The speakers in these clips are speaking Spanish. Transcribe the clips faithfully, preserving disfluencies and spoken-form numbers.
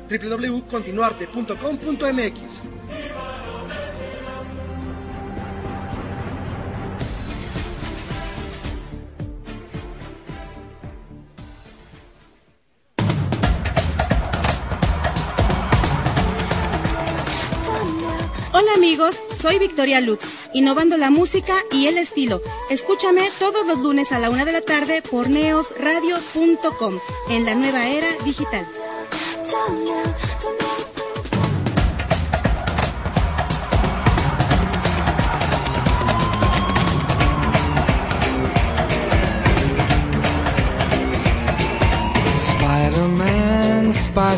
doble u doble u doble u punto continuarte punto com punto m x. Hola amigos, soy Victoria Lux, innovando la música y el estilo. Escúchame todos los lunes a la una de la tarde por neos radio punto com en la nueva era digital. Spider-Man,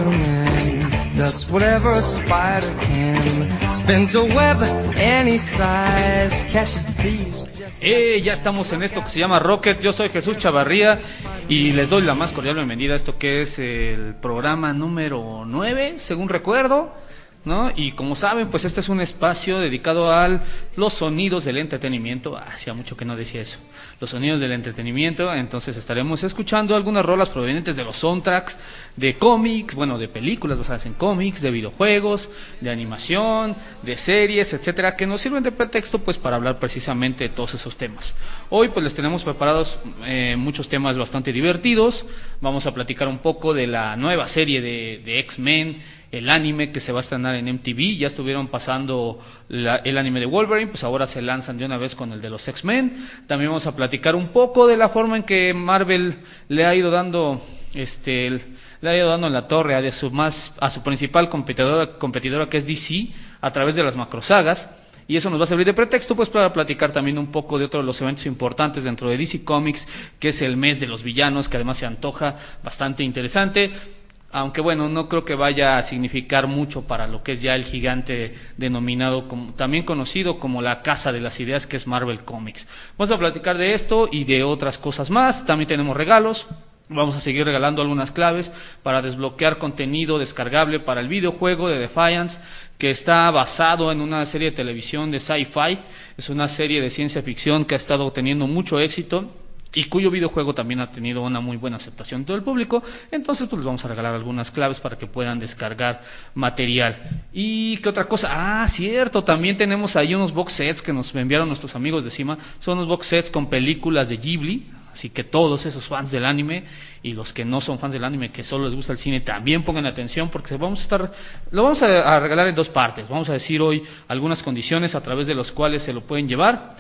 Spider-Man does whatever a spider can. Spins a web any size, catches thieves. Eh, ya estamos en esto que se llama Rocket. Yo soy Jesús Chavarría y les doy la más cordial bienvenida a esto que es el programa número nueve, según recuerdo, ¿no? Y como saben, pues este es un espacio dedicado a los sonidos del entretenimiento. Ah, hacía mucho que no decía eso. Los sonidos del entretenimiento. Entonces estaremos escuchando algunas rolas provenientes de los soundtracks de cómics, bueno, de películas basadas en cómics, de videojuegos, de animación, de series, etcétera, que nos sirven de pretexto pues para hablar precisamente de todos esos temas. Hoy pues les tenemos preparados eh, muchos temas bastante divertidos. Vamos a platicar un poco de la nueva serie de, de X-Men, el anime que se va a estrenar en M T V. Ya estuvieron pasando la, el anime de Wolverine, pues ahora se lanzan de una vez con el de los X-Men. También vamos a platicar un poco de la forma en que Marvel le ha ido dando este el, le ha ido dando en la torre a su más a su principal competidora competidora que es D C a través de las macrosagas. Y eso nos va a servir de pretexto pues para platicar también un poco de otro de los eventos importantes dentro de D C Comics, que es el mes de los villanos, que además se antoja bastante interesante. Aunque bueno, no creo que vaya a significar mucho para lo que es ya el gigante denominado, como, también conocido como la casa de las ideas, que es Marvel Comics. Vamos a platicar de esto y de otras cosas más. También tenemos regalos. Vamos a seguir regalando algunas claves para desbloquear contenido descargable para el videojuego de Defiance, que está basado en una serie de televisión de sci-fi. Es una serie de ciencia ficción que ha estado teniendo mucho éxito y cuyo videojuego también ha tenido una muy buena aceptación de todo el público. Entonces pues les vamos a regalar algunas claves para que puedan descargar material. ¿Y qué otra cosa? Ah, cierto, también tenemos ahí unos box sets que nos enviaron nuestros amigos de Cima. Son unos box sets con películas de Ghibli, así que todos esos fans del anime y los que no son fans del anime, que solo les gusta el cine, también pongan atención, porque vamos a estar, lo vamos a, a regalar en dos partes. Vamos a decir hoy algunas condiciones a través de las cuales se lo pueden llevar,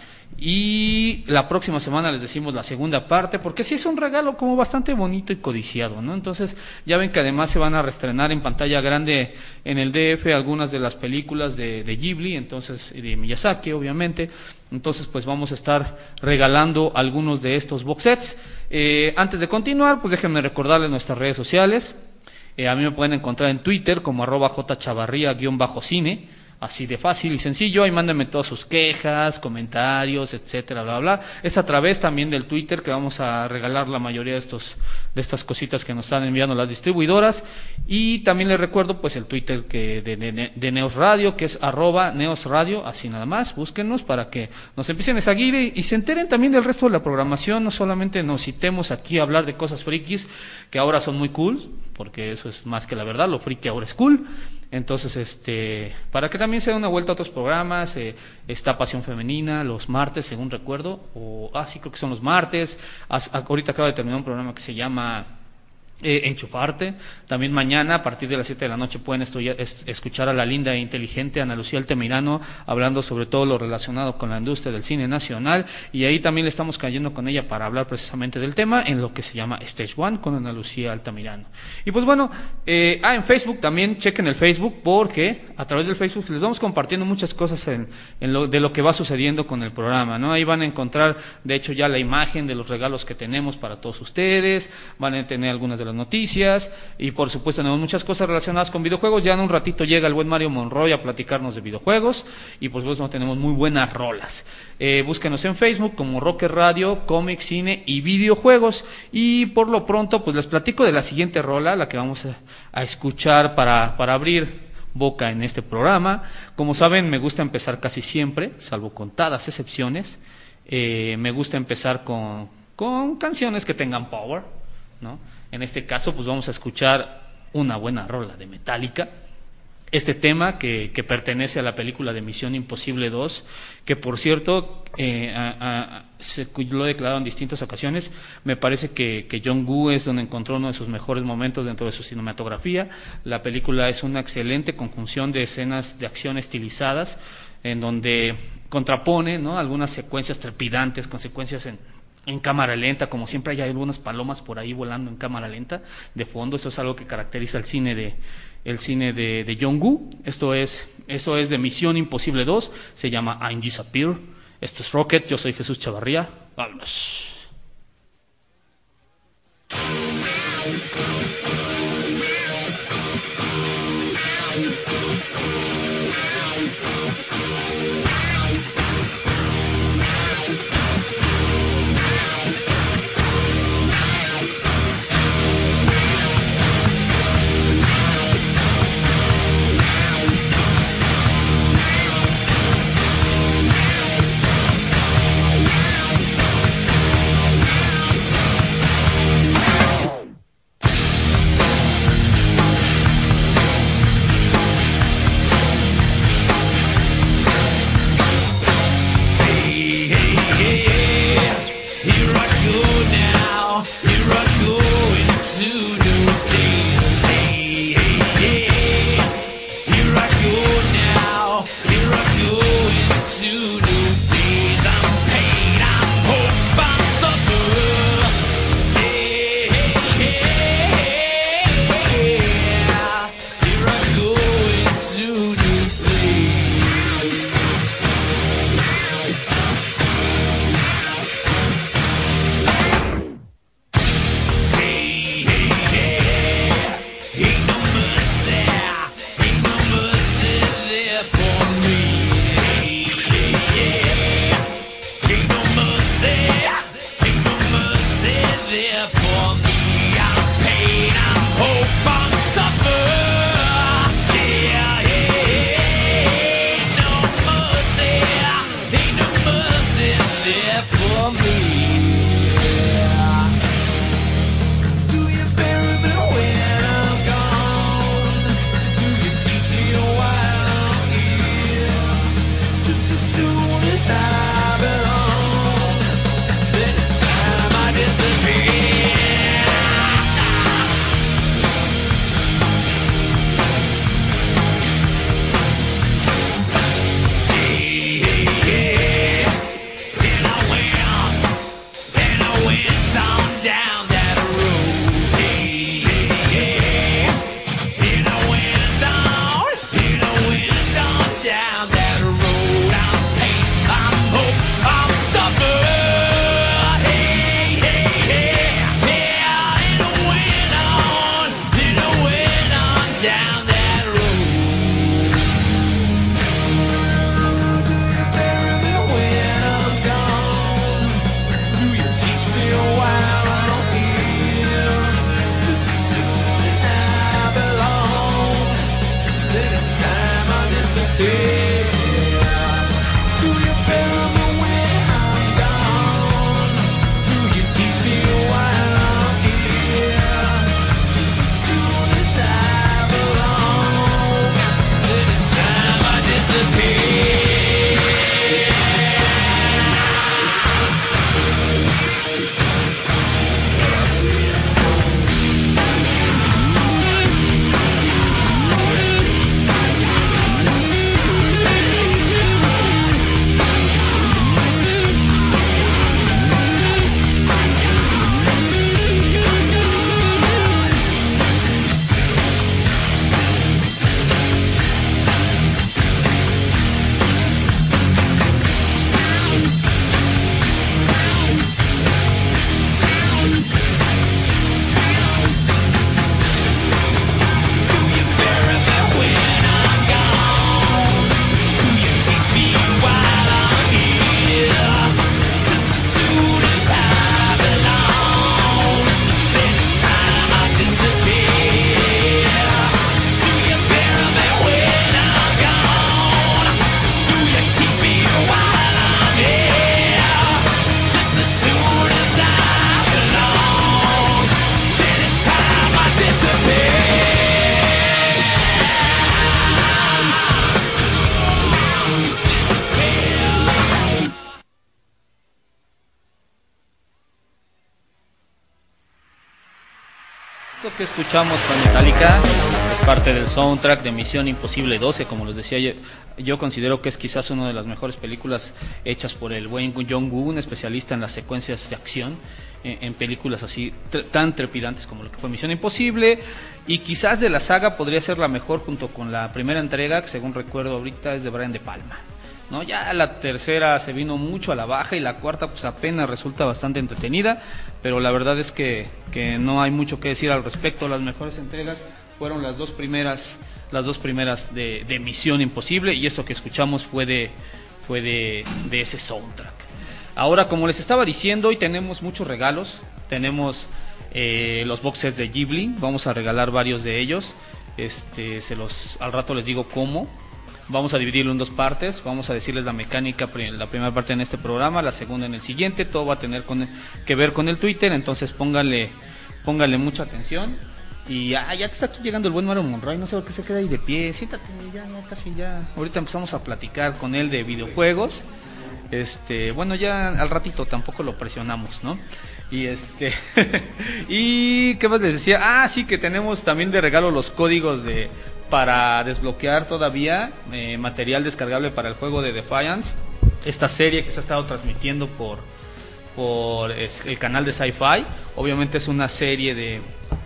y la próxima semana les decimos la segunda parte, porque sí es un regalo como bastante bonito y codiciado, ¿no? Entonces ya ven que además se van a reestrenar en pantalla grande en el D F algunas de las películas de, de Ghibli, entonces de Miyazaki obviamente. Entonces pues vamos a estar regalando algunos de estos box sets. Eh, antes de continuar, pues déjenme recordarles nuestras redes sociales. Eh, a mí me pueden encontrar en Twitter como arroba jchavarría guión bajo cine. Así de fácil y sencillo. Ahí mándenme todas sus quejas, comentarios, etcétera, bla, bla. Es a través también del Twitter que vamos a regalar la mayoría de estos de estas cositas que nos están enviando las distribuidoras. Y también les recuerdo pues el Twitter que de, de, de Neos Radio, que es arroba Neos Radio, así nada más. Búsquennos para que nos empiecen a seguir y, y se enteren también del resto de la programación. No solamente nos citemos aquí a hablar de cosas frikis, que ahora son muy cool, porque eso es más que la verdad, lo friki ahora es cool. Entonces, este, para que también se dé una vuelta a otros programas, eh, está Pasión Femenina los martes, según recuerdo, o, ah, sí, creo que son los martes. As, ahorita acaba de terminar un programa que se llama Eh, Enchufarte. También mañana a partir de las siete de la noche pueden estudiar, es, escuchar a la linda e inteligente Ana Lucía Altamirano hablando sobre todo lo relacionado con la industria del cine nacional, y ahí también le estamos cayendo con ella para hablar precisamente del tema en lo que se llama Stage One con Ana Lucía Altamirano. Y pues bueno, eh, ah, en Facebook también, chequen el Facebook, porque a través del Facebook les vamos compartiendo muchas cosas en, en lo, de lo que va sucediendo con el programa, ¿no? Ahí van a encontrar de hecho ya la imagen de los regalos que tenemos para todos ustedes, van a tener algunas de las noticias y por supuesto tenemos muchas cosas relacionadas con videojuegos. Ya en un ratito llega el buen Mario Monroy a platicarnos de videojuegos y por supuesto tenemos muy buenas rolas. Eh, búsquenos en Facebook como Rocket Radio, Cómic, Cine y Videojuegos. Y por lo pronto pues les platico de la siguiente rola, la que vamos a, a escuchar para, para abrir boca en este programa. Como saben, me gusta empezar casi siempre, salvo contadas excepciones, eh, me gusta empezar con, con canciones que tengan power, ¿no? En este caso pues vamos a escuchar una buena rola de Metallica. Este tema que, que pertenece a la película de Misión Imposible dos, que por cierto eh, a, a, se, lo he declarado en distintas ocasiones, me parece que, que John Woo es donde encontró uno de sus mejores momentos dentro de su cinematografía. La película es una excelente conjunción de escenas de acción estilizadas, en donde contrapone, ¿no?, algunas secuencias trepidantes con secuencias en en cámara lenta, como siempre hay algunas palomas por ahí volando en cámara lenta de fondo. Eso es algo que caracteriza el cine de el cine de, de John Woo. Esto es eso es de Misión Imposible dos, se llama I'm Disappear. Esto es Rocket, yo soy Jesús Chavarría. Vámonos. que escuchamos con Metallica es parte del soundtrack de Misión Imposible doce, como les decía yo, yo considero que es quizás una de las mejores películas hechas por el buen Jong-woo, un especialista en las secuencias de acción, en, en películas así tre- tan trepidantes como lo que fue Misión Imposible, y quizás de la saga podría ser la mejor junto con la primera entrega, que según recuerdo ahorita es de Brian De Palma, ¿no? Ya la tercera se vino mucho a la baja y la cuarta pues apenas resulta bastante entretenida, pero la verdad es que, que no hay mucho que decir al respecto. Las mejores entregas fueron las dos primeras, las dos primeras de, de Misión Imposible, y esto que escuchamos fue de, fue de, de ese soundtrack. Ahora, como les estaba diciendo, hoy tenemos muchos regalos. Tenemos eh, los box sets de Ghibli, vamos a regalar varios de ellos. Este, se los, al rato les digo cómo. Vamos a dividirlo en dos partes, vamos a decirles la mecánica, la primera parte en este programa, la segunda en el siguiente. Todo va a tener con, que ver con el Twitter, entonces pónganle, pónganle mucha atención. Y ah, ya que está aquí llegando el buen Mario Monroy, no sé por qué se queda ahí de pie, siéntate, ya, ya casi ya. Ahorita empezamos a platicar con él de videojuegos. Este, bueno, ya al ratito tampoco lo presionamos, ¿no? Y este y qué más les decía, ah, sí, que tenemos también de regalo los códigos de para desbloquear todavía eh, material descargable para el juego de Defiance, esta serie que se ha estado transmitiendo por por es, el canal de Sci-Fi. Obviamente es una serie de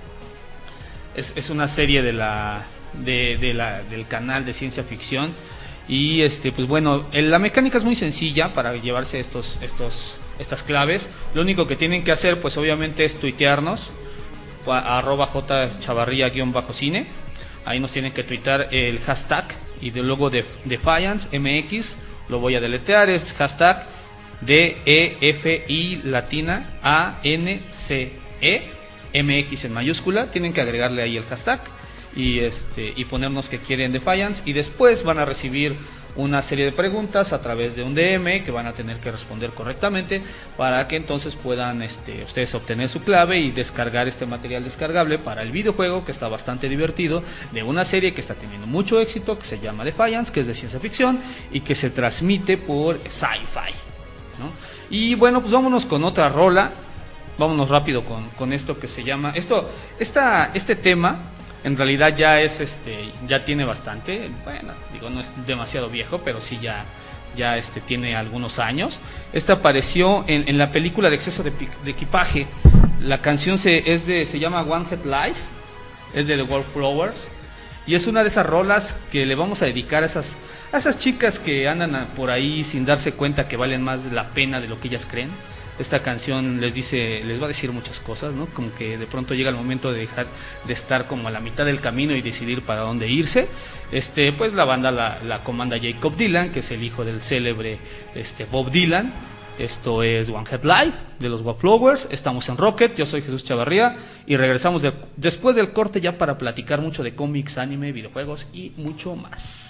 es, es una serie de la de, de la del canal de ciencia ficción. Y este pues bueno, el, la mecánica es muy sencilla para llevarse estos estos estas claves. Lo único que tienen que hacer pues obviamente es tuitearnos a, a arroba jchavarría guión bajo cine. Ahí nos tienen que tuitar el hashtag y de luego de Defiance M X, lo voy a deletrear, es hashtag D E F I latina A N C E M X en mayúscula. Tienen que agregarle ahí el hashtag y este y ponernos que quieren Defiance, y después van a recibir una serie de preguntas a través de un D M que van a tener que responder correctamente para que entonces puedan este, ustedes obtener su clave y descargar este material descargable para el videojuego, que está bastante divertido, de una serie que está teniendo mucho éxito, que se llama Defiance, que es de ciencia ficción y que se transmite por Sci-Fi, ¿no? Y bueno, pues vámonos con otra rola, vámonos rápido con, con esto que se llama, esto, esta, este tema en realidad ya es este ya tiene bastante, bueno, digo, no es demasiado viejo, pero sí ya ya este tiene algunos años. Esta apareció en, en la película de Exceso de, de equipaje. La canción se es de se llama One Hit Life, es de The Wallflowers, y es una de esas rolas que le vamos a dedicar a esas a esas chicas que andan a, por ahí sin darse cuenta que valen más la pena de lo que ellas creen. Esta canción les dice, les va a decir muchas cosas, ¿no? Como que de pronto llega el momento de dejar de estar como a la mitad del camino y decidir para dónde irse. Este, pues la banda la, la comanda Jacob Dylan, que es el hijo del célebre este, Bob Dylan. Esto es One Hit Life de los Wallflowers. Estamos en Rocket, yo soy Jesús Chavarría y regresamos de, después del corte ya para platicar mucho de cómics, anime, videojuegos y mucho más.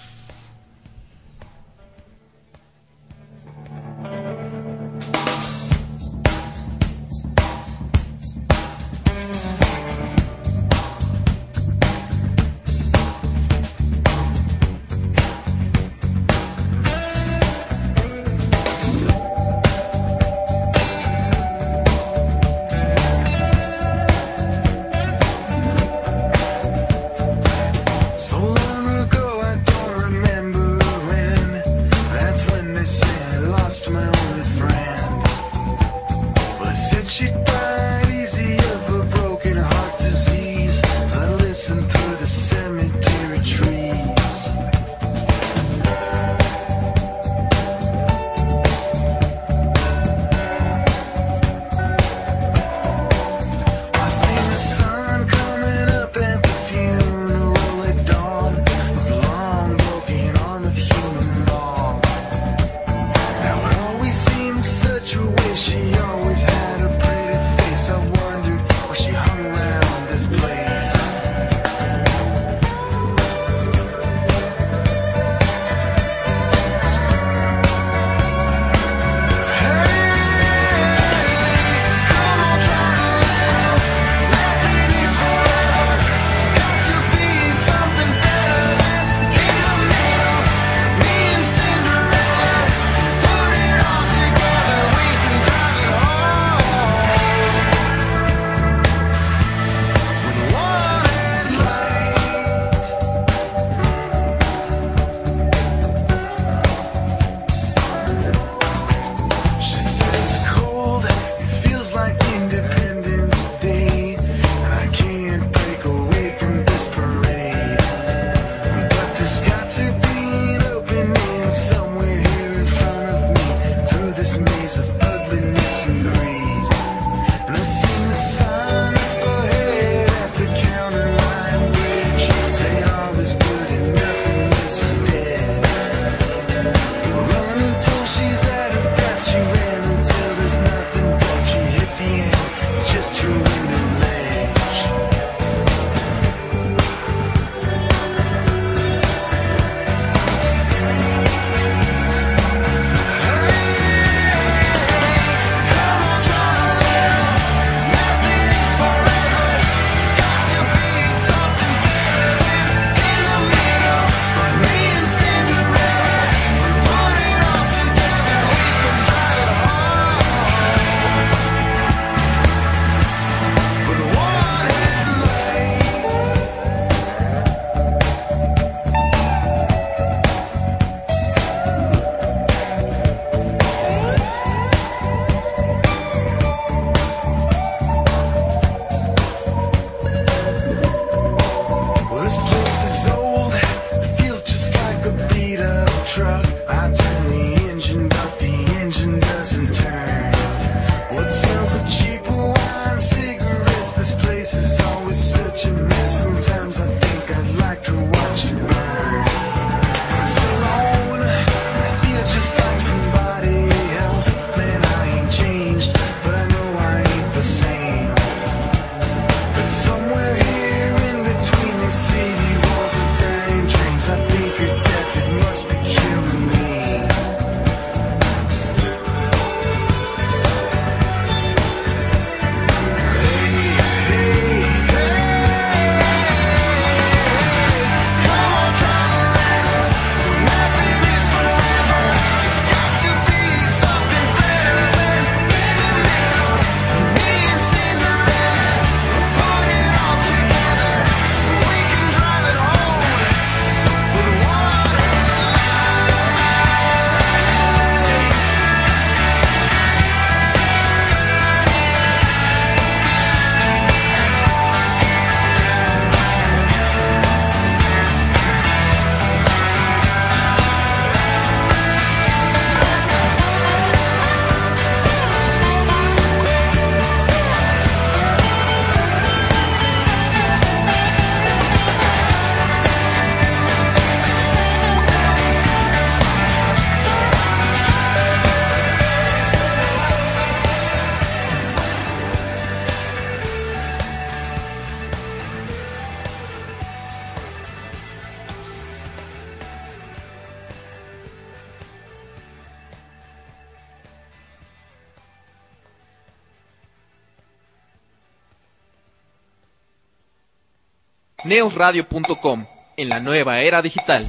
neos radio punto com, en la nueva era digital.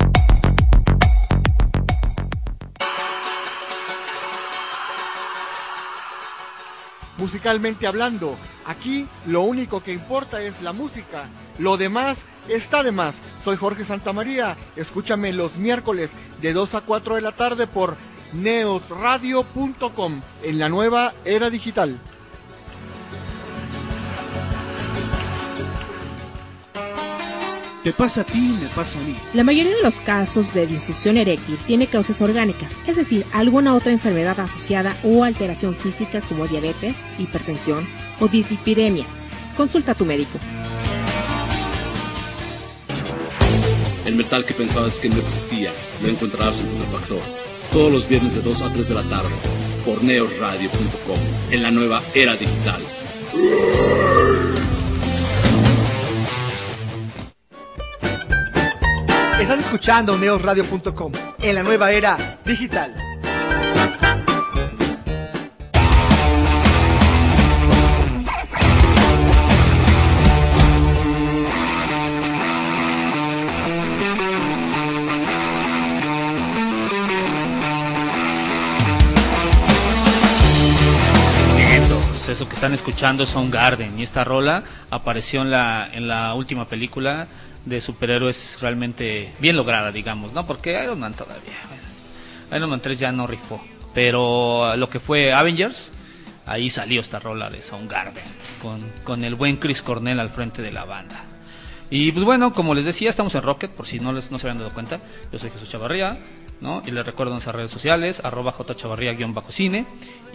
Musicalmente hablando, aquí lo único que importa es la música, lo demás está de más. Soy Jorge Santamaría, escúchame los miércoles de dos a cuatro de la tarde por neos radio punto com, en la nueva era digital. Te pasa a ti, me pasa a mí. La mayoría de los casos de disfunción eréctil tiene causas orgánicas, es decir, alguna otra enfermedad asociada o alteración física como diabetes, hipertensión o dislipidemias. Consulta a tu médico. El metal que pensabas que no existía, lo encontrarás en Putrefactor. Todos los viernes de dos a tres de la tarde, por neos radio punto com, en la nueva era digital. Estás escuchando neos radio punto com, en la nueva era digital. Eso que están escuchando es Soundgarden, y esta rola apareció en la en la última película de superhéroes, realmente bien lograda, digamos, ¿no? Porque Iron Man todavía, bueno, Iron Man tres ya no rifó, pero lo que fue Avengers, ahí salió esta rola de Soundgarden con, con el buen Chris Cornell al frente de la banda. Y pues bueno, como les decía, estamos en Rocket, por si no les no se habían dado cuenta. Yo soy Jesús Chavarría, ¿no? Y les recuerdo nuestras redes sociales, arroba jchavarría-cine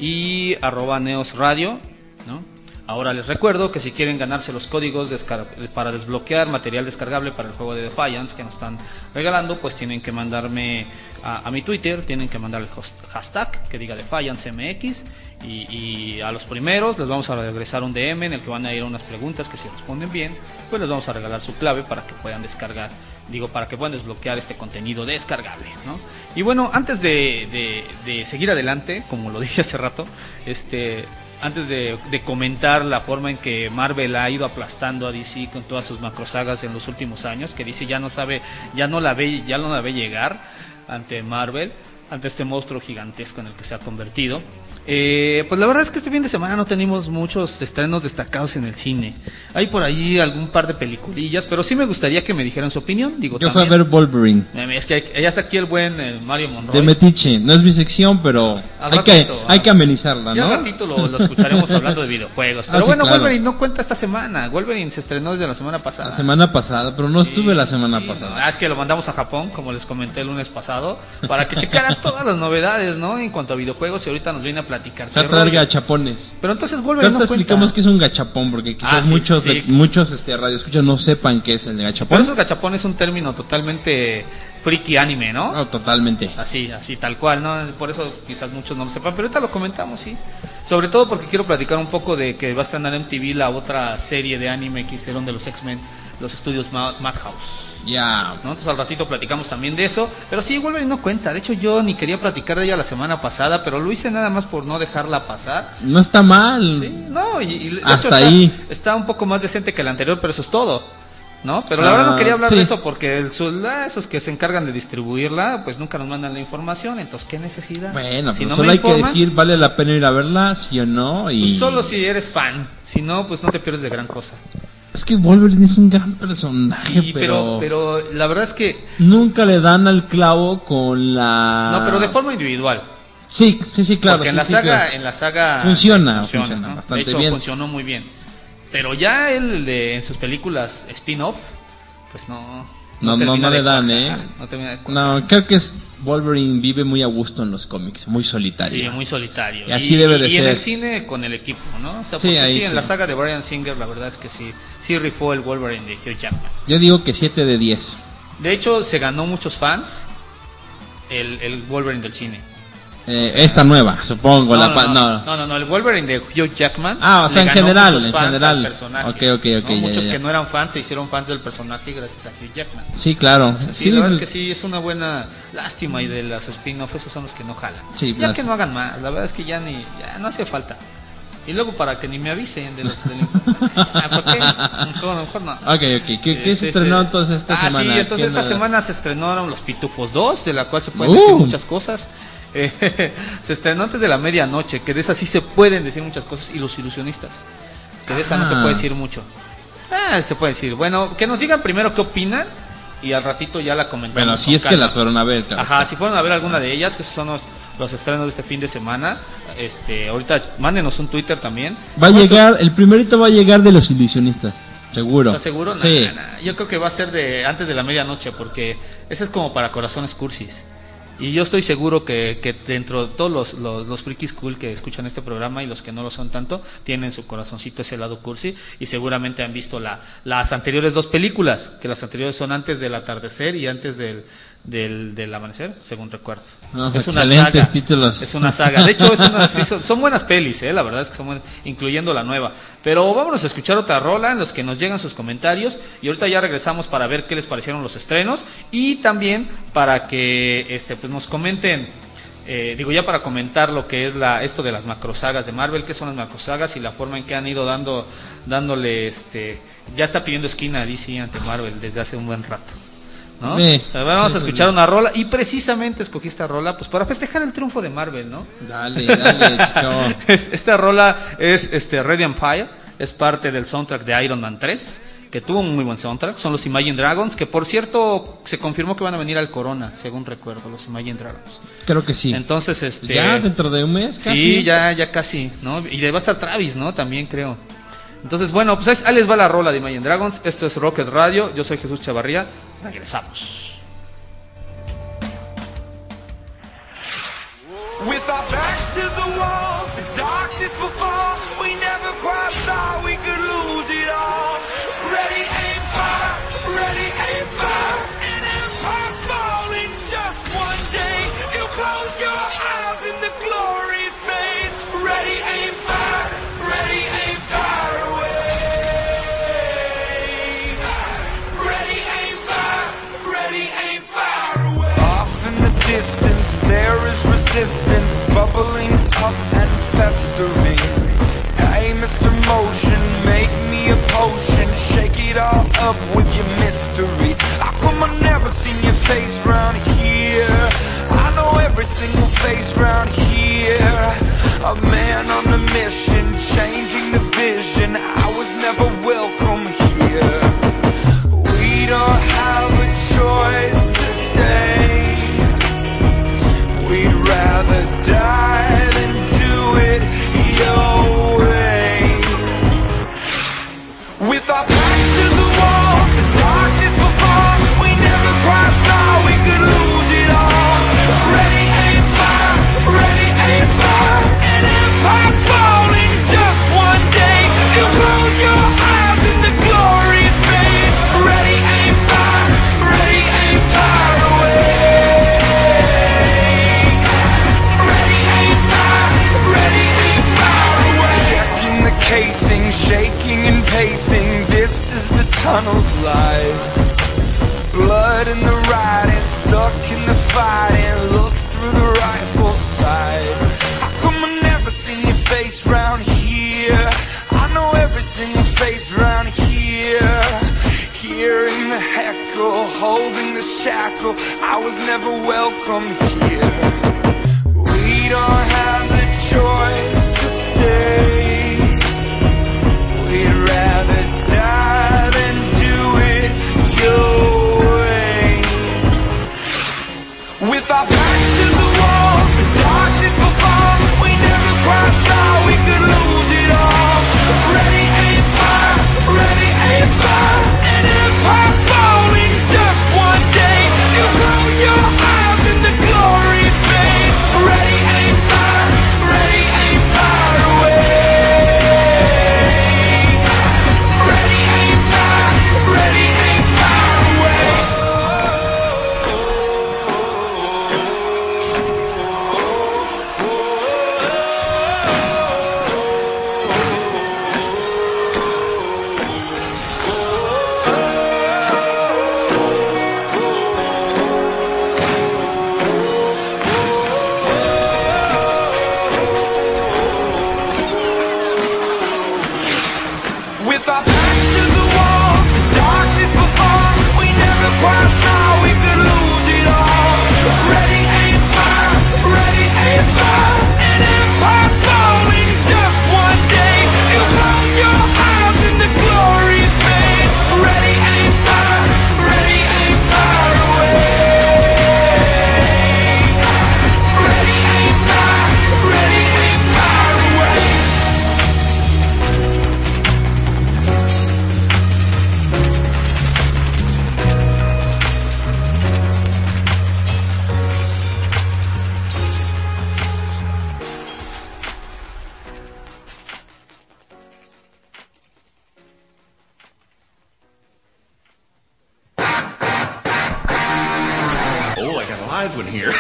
y arroba neos radio, ¿no? Ahora les recuerdo que si quieren ganarse los códigos descar- para desbloquear material descargable para el juego de Defiance que nos están regalando, pues tienen que mandarme a, a mi Twitter, tienen que mandar el host- hashtag que diga DefianceMX, y, y a los primeros les vamos a regresar un D M en el que van a ir unas preguntas que si responden bien, pues les vamos a regalar su clave para que puedan descargar, digo, para que puedan desbloquear este contenido descargable, ¿no? Y bueno, antes de, de, de seguir adelante, como lo dije hace rato, este... antes de, de comentar la forma en que Marvel ha ido aplastando a D C con todas sus macrosagas en los últimos años, que D C ya no sabe, ya no la ve, ya no la ve llegar ante Marvel, ante este monstruo gigantesco en el que se ha convertido. Eh, pues la verdad es que este fin de semana no tenemos muchos estrenos destacados en el cine. Hay por ahí algún par de peliculillas, pero sí me gustaría que me dijeran su opinión. Digo, yo fui a ver Wolverine. Eh, es que hay, ya está aquí el buen eh, Mario Monroy. De Metiche, no es mi sección, pero Al hay ratito, que, ah, hay que amenizarla, ya ¿no? al ratito lo, lo escucharemos hablando de videojuegos. Pero Ah, sí, bueno, claro. Wolverine no cuenta esta semana. Wolverine se estrenó desde la semana pasada. La semana pasada, pero no Sí, estuve la semana sí, pasada. no, ah, es que lo mandamos a Japón, como les comenté el lunes pasado, para que checaran todas las novedades, ¿no? En cuanto a videojuegos, y ahorita nos viene a platicar. Va a traer gachapones. Pero entonces Wolverine Ahorita no explicamos cuenta. qué es un gachapón, porque quizás Ah, sí, muchos sí. de- muchos este radioescuchas no sepan qué es el gachapón. Pero eso gachapón es un término totalmente friki anime, ¿no? No, totalmente. Así, así, tal cual, ¿no? Por eso quizás muchos no lo sepan, pero ahorita lo comentamos, sí. Sobre todo porque quiero platicar un poco de que va a estrenar en M T V la otra serie de anime que hicieron de los X-Men, los estudios Ma- Madhouse. Ya. ¿No? Entonces al ratito platicamos también de eso. Pero sí, Wolverine no cuenta. De hecho, yo ni quería platicar de ella la semana pasada, pero lo hice nada más por no dejarla pasar. No está mal. Sí, no, y, y de Hasta hecho está, ahí. está un poco más decente que el anterior, pero eso es todo, ¿no? Pero la verdad no Ah, quería hablar sí. de eso porque el, su- la- esos que se encargan de distribuirla, pues nunca nos mandan la información. Entonces, ¿qué necesidad? Bueno, Si pero no solo me hay que informan, decir, vale la pena ir a verla, sí o no. Y... pues solo si eres fan. Si no, pues no te pierdes de gran cosa. Es que Wolverine es un gran personaje, Sí, pero... pero, pero la verdad es que nunca le dan al clavo con la... no, pero de forma individual. Sí, sí, sí, claro. Porque en sí, la sí, saga, claro. en la saga Funciona, funciona ¿no? bastante de hecho, bien. funcionó muy bien. Pero ya él de, en sus películas spin-off, pues no. No, no, termina no de le dan, cuajar, ¿eh? No, termina de cuajar. No, creo que es Wolverine vive muy a gusto en los cómics, muy solitario. Sí, muy solitario. Y así debe de y ser. en el cine con el equipo, ¿no? O sea, Sí, porque ahí sí, en sí. la saga de Bryan Singer, la verdad es que sí, sí rifó el Wolverine de Hugh Jackman. Yo digo que siete de diez. De hecho, se ganó muchos fans el, el Wolverine del cine. Eh, esta nueva, supongo. No, la no, pa- no, no. no, no, no, el Wolverine de Hugh Jackman. Ah, o sea, le en ganó general, muchos en fans general. al personaje, Ok, ok, ok, ¿no? ya, Muchos ya. que no eran fans se hicieron fans del personaje gracias a Hugh Jackman. Sí, claro. O sea, sí, Sí, la verdad pues, es que sí, es una buena lástima, y de las spin-off esos son los que no jalan. Sí, ya las- que no hagan más, la verdad es que ya ni ya no hace falta. Y luego para que ni me avisen de lo, de lo... Ah, ¿por qué? Mejor, mejor no. Ok, ok. ¿Qué, qué se estrenó entonces esta ah, semana? Sí, entonces esta nada? semana se estrenaron Los Pitufos dos, de la cual se pueden uh. decir muchas cosas. Eh, se estrenó antes de la medianoche, que de esa sí se pueden decir muchas cosas. Y Los Ilusionistas, que de esa ah. no se puede decir mucho. Ah, se puede decir. Bueno, que nos digan primero qué opinan y al ratito ya la comentamos. Bueno, si es calma. Que las fueron a ver. Claro. Ajá, si fueron a ver alguna de ellas, que son los, los estrenos de este fin de semana. Este, ahorita mándenos un Twitter también. Va a llegar, eso... el primerito va a llegar de Los Ilusionistas. Seguro. ¿Estás seguro? Sí. Nah, nah, yo creo que va a ser de antes de la medianoche, porque ese es como para corazones cursis. Y yo estoy seguro que, que dentro de todos los, los, los frikis cool que escuchan este programa y los que no lo son tanto, tienen su corazoncito ese lado cursi y seguramente han visto la, las anteriores dos películas, que las anteriores son Antes del atardecer y Antes del, del, del amanecer, según recuerdo. Oh, es una excelentes saga, títulos. Es una saga. De hecho, es una, sí, son, son buenas pelis, eh, la verdad es que son buenas, incluyendo la nueva. Pero vámonos a escuchar otra rola en los que nos llegan sus comentarios y ahorita ya regresamos para ver qué les parecieron los estrenos y también para que este pues nos comenten, eh, digo ya para comentar lo que es la esto de las macrosagas de Marvel, qué son las macrosagas y la forma en que han ido dando dándole este ya está pidiendo esquina a D C ante Marvel desde hace un buen rato. ¿No? Sí, vamos a escuchar una rola y precisamente escogí esta rola pues para festejar el triunfo de Marvel, ¿no? Dale, dale, chico. Esta rola es este Red Empire, es parte del soundtrack de Iron Man tres, que tuvo un muy buen soundtrack, son los Imagine Dragons, que por cierto se confirmó que van a venir al Corona, según recuerdo, los Imagine Dragons. Creo que sí. Entonces, este ya dentro de un mes casi. Sí, ya ya casi, ¿no? Y le va a estar Travis, ¿no? También creo. Entonces, bueno, pues ahí les va la rola de Imagine Dragons. Esto es Rocket Radio. Yo soy Jesús Chavarría. Regresamos. With our backs to the wall, the darkness will fall. We never quite thought we could lose it all. Ready, aim, fire. Ready, aim, fire. An empire's falling just one day. You'll close your eyes and the glory fades. Ready, aim, fire. Ready, aim, fire away. Ready, aim, fire. Ready, aim, fire away. Off in the distance there is resistance, bubbling up and festering. Hey, Mister Motion, make me a potion, shake it all up with your mystery. How come I never seen your face round here? I know every single face round here. A man on a mission, changing the vision. I was never welcome here. We don't have a choice to stay. We'd rather die than do it your way. With our backs to the wall, the darkness will fall. We never quite thought we could lose it all. Ready, aim, fire. Ready, aim, fire. An empire's falling just one day. You'll close your eyes and the glory fades. Ready, aim, fire. Ready, aim, fire away. Casing, shaking and pacing, this is the tunnel's life. Blood in the riding, stuck in the fighting, look through the rifle sight. How come I never seen your face round here? I know every single face round here. Hearing the heckle, holding the shackle, I was never welcome here. We don't have the choice to stay. We'd rather die than do it your way. With our backs to the wall, the darkness will fall. We never quite thought we could lose it all. Ready, aim, fire. Ready, aim, fire. An empire's falling just one day. You close your eyes and the glory fades. Ready, aim, fire. Ready, aim, fire away. live one here.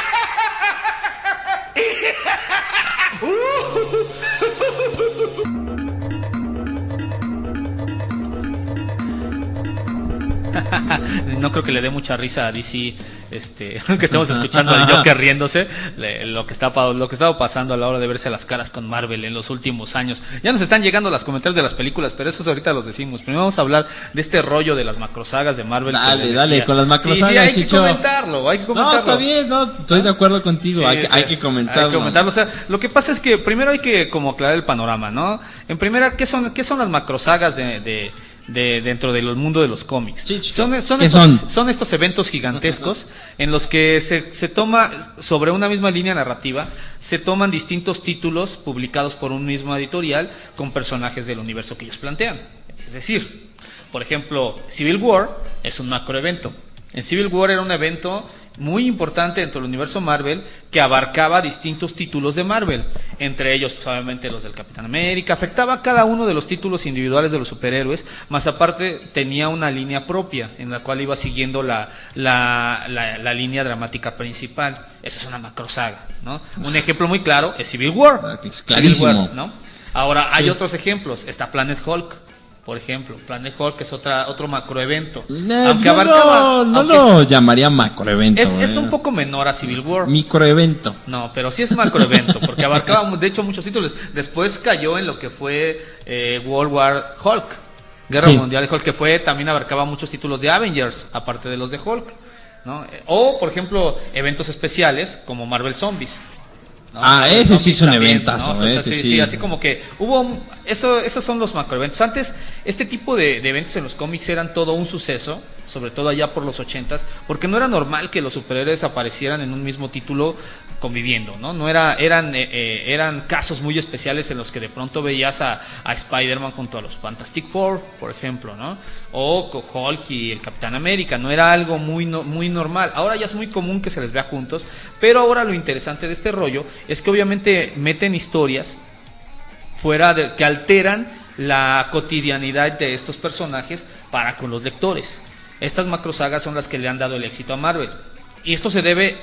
No creo que le dé mucha risa a D C, este, que estamos escuchando al Joker riéndose, le, lo que está lo que estaba pasando a la hora de verse las caras con Marvel en los últimos años. Ya nos están llegando los comentarios de las películas, pero esos ahorita los decimos. Primero vamos a hablar de este rollo de las macrosagas de Marvel. Dale, dale, con las macrosagas. Sí, sí, hay Chicho. que comentarlo, hay que comentarlo. No, está bien, no, estoy de acuerdo contigo, Sí, hay, que, sí, hay que comentarlo. Hay que comentarlo. O sea, lo que pasa es que primero hay que como aclarar el panorama, ¿no? En primera, ¿qué son qué son las macrosagas de, de de dentro del mundo de los cómics? Sí, son, son, ¿Qué estos, son? son estos eventos gigantescos en los que se, se toma sobre una misma línea narrativa, se toman distintos títulos publicados por un mismo editorial con personajes del universo que ellos plantean. Es decir, por ejemplo, Civil War es un macroevento. En Civil War era un evento muy importante dentro del universo Marvel que abarcaba distintos títulos de Marvel, entre ellos pues, obviamente los del Capitán América, afectaba a cada uno de los títulos individuales de los superhéroes, más aparte tenía una línea propia en la cual iba siguiendo la, la, la, la línea dramática principal. Esa es una macrosaga, ¿no? Un ejemplo muy claro es Civil War. Es clarísimo. Civil War, ¿no? Ahora hay Sí. otros ejemplos, está Planet Hulk. Por ejemplo, Planet Hulk es otra, otro macroevento. Eh, aunque yo abarcaba. no, no aunque lo llamaría macroevento. es, es eh. un poco menor a Civil War. Microevento. No, pero sí es macroevento, porque abarcaba, de hecho, muchos títulos. Después cayó en lo que fue eh, World War Hulk, Guerra Sí. Mundial de Hulk, que fue, también abarcaba muchos títulos de Avengers, aparte de los de Hulk, ¿no? O, por ejemplo, eventos especiales como Marvel Zombies. ¿no? Ah, Marvel ese sí Zombies es un también, eventazo, ¿no? O sea, ese sí, sí. sí, así como que hubo, eso, esos son los macroeventos. Antes, este tipo de, de eventos en los cómics eran todo un suceso, sobre todo allá por los ochentas, porque no era normal que los superhéroes aparecieran en un mismo título conviviendo, ¿no? No era, eran, eh, eh, eran casos muy especiales en los que de pronto veías a, a Spider-Man junto a los Fantastic Four, por ejemplo, ¿no? O con Hulk y el Capitán América, no era algo muy, no, muy normal. Ahora ya es muy común que se les vea juntos, pero ahora lo interesante de este rollo es que obviamente meten historias fuera de, que alteran la cotidianidad de estos personajes para con los lectores. Estas macrosagas son las que le han dado el éxito a Marvel. Y esto se debe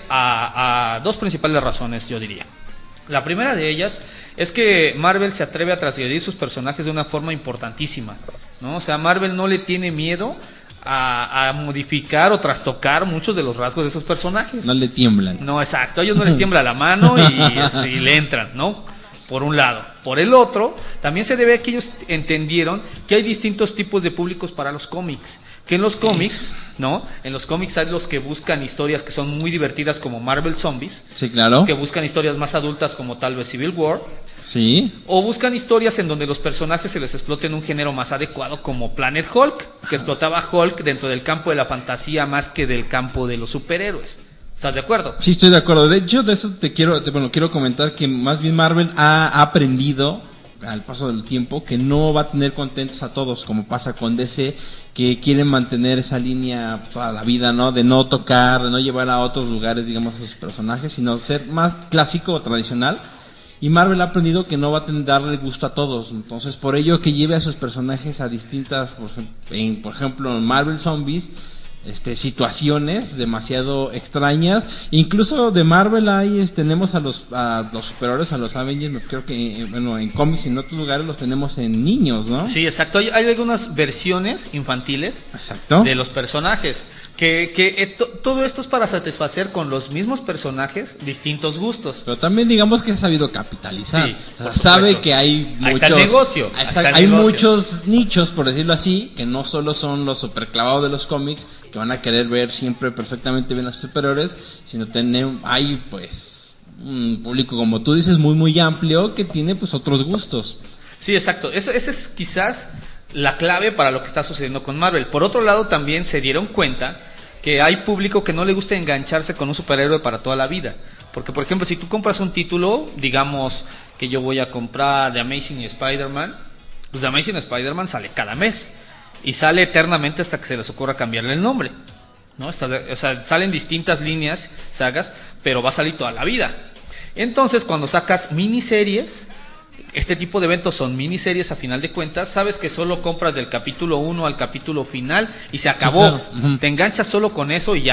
a, a dos principales razones, yo diría. La primera de ellas es que Marvel se atreve a transgredir sus personajes de una forma importantísima, ¿no? O sea, Marvel no le tiene miedo a, a modificar o trastocar muchos de los rasgos de esos personajes. No le tiemblan. No, exacto, a ellos no les tiembla la mano y, y le entran, ¿no? Por un lado. Por el otro, también se debe a que ellos entendieron que hay distintos tipos de públicos para los cómics. Que en los cómics, ¿no? En los cómics hay los que buscan historias que son muy divertidas como Marvel Zombies. Sí, claro. Que buscan historias más adultas como tal vez Civil War. Sí. O buscan historias en donde los personajes se les explote en un género más adecuado como Planet Hulk, que explotaba Hulk dentro del campo de la fantasía más que del campo de los superhéroes. ¿Estás de acuerdo? Sí, estoy de acuerdo. De hecho, de eso te quiero, te, bueno, quiero comentar que más bien Marvel ha, ha aprendido al paso del tiempo que no va a tener contentos a todos, como pasa con D C, que quieren mantener esa línea toda la vida, ¿no? De no tocar, de no llevar a otros lugares, digamos, a sus personajes, sino ser más clásico o tradicional. Y Marvel ha aprendido que no va a tener, darle gusto a todos. Entonces, por ello que lleve a sus personajes a distintas, por ejemplo, en, por ejemplo, en Marvel Zombies, este situaciones demasiado extrañas. Incluso de Marvel hay este, tenemos a los a los superhéroes, a los Avengers, creo que eh, bueno, en cómics y en otros lugares los tenemos en niños, ¿no? Sí, exacto. Hay, hay algunas versiones infantiles Exacto. de los personajes que, que eh, to, todo esto es para satisfacer con los mismos personajes distintos gustos. Pero también digamos que ha sabido capitalizar. Sí, o sea, por sabe supuesto. que hay Ahí muchos está el negocio, ahí está el hay negocio. muchos nichos, por decirlo así, que no solo son los superclavados de los cómics, que van a querer ver siempre perfectamente bien a sus superiores, sino tener, hay pues un público, como tú dices, muy muy amplio, que tiene pues otros gustos. Sí, exacto. Eso, esa es quizás la clave para lo que está sucediendo con Marvel. Por otro lado, también se dieron cuenta que hay público que no le gusta engancharse con un superhéroe para toda la vida. Porque, por ejemplo, si tú compras un título, digamos que yo voy a comprar The Amazing Spider-Man, pues The Amazing Spider-Man sale cada mes. Y sale eternamente hasta que se les ocurra cambiarle el nombre, ¿no? Está, o sea, salen distintas líneas, sagas, pero va a salir toda la vida. Entonces, cuando sacas miniseries, este tipo de eventos son miniseries a final de cuentas, sabes que solo compras del capítulo uno al capítulo final y se acabó. Sí, claro. Uh-huh. Te enganchas solo con eso y ya.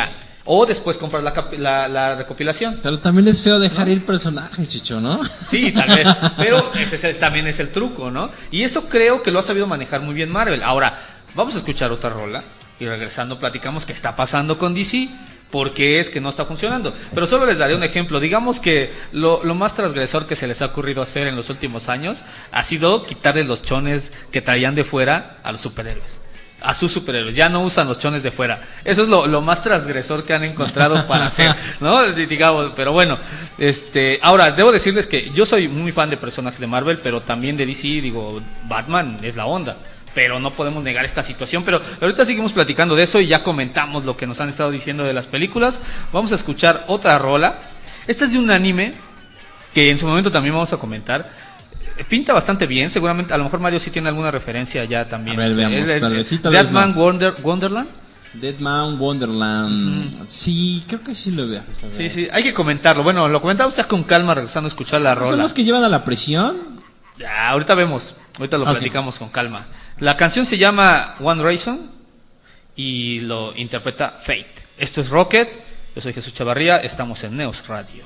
O después compras la, cap- la, la recopilación. Pero también es feo dejar ¿no? ir personajes, Chucho, ¿no? Sí, tal vez. Pero ese es el, también es el truco, ¿no? Y eso creo que lo ha sabido manejar muy bien Marvel. Ahora, vamos a escuchar otra rola. Y regresando platicamos qué está pasando con D C. ¿Por qué es que no está funcionando? Pero solo les daré un ejemplo. Digamos que lo, lo más transgresor que se les ha ocurrido hacer en los últimos años ha sido quitarle los chones que traían de fuera a los superhéroes. A sus superhéroes, ya no usan los chones de fuera. Eso es lo, lo más transgresor que han encontrado para hacer, ¿no? Digamos, pero bueno, este, ahora debo decirles que yo soy muy fan de personajes de Marvel, pero también de D C, digo, Batman es la onda, pero no podemos negar esta situación. Pero ahorita seguimos platicando de eso y ya comentamos lo que nos han estado diciendo de las películas. Vamos a escuchar otra rola. Esta es de un anime que en su momento también vamos a comentar. Pinta bastante bien, seguramente, a lo mejor Mario sí tiene alguna referencia ya también. A ver, veamos, el, tal vez sí, tal Dead vez Man no. Wonder, Wonderland. Dead Man Wonderland. Uh-huh. Sí, creo que sí lo veo. Sí, sí, hay que comentarlo. Bueno, lo comentamos ya con calma, regresando a escuchar la rola. ¿Son los que llevan a la prisión? Ya, ahorita vemos, ahorita lo okay. platicamos con calma. La canción se llama One Reason y lo interpreta Fate. Esto es Rocket, yo soy Jesús Chavarría, estamos en Neos Radio.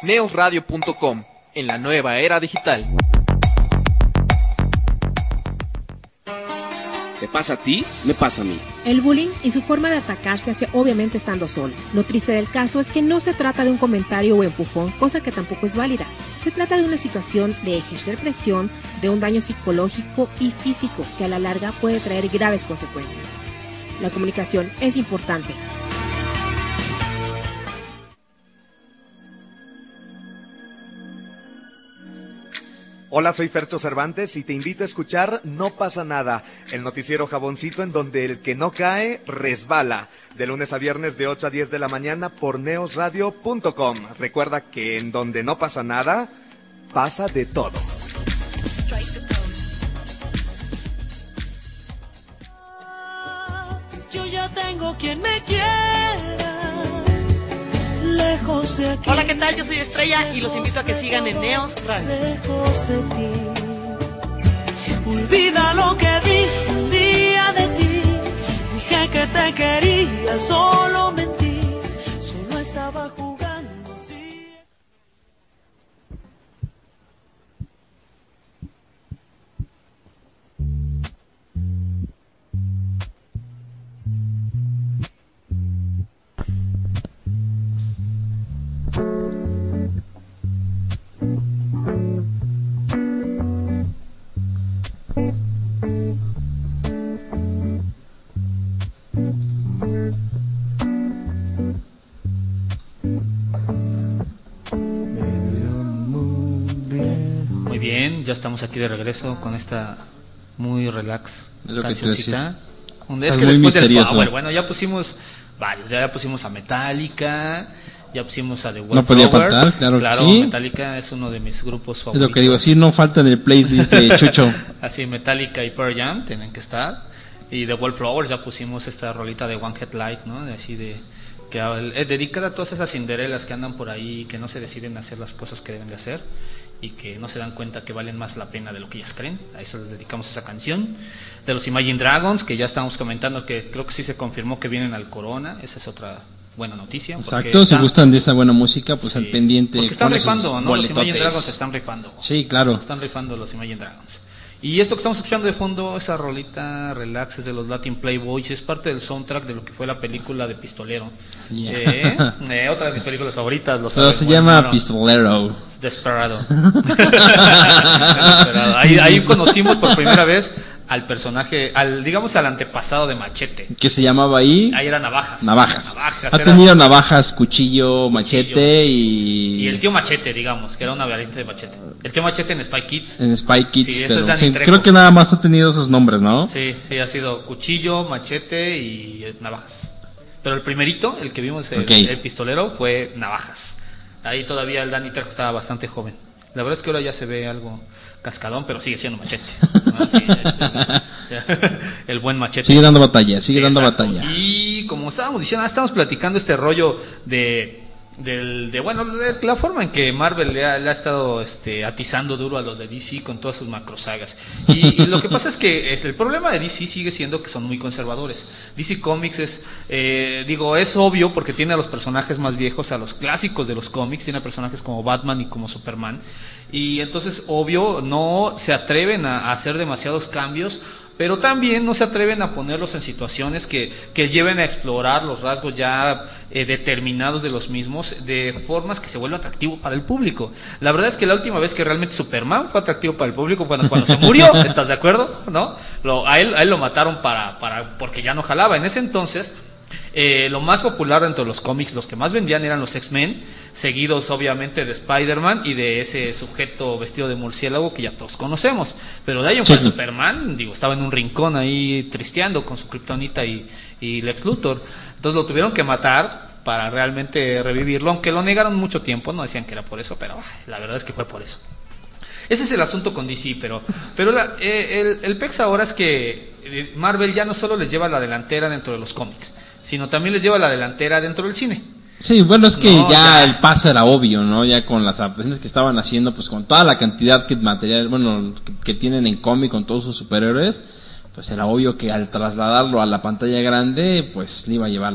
neos radio punto com, en la nueva era digital. ¿Te pasa a ti? Me pasa a mí. El bullying y su forma de atacar se hace obviamente estando solo. Lo triste del caso es que no se trata de un comentario o empujón, cosa que tampoco es válida. Se trata de una situación de ejercer presión, de un daño psicológico y físico que a la larga puede traer graves consecuencias. La comunicación es importante. Hola, soy Fercho Cervantes y te invito a escuchar No Pasa Nada, el noticiero jaboncito en donde el que no cae, resbala. De lunes a viernes de ocho a diez de la mañana por neos radio punto com. Recuerda que en donde no pasa nada, pasa de todo. Yo ya tengo quien me quiera. Lejos de aquí. Hola, ¿qué tal? Yo soy Estrella y los invito a que sigan en Neos Radio. Lejos de ti. Olvida lo que dije un día de ti. Dije que te quería, solo mentí. Solo estaba jugando, sí. Muy bien, ya estamos aquí de regreso con esta muy relax Es lo que cancioncita. Un- Estás Es que muy después del misterioso. Power, bueno, ya pusimos varios, ya pusimos a Metallica, ya pusimos a The No podía Wallflowers. faltar, claro que Claro, sí. Metallica es uno de mis grupos Es favoritos. lo que digo, sí, no falta en el playlist de Chucho. Así, Metallica y Pearl Jam tienen que estar. Y The Wallflowers ya pusimos esta rolita de One Headlight, ¿no? De así de que es dedicada a todas esas cinderelas que andan por ahí, que no se deciden hacer las cosas que deben de hacer y que no se dan cuenta que valen más la pena de lo que ellas creen. A eso les dedicamos esa canción. De los Imagine Dragons, que ya estamos comentando que creo que sí se confirmó que vienen al Corona. Esa es otra buena noticia. porque Exacto, si están- gustan de esa buena música, pues Sí, al pendiente. porque están con esos rifando, ¿no? Los Imagine boletotes. Dragons están rifando. Sí, claro. Están rifando los Imagine Dragons. Y esto que estamos escuchando de fondo, esa rolita relax, es de los Latin Playboys, es parte del soundtrack de lo que fue la película de Pistolero. Yeah. Eh, eh, otra de mis películas favoritas, lo Pero saben, se bueno, llama no. Pistolero. Desperado. Desperado. Ahí, ahí conocimos por primera vez al personaje, al digamos al antepasado de Machete. Que se llamaba ahí. Ahí era Navajas. Navajas. Navajas, Ha era- tenido navajas, cuchillo, machete y. Y el tío Machete, digamos, que era una variante de Machete. El tío Machete en Spy Kids. En Spy Kids. Sí, ese pero es Danny sí, Trejo. creo que nada más ha tenido esos nombres, ¿no? Sí, sí, ha sido cuchillo, machete y eh, navajas. Pero el primerito, el que vimos, el, Ok. el pistolero, fue navajas. Ahí todavía el Danny Trejo estaba bastante joven. La verdad es que ahora ya se ve algo cascadón, pero sigue siendo machete. ¿no? Sí, este, el buen machete. Sigue dando batalla, sigue Sí, dando exacto. batalla. Y como estábamos diciendo, ah, estábamos platicando este rollo de del, de bueno de la forma en que Marvel le ha, le ha estado este, atizando duro a los de D C con todas sus macrosagas. Y, y lo que pasa es que es, el problema de D C sigue siendo que son muy conservadores. D C Comics es, eh, digo, es obvio porque tiene a los personajes más viejos, a los clásicos de los cómics, tiene a personajes como Batman y como Superman. Y entonces, obvio, no se atreven a, a hacer demasiados cambios, pero también no se atreven a ponerlos en situaciones que, que lleven a explorar los rasgos ya eh, determinados de los mismos de formas que se vuelva atractivo para el público. La verdad es que la última vez que realmente Superman fue atractivo para el público fue cuando, cuando se murió, ¿estás de acuerdo? ¿No? Lo, a, él, a él lo mataron para, para porque ya no jalaba. En ese entonces, eh, lo más popular dentro de los cómics, los que más vendían eran los X-Men, seguidos obviamente de Spider-Man y de ese sujeto vestido de murciélago que ya todos conocemos. Pero de ahí en fuera, Sí. Superman, digo, estaba en un rincón ahí tristeando con su kriptonita y, y Lex Luthor. Entonces lo tuvieron que matar para realmente revivirlo, aunque lo negaron mucho tiempo, no decían que era por eso, pero ay, la verdad es que fue por eso. Ese es el asunto con D C, pero, pero la, eh, el, el pex ahora es que eh, Marvel ya no solo les lleva la delantera dentro de los cómics, sino también les lleva la delantera dentro del cine. Sí, bueno, es que No, ya, ya. el paso era obvio, ¿no? Ya con las adaptaciones que estaban haciendo, pues con toda la cantidad que material, bueno, que, que tienen en cómic con todos sus superhéroes, pues era obvio que al trasladarlo a la pantalla grande, pues le iba a llevar la,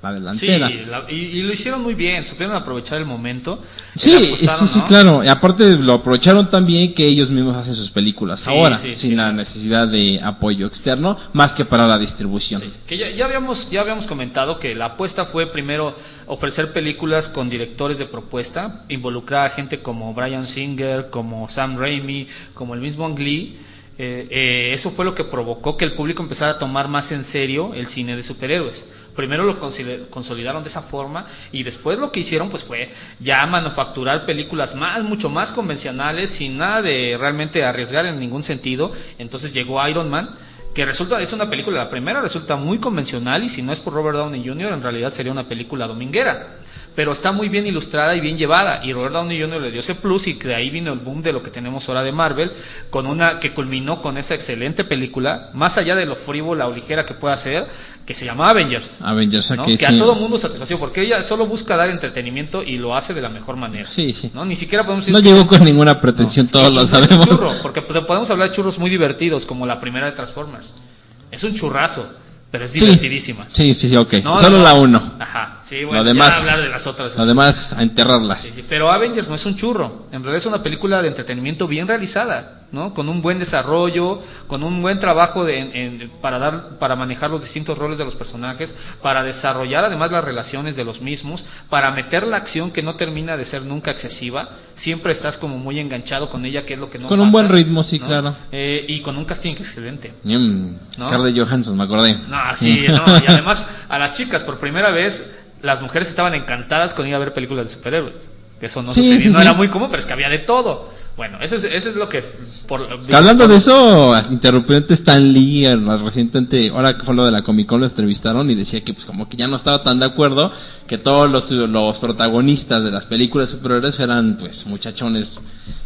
la delantera. Sí, la, y, y lo hicieron muy bien, supieron aprovechar el momento. Sí, sí, sí, ¿no? Claro, y aparte lo aprovecharon también que ellos mismos hacen sus películas sí, ahora, sí, sin sí, la sí. necesidad de apoyo externo, más que para la distribución. Sí, que ya, ya habíamos ya habíamos comentado que la apuesta fue primero ofrecer películas con directores de propuesta, involucrar a gente como Bryan Singer, como Sam Raimi, como el mismo Ang Lee. Eh, eh, eso fue lo que provocó que el público empezara a tomar más en serio el cine de superhéroes. Primero lo consolidaron de esa forma y después lo que hicieron pues fue ya manufacturar películas más, mucho más convencionales, sin nada de realmente arriesgar en ningún sentido. Entonces llegó Iron Man, que resulta, es una película, la primera resulta muy convencional y si no es por Robert Downey junior en realidad sería una película dominguera. Pero está muy bien ilustrada y bien llevada, y Robert Downey junior le dio ese plus, y de ahí vino el boom de lo que tenemos ahora de Marvel, con una que culminó con esa excelente película, más allá de lo frívola o ligera que pueda ser, que se llama Avengers. Avengers, ¿no? que, que sí. a todo mundo satisfació, porque ella solo busca dar entretenimiento y lo hace de la mejor manera. Sí, sí. ¿no? Ni siquiera podemos decir no llegó con ninguna pretensión, no. todos lo sabemos. Es un churro, porque podemos hablar de churros muy divertidos, como la primera de Transformers. Es un churrazo. Pero es divertidísima. Sí, sí, sí, ok. No, Solo no, la uno. Ajá, sí, bueno, lo demás, ya hablar de las otras. Lo demás, a enterrarlas. Sí, sí, pero Avengers no es un churro. En realidad es una película de entretenimiento bien realizada, ¿no? Con un buen desarrollo, con un buen trabajo de, en, en, para dar, para manejar los distintos roles de los personajes, para desarrollar además las relaciones de los mismos, para meter la acción que no termina de ser nunca excesiva. Siempre estás como muy enganchado con ella, que es lo que no Con pasa, un buen ritmo, sí, ¿no? claro. Eh, y con un casting excelente. Mm, ¿no? Scarlett Johansson, me acordé. No, sí, no, y además a las chicas, por primera vez, las mujeres estaban encantadas con ir a ver películas de superhéroes. Eso no sí, sucedía, sí, no sí. era muy común, pero es que había de todo. Bueno, eso es, eso es lo que... Por, Hablando por... de eso, interrumpiente Stan Lee, recientemente, ahora que fue lo de la Comic Con, lo entrevistaron y decía que pues como que ya no estaba tan de acuerdo, que todos los, los protagonistas de las películas de superhéroes eran pues muchachones,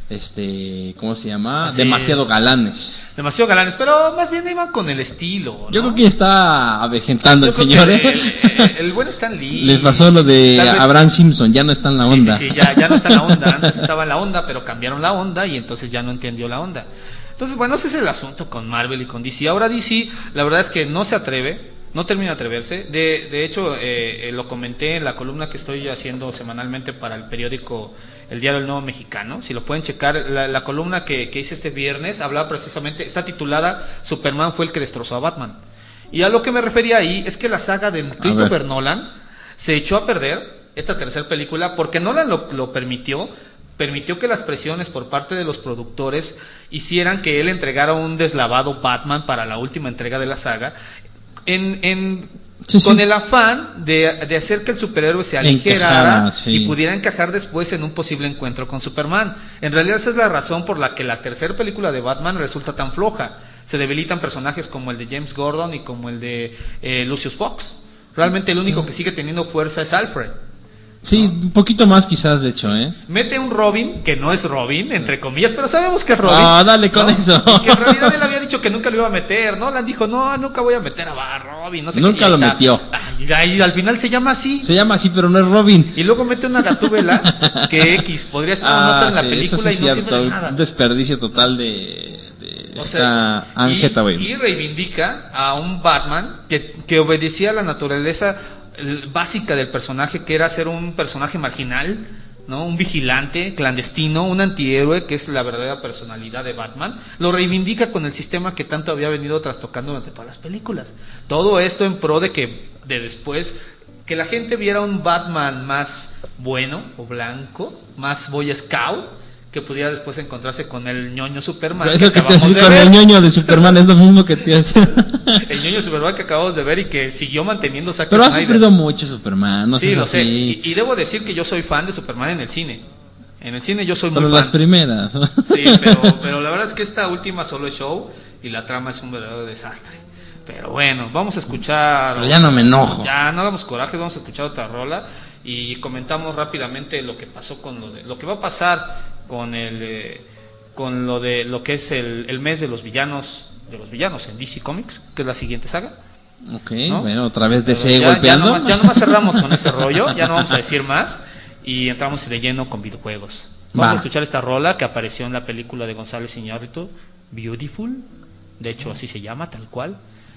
este, ¿cómo se llama? Así, demasiado galanes. Demasiado galanes, pero más bien iban con el estilo, ¿no? Yo creo que ya está avejentando el señor, el, ¿eh? el, el buen Stan Lee. Les pasó lo de vez... Abraham Simpson, ya no está en la onda. Sí, sí, sí, ya, ya no está en la onda. Antes estaba en la onda, pero cambiaron la onda y entonces ya no entendió la onda. Entonces, bueno, ese es el asunto con Marvel y con D C. Ahora D C, la verdad es que no se atreve, no termina de atreverse. De, de hecho, eh, eh, lo comenté en la columna que estoy haciendo semanalmente para el periódico El Diario del Nuevo Mexicano. Si lo pueden checar, la, la columna que, que hice este viernes hablaba precisamente, está titulada Superman fue el que destrozó a Batman. Y a lo que me refería ahí es que la saga de Christopher Nolan se echó a perder, esta tercera película, porque Nolan lo, lo permitió, permitió que las presiones por parte de los productores hicieran que él entregara un deslavado Batman para la última entrega de la saga, en, en sí, con sí. el afán de, de hacer que el superhéroe se aligerara sí. y pudiera encajar después en un posible encuentro con Superman. En realidad esa es la razón por la que la tercera película de Batman resulta tan floja. Se debilitan personajes como el de James Gordon y como el de eh, Lucius Fox. Realmente el único sí. que sigue teniendo fuerza es Alfred. Sí, ¿no? Un poquito más quizás, de hecho, ¿eh? Mete un Robin, que no es Robin, entre comillas, pero sabemos que es Robin. Ah, dale con ¿no? eso. Y que en realidad él había dicho que nunca lo iba a meter, ¿no? Lan dijo, no, nunca voy a meter a Robin, no sé Nunca qué, lo está. metió. Ay, y al final se llama así. Se llama así, pero no es Robin. Y luego mete una Gatúbela, que X, podría estar ah, no estar en la sí, película sí y no cierto, sirve de nada. Un desperdicio total de... de o sea, Anne Hathaway. Y, y reivindica a un Batman que, que obedecía a la naturaleza básica del personaje, que era ser un personaje marginal, ¿no? Un vigilante clandestino, un antihéroe, que es la verdadera personalidad de Batman. Lo reivindica con el sistema que tanto había venido trastocando durante todas las películas. Todo esto en pro de que de después que la gente viera un Batman más bueno o blanco, más Boy Scout, que pudiera después encontrarse con el ñoño Superman. Es lo que te hace con el ñoño de Superman, es lo mismo que te hace. El ñoño Superman que acabamos de ver y que siguió manteniendo Zack Pero ha Snyder. sufrido mucho Superman, no sé. Sí, lo así. sé. Y, y debo decir que yo soy fan de Superman en el cine. En el cine yo soy muy pero fan. las primeras. Sí, pero, pero la verdad es que esta última solo es show y la trama es un verdadero desastre. Pero bueno, vamos a escuchar... Pero ya no me enojo. Ya no hagamos coraje, vamos a escuchar otra rola y comentamos rápidamente lo que pasó con lo de... Lo que va a pasar con el eh, con lo de lo que es el, el mes de los villanos de los villanos en D C Comics, que es la siguiente saga. Ok, ¿no? Bueno, otra vez D C ya, golpeando. Ya nomás, ya nomás cerramos con ese rollo, ya no vamos a decir más y entramos de lleno con videojuegos. Vamos Va. a escuchar esta rola que apareció en la película de González Iñárritu, Beautiful, de hecho así se llama, tal cual.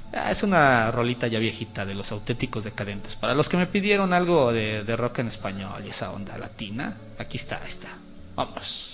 Ah, es una rolita ya viejita de Los Auténticos Decadentes. Para los que me pidieron algo de, de rock en español y esa onda latina, aquí está, ahí está. Vamos.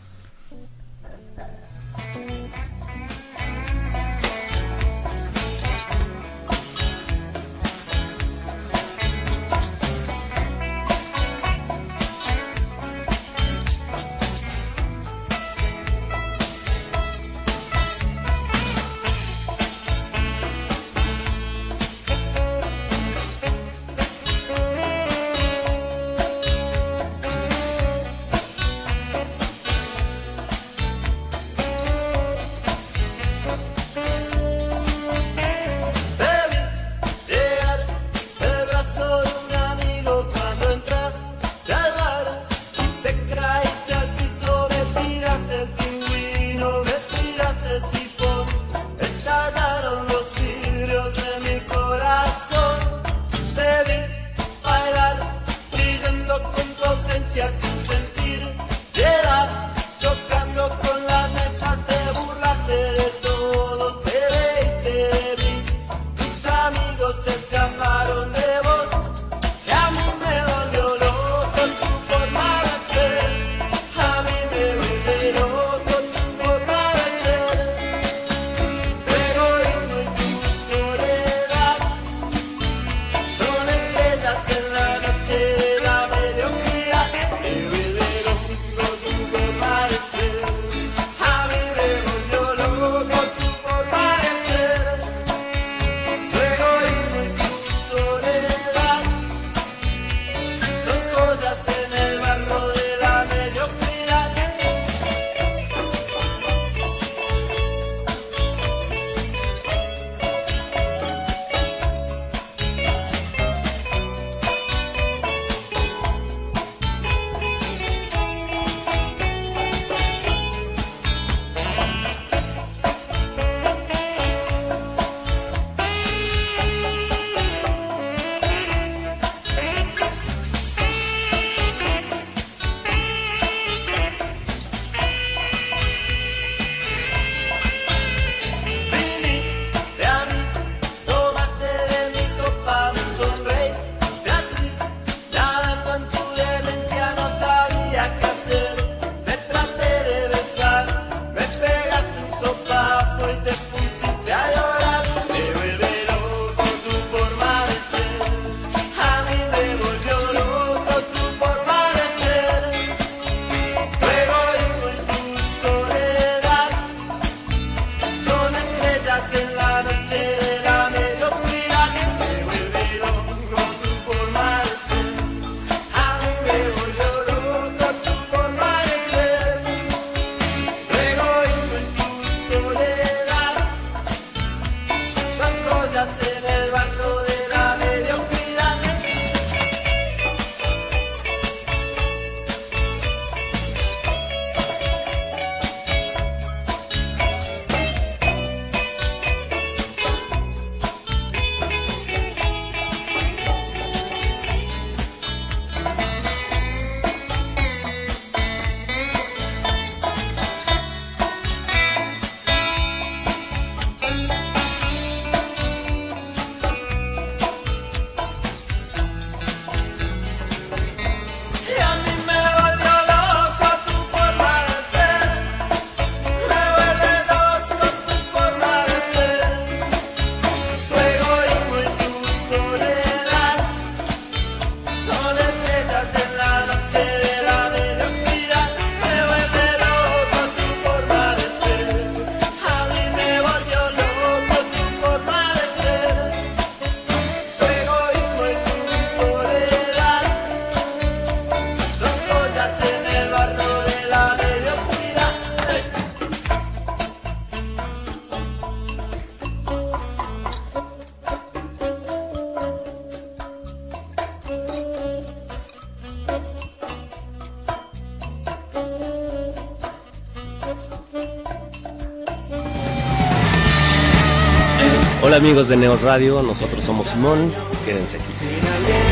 Hola amigos de Neo Radio, nosotros somos Simón, quédense aquí.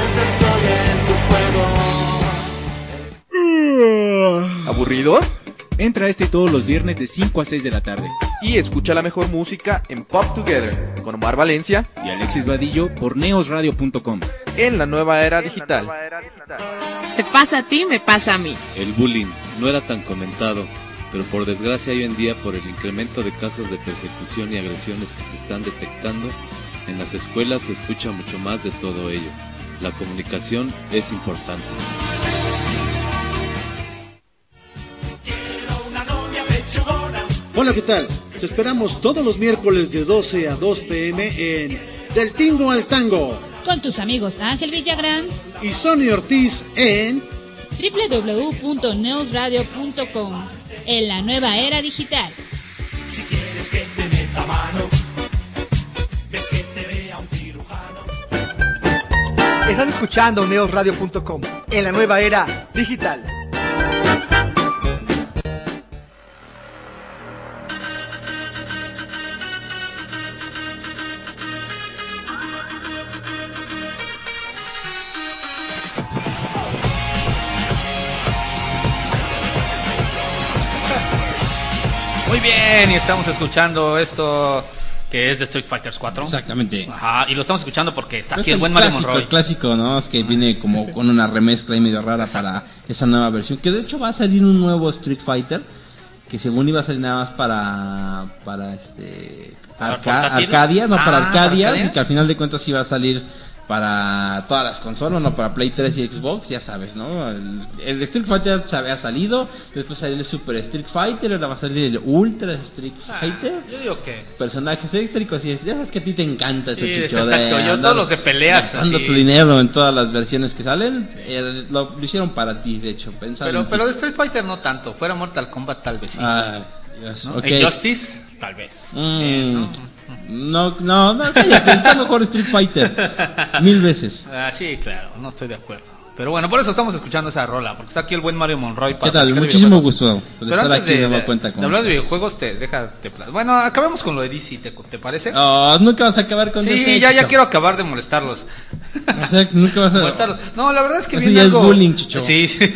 ¿Aburrido? Entra a este todos los viernes de cinco a seis de la tarde. Y escucha la mejor música en Pop Together con Omar Valencia y Alexis Vadillo por neos radio punto com. En la nueva era digital. Te pasa a ti, me pasa a mí. El bullying no era tan comentado, pero por desgracia hoy en día, por el incremento de casos de persecución y agresiones que se están detectando, en las escuelas se escucha mucho más de todo ello. La comunicación es importante. Hola, ¿qué tal? Te esperamos todos los miércoles de doce a dos pm en Del Tingo al Tango. Con tus amigos Ángel Villagrán y Sonny Ortiz en doble u doble u doble u punto neos radio punto com. En la nueva era digital. Si quieres que te meta mano, ves que te vea un cirujano. Estás escuchando neos radio punto com en la nueva era digital. Muy bien, y estamos escuchando esto que es de Street Fighter cuatro. Exactamente. Ajá, y lo estamos escuchando porque está Es aquí el buen clásico, Mario Monroy. El clásico, ¿no? Es que viene como con una remezcla y medio rara para esa nueva versión. Que de hecho va a salir un nuevo Street Fighter, que según iba a salir nada más para para este Arca Arcadia, no, ah, para Arcadia, y que al final de cuentas iba a salir para todas las consolas, no, para Play tres y Xbox, ya sabes, ¿no? El, el Street Fighter se había salido, después salió el Super Street Fighter, ahora va a salir el Ultra Street Fighter. Ah, yo digo que personajes eléctricos, y ya sabes que a ti te encanta sí, ese chicho, exacto, de yo todos los de peleas gastando así. tu dinero en todas las versiones que salen, sí. eh, lo, lo hicieron para ti, de hecho, pensando. Pero, pero de Street Fighter no tanto, fuera Mortal Kombat tal vez sí. Ah, Dios, ¿no? okay. Injustice, tal vez. Mm. Eh, ¿no? No, no, no, cállate, está mejor Street Fighter. Mil veces. Ah, sí, claro, no estoy de acuerdo. Pero bueno, por eso estamos escuchando esa rola, porque está aquí el buen Mario Monroy. Para ¿qué tal? Muchísimo gusto de estar aquí de, de, cuenta con de hablar de videojuegos, te deja te Bueno, acabemos con lo de D C, ¿te, te parece? Oh, nunca vas a acabar con sí, D C. Sí, ya, ya quiero acabar de molestarlos. O sea, nunca vas a molestarlos. No, la verdad es que Eso viene ya algo. Es bullying, Chicho. Sí, sí.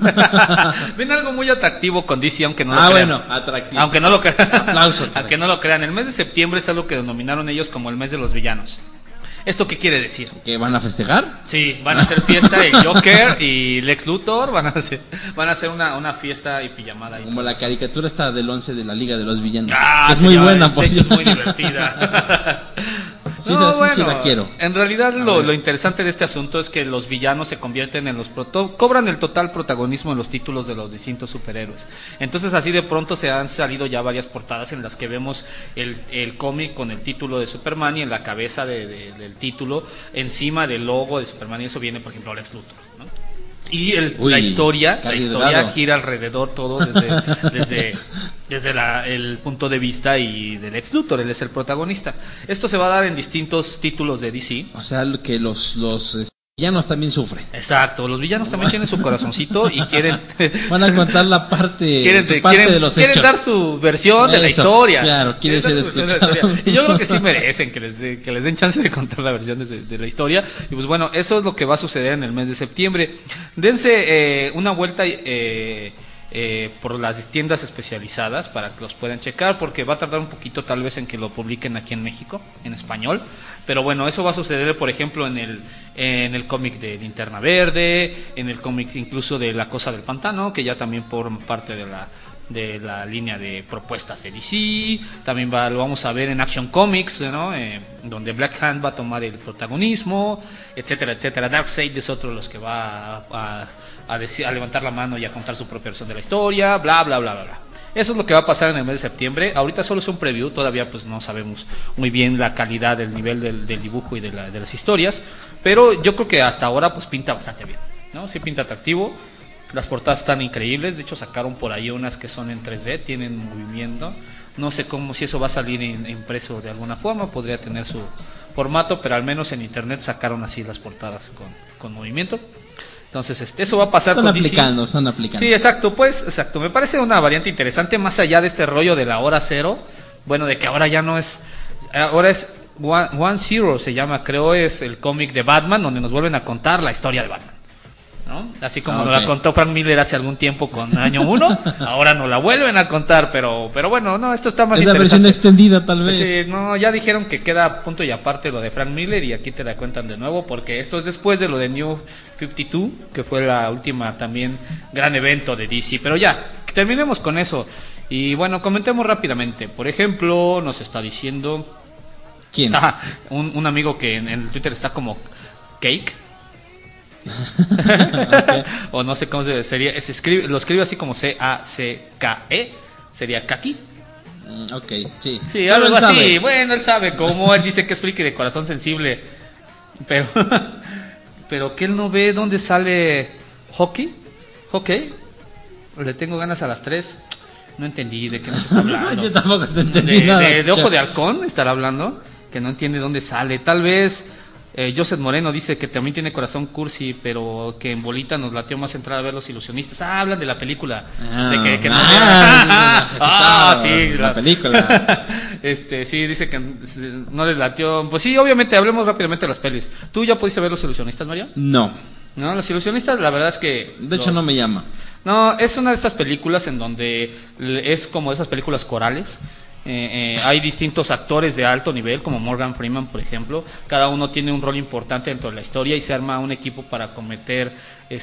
Viene algo muy atractivo con D C, aunque no lo ah, crean. Ah, bueno, atractivo. Aunque no lo crean. Aplauso. Aunque no lo crean. El mes de septiembre es algo que denominaron ellos como el mes de los villanos. ¿Esto qué quiere decir? ¿Que van a festejar? Sí, van a hacer fiesta el Joker y Lex Luthor, van a hacer, van a hacer una, una fiesta y pijamada. Y como la caricatura está del once de la Liga de los Villanos. Ah, es señores, muy buena, por hecho es muy divertida. Sí, no, sí, bueno, sí la quiero. En realidad lo, lo interesante de este asunto es que los villanos se convierten en los proto cobran el total protagonismo en los títulos de los distintos superhéroes. Entonces así de pronto se han salido ya varias portadas en las que vemos el, el cómic con el título de Superman y en la cabeza de, de, del título, encima del logo de Superman, y eso viene por ejemplo Lex Luthor, ¿no? Y el, Uy, la historia, la historia gira alrededor todo desde, desde, desde la, el punto de vista y del Lex Luthor, él es el protagonista. Esto se va a dar en distintos títulos de D C. O sea, que los, los villanos también sufren. Exacto, los villanos también tienen su corazoncito y quieren... Van a contar la parte, quieren, su parte quieren, de los quieren hechos. dar su versión Eso, de la historia. Claro, quieren, quieren ser escuchados. Y yo creo que sí merecen que les, de, que les den chance de contar la versión de, de la historia. Y pues bueno, eso es lo que va a suceder en el mes de septiembre. Dense eh, una vuelta... Eh, Eh, por las tiendas especializadas para que los puedan checar, porque va a tardar un poquito tal vez en que lo publiquen aquí en México en español, pero bueno, eso va a suceder por ejemplo en el en el cómic de Linterna Verde, en el cómic incluso de La Cosa del Pantano, que ya también forma parte de la de la línea de propuestas de D C. También va, lo vamos a ver en Action Comics, ¿no? Eh, donde Black Hand va a tomar el protagonismo, etcétera, etcétera. Darkseid es otro de los que va a, a A, decir, a levantar la mano y a contar su propia versión de la historia, bla, bla, bla, bla, bla. Eso es lo que va a pasar en el mes de septiembre. Ahorita solo es un preview, todavía pues no sabemos muy bien la calidad, el nivel del, del dibujo y de, la, de las historias, pero yo creo que hasta ahora pues pinta bastante bien, ¿no? Sí pinta atractivo, las portadas están increíbles, de hecho sacaron por ahí unas que son en tres D, tienen movimiento, no sé cómo, si eso va a salir in, impreso de alguna forma, podría tener su formato, pero al menos en internet sacaron así las portadas con, con movimiento. Entonces, este, eso va a pasar están con aplicando, D C. Están aplicando. Sí, exacto, pues, exacto. Me parece una variante interesante, más allá de este rollo de la hora cero. Bueno, de que ahora ya no es, ahora es One, One Zero, se llama, creo, es el cómic de Batman, donde nos vuelven a contar la historia de Batman, ¿no? Así como Okay. nos la contó Frank Miller hace algún tiempo con Año uno, ahora nos la vuelven a contar, pero pero bueno, no, esto está más Es la interesante. versión extendida, tal vez. Sí, no, ya dijeron que queda punto y aparte lo de Frank Miller y aquí te la cuentan de nuevo porque esto es después de lo de New cincuenta y dos, que fue la última también gran evento de D C, pero ya, terminemos con eso. Y bueno, comentemos rápidamente. Por ejemplo, nos está diciendo ¿quién? Ajá, un, un amigo que en, en Twitter está como Cake. Okay. O no sé cómo se sería, se escribe, lo escribe así como C A C K E, sería Kaki. Mm, ok, sí. Sí, Solo algo él así. sabe. Bueno, él sabe, como él dice que es friki de corazón sensible. Pero pero que él no ve dónde sale Hockey. Hockey. Le tengo ganas a las tres. No entendí de qué nos está hablando. Yo tampoco te entendí de, nada. de, de Ojo de Halcón estará hablando, que no entiende dónde sale. Tal vez eh, Joseph Moreno dice que también tiene corazón cursi, pero que en bolita nos latió más entrar a ver Los Ilusionistas. Ah, hablan de la película. Ah, de que, que no ah, ah, ah, sí, la, la película. Este, sí, dice que no les latió. Pues sí, obviamente, hablemos rápidamente de las pelis. ¿Tú ya pudiste ver Los Ilusionistas, Mario? No. No, Los Ilusionistas, la verdad es que... De hecho, lo... no me llama. No, es una de esas películas en donde es como esas películas corales. Eh, eh, hay distintos actores de alto nivel, como Morgan Freeman, por ejemplo. Cada uno tiene un rol importante dentro de la historia y se arma un equipo para cometer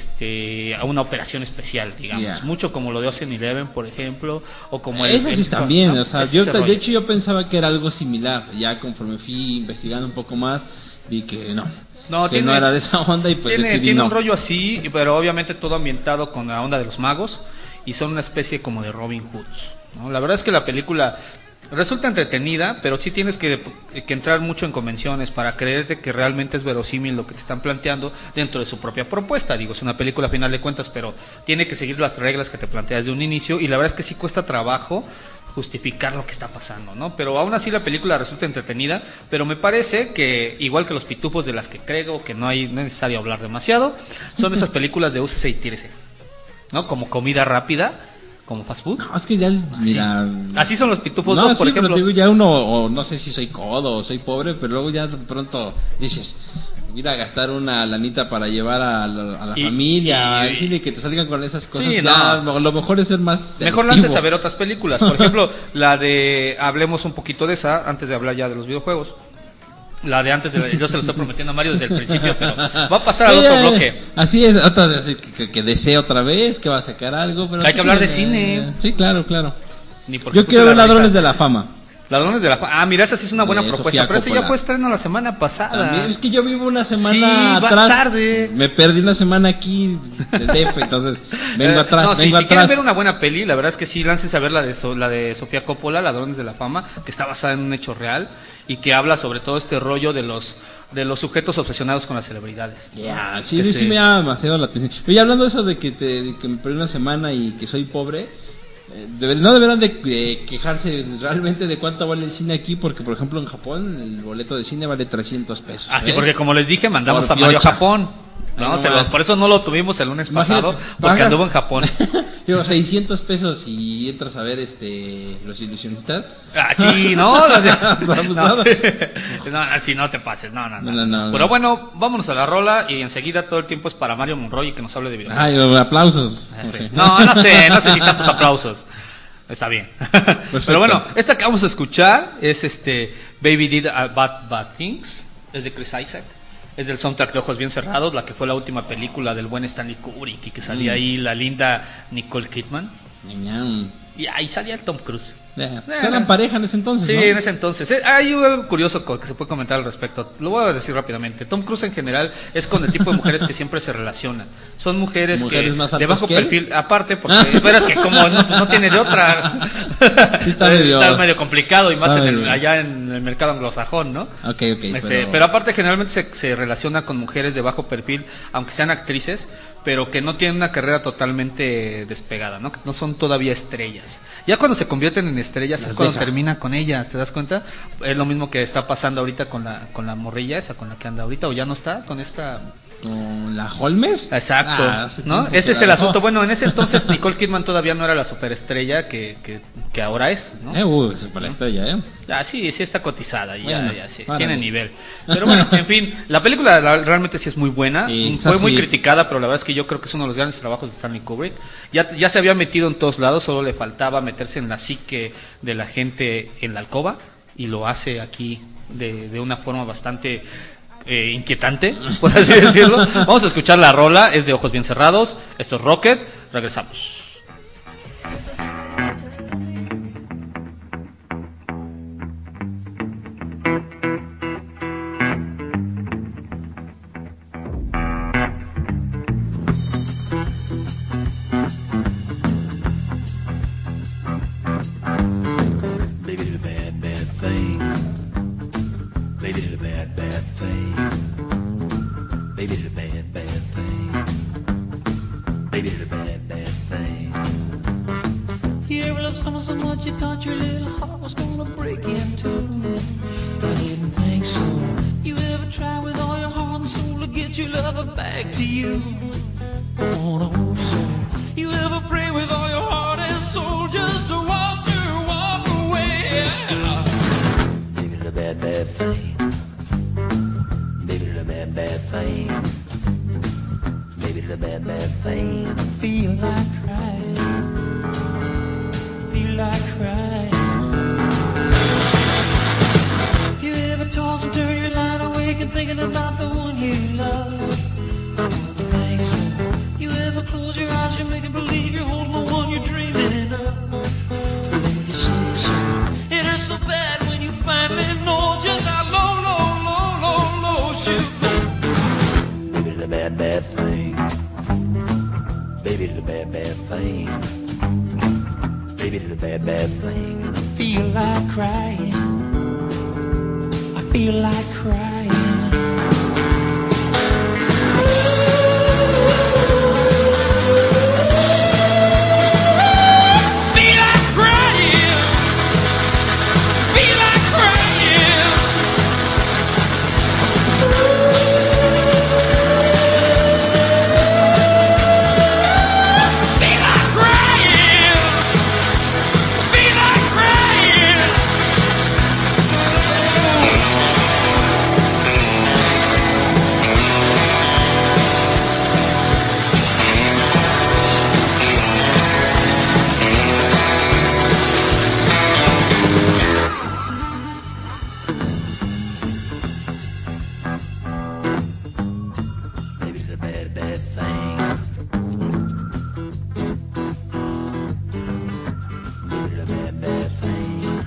este, a una operación especial, digamos. Yeah. Mucho como lo de Ocean Eleven, por ejemplo, o como el, Esas sí el- están bien, ¿no? o sea, Es yo, ese de rollo. hecho yo pensaba que era algo similar. Ya conforme fui investigando un poco más, vi que no. No, que tiene- no era de esa onda y pues tiene, decidí tiene no. un rollo así, pero obviamente todo ambientado con la onda de los magos y son una especie como de Robin Hoods, ¿no? La verdad es que la película resulta entretenida, pero sí tienes que, que entrar mucho en convenciones para creerte que realmente es verosímil lo que te están planteando dentro de su propia propuesta. Digo, es una película a final de cuentas, pero tiene que seguir las reglas que te planteas de un inicio y la verdad es que sí cuesta trabajo justificar lo que está pasando, ¿no? Pero aún así la película resulta entretenida, pero me parece que, igual que Los Pitufos, de las que creo que no hay no es necesario hablar demasiado, son de esas películas de úsese y tírese, ¿no? Como comida rápida, como fast food. No, es que ya, mira... Así son Los Pitufos No, dos, por sí, pero ejemplo. te digo, ya uno, o no sé si soy codo o soy pobre, pero luego ya de pronto dices, ir a gastar una lanita para llevar a la, a la Y- familia, y- al cine, que te salgan con esas cosas. Sí, ya, no. lo mejor es ser más Mejor selectivo. lances a ver otras películas. Por ejemplo, la de... Hablemos un poquito de esa, antes de hablar ya de los videojuegos. La de antes, de la- yo se lo estoy prometiendo a Mario desde el principio, pero va a pasar al Sí, otro ya, ya. bloque. Así es, otra así que, que, que desee otra vez, que va a sacar algo. Pero Hay sí, que hablar sí, de cine. Sí, claro, claro. Ni porque Yo puse quiero ver la Ladrones revista. de la Fama. Ladrones de la Fama. Ah, mira, esa sí es una buena De propuesta, Sofía pero ese ya Coppola. fue estreno la semana pasada. También, es que yo vivo una semana Sí, vas atrás. tarde. Me perdí una semana aquí del D F, entonces vengo Eh, atrás, no, sí, vengo si quieren atrás. ver una buena peli, la verdad es que sí, láncense a ver la de, So- la de Sofía Coppola, Ladrones de la Fama, que está basada en un hecho real y que habla sobre todo este rollo de los de los sujetos obsesionados con las celebridades. Ya, sí, Que sí, se- sí me llama demasiado la atención. Oye, hablando de eso de que, te, de que me perdí una semana y que soy pobre, eh, debe- no deberán de, de quejarse realmente de cuánto vale el cine aquí, porque por ejemplo en Japón el boleto de cine vale trescientos pesos. Ah, sí, ¿eh? porque como les dije, mandamos Por a Mario a piocha. Japón. Ahí ¿no? nomás. Se lo- por eso no lo tuvimos el lunes pasado, Imagínate, porque pagas- anduvo en Japón. Digo, seiscientos pesos y entras a ver este Los Ilusionistas. Ah, sí, no, no, sí. Has abusado. No, sí. No, así no te pases, no, no, no. No, no, no. Pero bueno, vámonos a la rola y enseguida todo el tiempo es para Mario Monroy y que nos hable de videojuegos. Ay, aplausos. Ah, sí. No, no sé, no sé si tantos aplausos. Está bien. Pero bueno, esta que vamos a escuchar es este Baby Did a Bad Bad Things, es de Chris Isaac. Es del soundtrack de Ojos Bien Cerrados, la que fue la última película del buen Stanley Kubrick y que salía Mm. ahí la linda Nicole Kidman. Ñam. Y ahí salía el Tom Cruise. Ya, pues eran pareja en ese entonces, Sí, ¿no? en ese entonces. Eh, Hay algo curioso co- que se puede comentar al respecto. Lo voy a decir rápidamente. Tom Cruise en general es con el tipo de mujeres que siempre se relaciona. Son mujeres, ¿Mujeres que más de altas bajo que él? perfil, aparte porque verás que como no, pues no tiene de otra. Sí, está medio- medio complicado y más está en el- medio- allá en el mercado anglosajón, ¿no? Ok, ok, Este, pero... pero... aparte generalmente se, se relaciona con mujeres de bajo perfil, aunque sean actrices, pero que no tienen una carrera totalmente despegada, ¿no? Que no son todavía estrellas. Ya cuando se convierten en estrellas Las es cuando deja. termina con ellas, ¿te das cuenta? Es lo mismo que está pasando ahorita con la con la morrilla esa con la que anda ahorita, o ya no está con esta con la Holmes. Exacto, Ah, ¿no? Ese es el asunto. Bueno, en ese entonces Nicole Kidman todavía no era la superestrella que, que, que ahora es, ¿no? Eh, uh, superestrella, ¿eh? Ah, sí, sí está cotizada, ya, Bueno, ya sí, bueno. tiene nivel. Pero bueno, en fin, la película la- realmente sí es muy buena. Sí, Fue eso muy sí. criticada, pero la verdad es que yo creo que es uno de los grandes trabajos de Stanley Kubrick. Ya, ya se había metido en todos lados, solo le faltaba meterse en la psique de la gente en la alcoba, y lo hace aquí de, de una forma bastante eh, inquietante, por así decirlo. Vamos a escuchar la rola, es de Ojos Bien Cerrados. Esto es Rocket, regresamos. Baby did a bad, bad thing. Baby did a bad, bad thing. Baby did a bad, bad thing. Baby did a bad, bad thing. You ever loved someone so much you thought your little heart was gonna break in two? But I didn't think so. You ever try with all your heart and soul to get your lover back to you? Come on, I hope so. You ever pray with all your heart and soul just to watch her walk away? Baby did a bad, bad thing. Baby did a bad, bad thing. Baby did a bad, bad thing. I feel like crying. Feel like crying. You ever toss and turn your line awake and thinking about the one you love? Think so. You ever close your eyes, you're making believe you're holding the one you're dreaming of? When you say so, it hurts so bad when you finally know just how low, low, low, low, low you go. Baby did a bad, bad thing. Baby did a bad, bad thing. Baby did a bad, bad thing. I feel like crying. I feel like crying. Baby did a bad, bad thing. Baby did a bad, bad thing.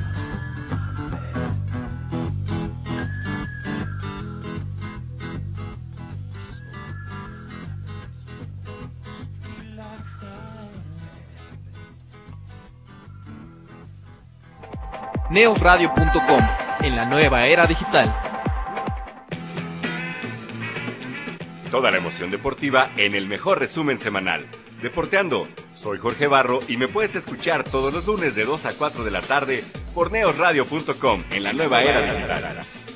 neos radio punto com, en la nueva era digital. Toda la emoción deportiva en el mejor resumen semanal. Deporteando, soy Jorge Barro y me puedes escuchar todos los lunes de dos a cuatro de la tarde por neos radio punto com en la nueva era digital.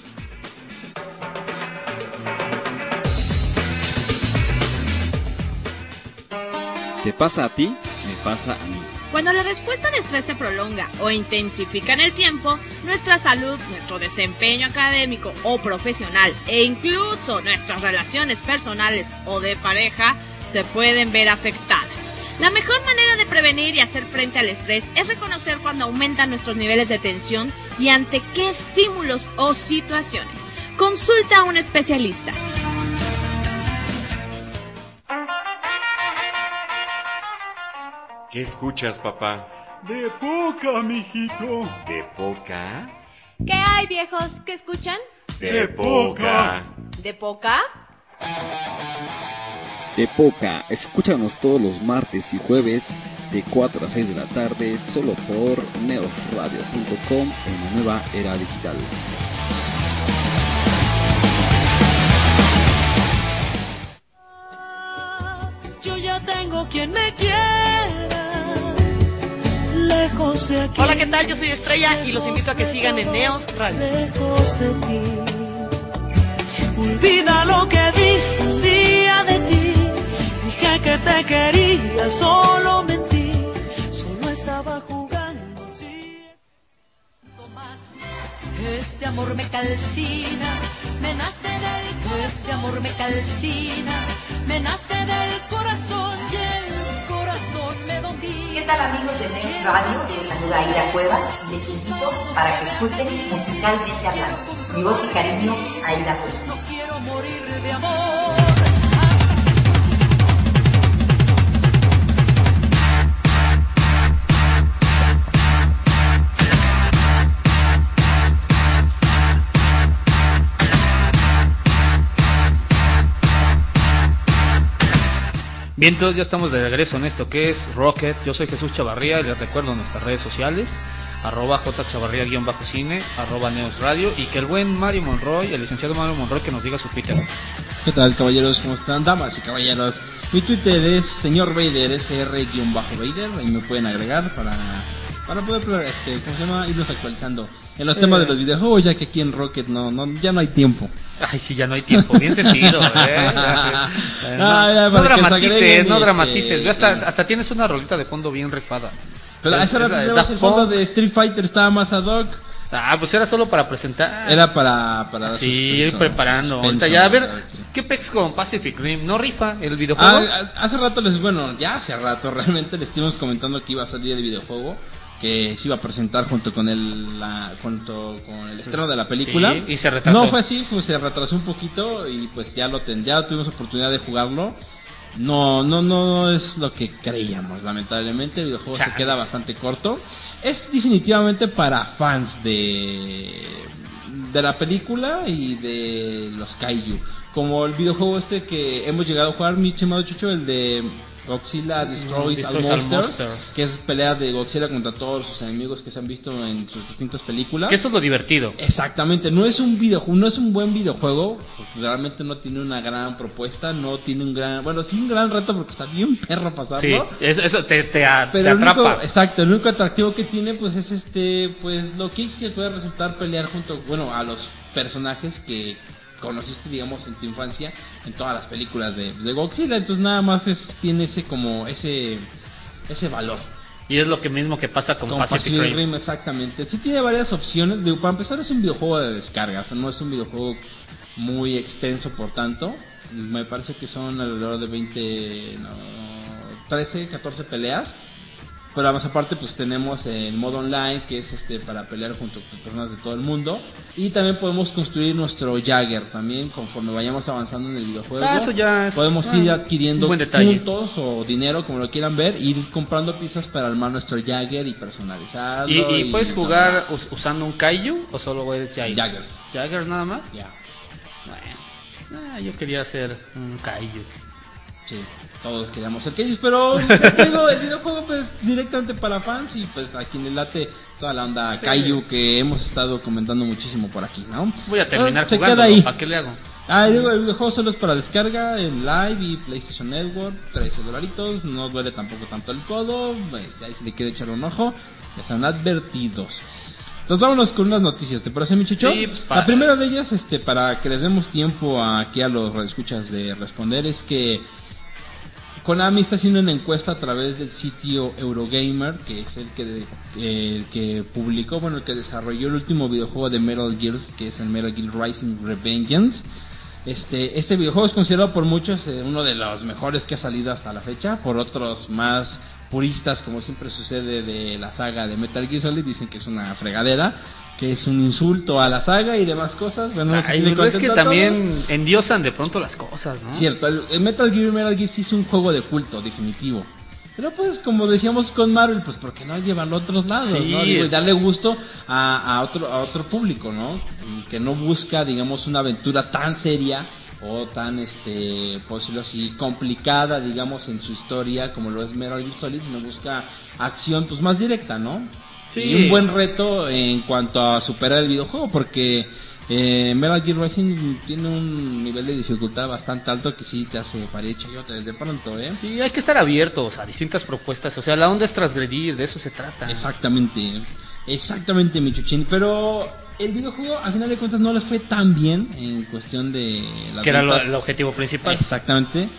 ¿Te pasa a ti? Me pasa a mí. Cuando la respuesta de estrés se prolonga o intensifica en el tiempo, nuestra salud, nuestro desempeño académico o profesional e incluso nuestras relaciones personales o de pareja se pueden ver afectadas. La mejor manera de prevenir y hacer frente al estrés es reconocer cuando aumentan nuestros niveles de tensión y ante qué estímulos o situaciones. Consulta a un especialista. ¿Qué escuchas, papá? De poca, mijito. ¿De poca? ¿Qué hay, viejos? ¿Qué escuchan? De poca. ¿De poca? De Poca, escúchanos todos los martes y jueves de cuatro a seis de la tarde solo por neos radio punto com en la nueva era digital. Yo ya tengo quien me quiera, lejos de aquí. Hola, ¿qué tal? Yo soy Estrella y los invito a que sigan en Neos Radio. Lejos de ti, olvida lo que di, di te quería, solo mentí, solo estaba jugando, sí. Este amor me calcina, me nace del este amor me calcina, me nace del corazón y el corazón me domina. ¿Qué tal, amigos de Next Radio? Les saluda Aida Cuevas y les invito para que escuchen Musicalmente Hablando. Mi voz y cariño, Aida Cuevas. No quiero morir de amor. Bien, entonces ya estamos de regreso en esto que es Rocket. Yo soy Jesús Chavarría y les recuerdo nuestras redes sociales, arroba jchavarría guión bajo cine, arroba neos radio, y que el buen Mario Monroy, el licenciado Mario Monroy, que nos diga su Twitter. ¿Qué tal, caballeros? ¿Cómo están? Damas y caballeros, mi Twitter es señor Vader, S R guión bajo Vader, ahí me pueden agregar para, para poder, este, ¿cómo se llama? Irnos actualizando en los eh. temas de los videojuegos, ya que aquí en Rocket no, no, ya no hay tiempo. Ay, sí, ya no hay tiempo, bien sentido, ¿eh? Ya, ya, no, ah, ya, no dramatices, no dramatices. Que, hasta, que... hasta tienes una rolita de fondo bien rifada. Pero hace rato tenemos el fondo de Street Fighter, estaba más ad hoc. Ah, pues era solo para presentar. Era para... para sí, ir preparando. Ahorita ya, a ver, ¿qué pex con Pacific Rim? ¿No rifa el videojuego? Ah, hace rato les, bueno, ya hace rato realmente les estuvimos comentando que iba a salir el videojuego, que se iba a presentar junto con el la, junto con el estreno de la película. Sí, y se retrasó. No fue así, fue, se retrasó un poquito y pues ya lo ten, ya tuvimos oportunidad de jugarlo. No, no, no es lo que creíamos, lamentablemente. El videojuego Chale. se queda bastante corto. Es definitivamente para fans de de la película y de los kaiju. Como el videojuego este que hemos llegado a jugar, mi estimado Chucho, el de Godzilla Destroys, Destroys all Monsters, Monsters, que es pelea de Godzilla contra todos sus enemigos que se han visto en sus distintas películas. Que eso es lo divertido. Exactamente, no es un videojuego, no es un buen videojuego, pues realmente no tiene una gran propuesta, no tiene un gran, bueno, sí un gran reto porque está bien perro pasarlo. Sí, eso, eso te, te, a, Pero te el atrapa. Único, exacto, el único atractivo que tiene pues es este, pues lo que puede resultar pelear junto, bueno, a los personajes que conociste, digamos, en tu infancia en todas las películas de, de Godzilla, entonces nada más es tiene ese como ese ese valor. Y es lo que mismo que pasa con, con Pacific, Pacific Rim. Rim. Exactamente. Sí tiene varias opciones. Digo, para empezar es un videojuego de descarga, o sea, no es un videojuego muy extenso, por tanto, me parece que son alrededor de veinte, no, trece, catorce peleas. Pero más aparte pues tenemos el modo online, que es este para pelear junto con personas de todo el mundo, y también podemos construir nuestro Jagger también conforme vayamos avanzando en el videojuego. Ah, eso ya es, podemos ah, ir adquiriendo puntos o dinero, como lo quieran ver, ir comprando piezas para armar nuestro Jagger y personalizarlo. ¿Y, y, y puedes jugar us- usando un Kaiju o solo es Jagger? Jaggers. ¿Jaggers nada más? Ya. Bueno, ah, yo quería hacer un Kaiju. Sí, todos queríamos ser Kaijus, pero digo, el videojuego pues directamente para fans y pues a quien le late toda la onda sí. Kaiju que hemos estado comentando muchísimo por aquí, ¿no? Voy a terminar ah, jugando, ¿para qué le hago? Ah, digo, el videojuego solo es para descarga en Live y PlayStation Network, trece dolaritos, no duele tampoco tanto el codo, pues ahí si le quiere echar un ojo, están advertidos. Entonces vámonos con unas noticias, ¿te parece, mi Chucho? Sí, pues para... La primera de ellas, este, para que les demos tiempo aquí a los radioescuchas de responder, es que Konami está haciendo una encuesta a través del sitio Eurogamer, que es el que eh, el que publicó, bueno, el que desarrolló el último videojuego de Metal Gear, que es el Metal Gear Rising Revengeance. Este este videojuego es considerado por muchos eh, uno de los mejores que ha salido hasta la fecha, por otros más puristas, como siempre sucede de la saga de Metal Gear Solid, dicen que es una fregadera, que es un insulto a la saga y demás cosas. Bueno, Ay, no es que también endiosan de pronto las cosas, ¿no? Cierto, el, el Metal Gear Metal Gear sí es un juego de culto, definitivo. Pero pues como decíamos con Marvel, pues ¿por qué no llevarlo a otros lados? Sí, ¿no? Digo, darle gusto a, a otro a otro público, ¿no? Que no busca, digamos, una aventura tan seria o tan, este, por decirlo así, complicada, digamos, en su historia como lo es Metal Gear Solid, sino busca acción pues más directa, ¿no? Sí. Y un buen reto en cuanto a superar el videojuego, porque eh, Metal Gear Rising tiene un nivel de dificultad bastante alto que sí te hace parir chayote desde pronto, ¿eh? Sí, hay que estar abiertos a distintas propuestas, o sea, la onda es transgredir, de eso se trata. Exactamente, exactamente, mi Chuchín, pero el videojuego al final de cuentas no le fue tan bien en cuestión de... La que venta. Era lo, el objetivo principal. Exactamente.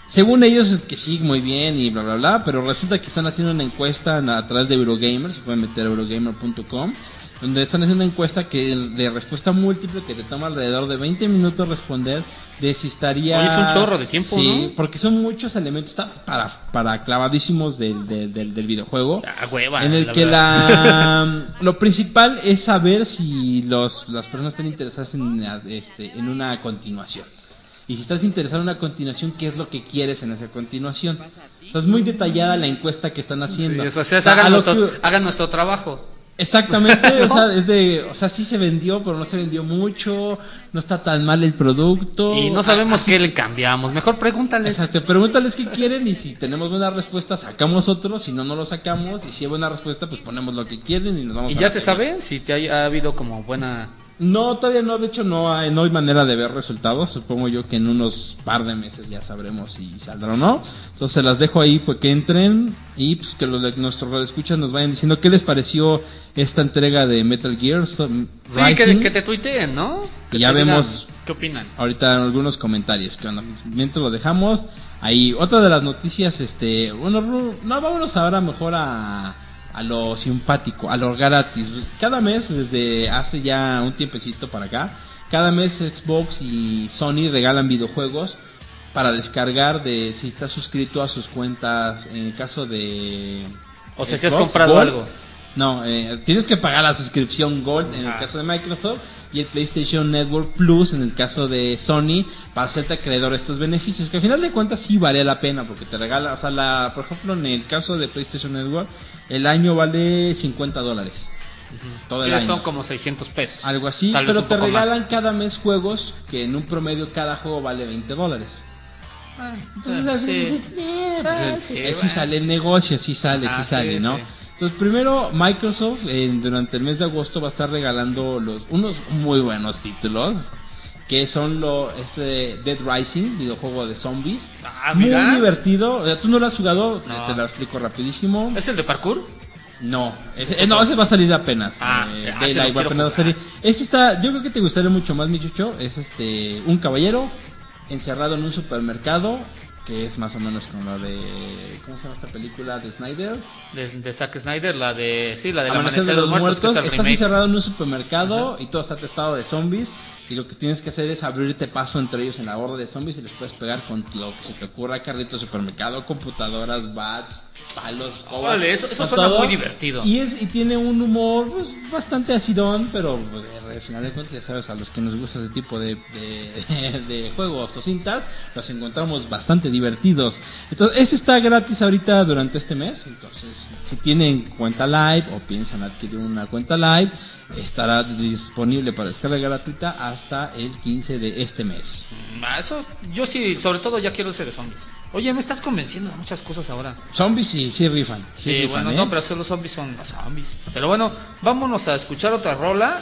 según ellos es que sí, muy bien y bla bla bla, pero resulta que están haciendo una encuesta a través de Eurogamer, se pueden meter a eurogamer punto com, donde están haciendo una encuesta que de respuesta múltiple que te toma alrededor de veinte minutos responder de si estaría... Oye, es un chorro de tiempo, sí, ¿no? porque son muchos elementos, está para, para clavadísimos del, del, del, del videojuego. Ah, hueva, en el la que verdad. la lo principal es saber si los las personas están interesadas en, este, en una continuación. Y si estás interesado en una continuación, ¿qué es lo que quieres en esa continuación? O sea, es muy detallada la encuesta que están haciendo. Sí, eso, o sea, O sea, hagan, a lo nuestro, que- hagan nuestro trabajo. Exactamente, o sea, es de, o sea, sí se vendió, pero no se vendió mucho, no está tan mal el producto. Y no sabemos Así- qué le cambiamos. Mejor pregúntales. Exacto, pregúntales qué quieren y si tenemos buena respuesta sacamos otro, si no, no lo sacamos y si hay buena respuesta pues ponemos lo que quieren y nos vamos ¿Y a ya la se feria. sabe si te ha, ha habido como buena... No, todavía no, de hecho no hay, no hay manera de ver resultados, supongo yo que en unos par de meses ya sabremos si saldrá o no. Entonces se las dejo ahí pues que entren y pues que los de nuestros radioescuchas nos vayan diciendo qué les pareció esta entrega de Metal Gear so- Sí, Rising. que, que te tuiteen, ¿no? Que Y ya te digan vemos ¿Qué opinan? ahorita algunos comentarios. ¿Qué onda? Mientras lo dejamos, ahí otra de las noticias, este, bueno, no, no, vámonos ahora mejor a, a lo simpático, a lo gratis. Cada mes, desde hace ya un tiempecito para acá, cada mes Xbox y Sony regalan videojuegos para descargar de si estás suscrito a sus cuentas. En el caso de O sea, si has Xbox comprado Gold, algo. no, eh, tienes que pagar la suscripción Gold en el caso de Microsoft y el PlayStation Network Plus en el caso de Sony para hacerte acreedor a estos beneficios que al final de cuentas sí vale la pena porque te regala, o sea, la, por ejemplo en el caso de PlayStation Network el año vale cincuenta dólares. Todo el Que año. son como seiscientos pesos. Algo así, Tal vez pero un te poco más. regalan cada mes juegos que en un promedio cada juego vale veinte dólares. Ah, Entonces, ah, así sí. dices, eh, pues, Ah, eh, sí, eh, sí bueno. sale el negocio, sí sale, Ah, sí sí, sale, ¿no? sí. Entonces, primero, Microsoft eh, durante el mes de agosto va a estar regalando los unos muy buenos títulos, que son lo ese Dead Rising, videojuego de zombies. Ah, muy mira. divertido. O sea, tú no lo has jugado, No. te lo explico rapidísimo. ¿Es el de parkour? No, ese, es eh, no, otro. ese va a salir apenas. Ah, eh, ah, ese Daylight lo va quiero apenas a jugar. salir. Ese está, yo creo que te gustaría mucho más, mi chucho. Es este un caballero encerrado en un supermercado, que es más o menos como la de, ¿cómo se llama esta película de Snyder? De, de Zack Snyder, la de... Sí, la de Amanecer de los Muertos. que es el Estás remake. encerrado en un supermercado y todo está atestado de zombies. Y lo que tienes que hacer es abrirte paso entre ellos en la horda de zombies y les puedes pegar con lo que se te ocurra: carritos de supermercado, computadoras, bats, palos, escobas, Órale, eso- eso con suena muy divertido. Y es y tiene un humor pues, bastante acidón, pero pues, al final de cuentas ya sabes, a los que nos gusta ese tipo de, de, de juegos o cintas, los encontramos bastante divertidos. Entonces, ese está gratis ahorita durante este mes. Entonces, si tienen cuenta Live o piensan adquirir una cuenta Live, estará disponible para descarga gratuita hasta el quince de este mes. Ah, eso, yo sí, sobre todo ya quiero ese de zombies. Oye, me estás convenciendo de muchas cosas ahora. Zombies sí, sí rifan. Sí, Sí, rifan, bueno, ¿eh? no, pero solo los zombies son los zombies. Pero bueno, vámonos a escuchar otra rola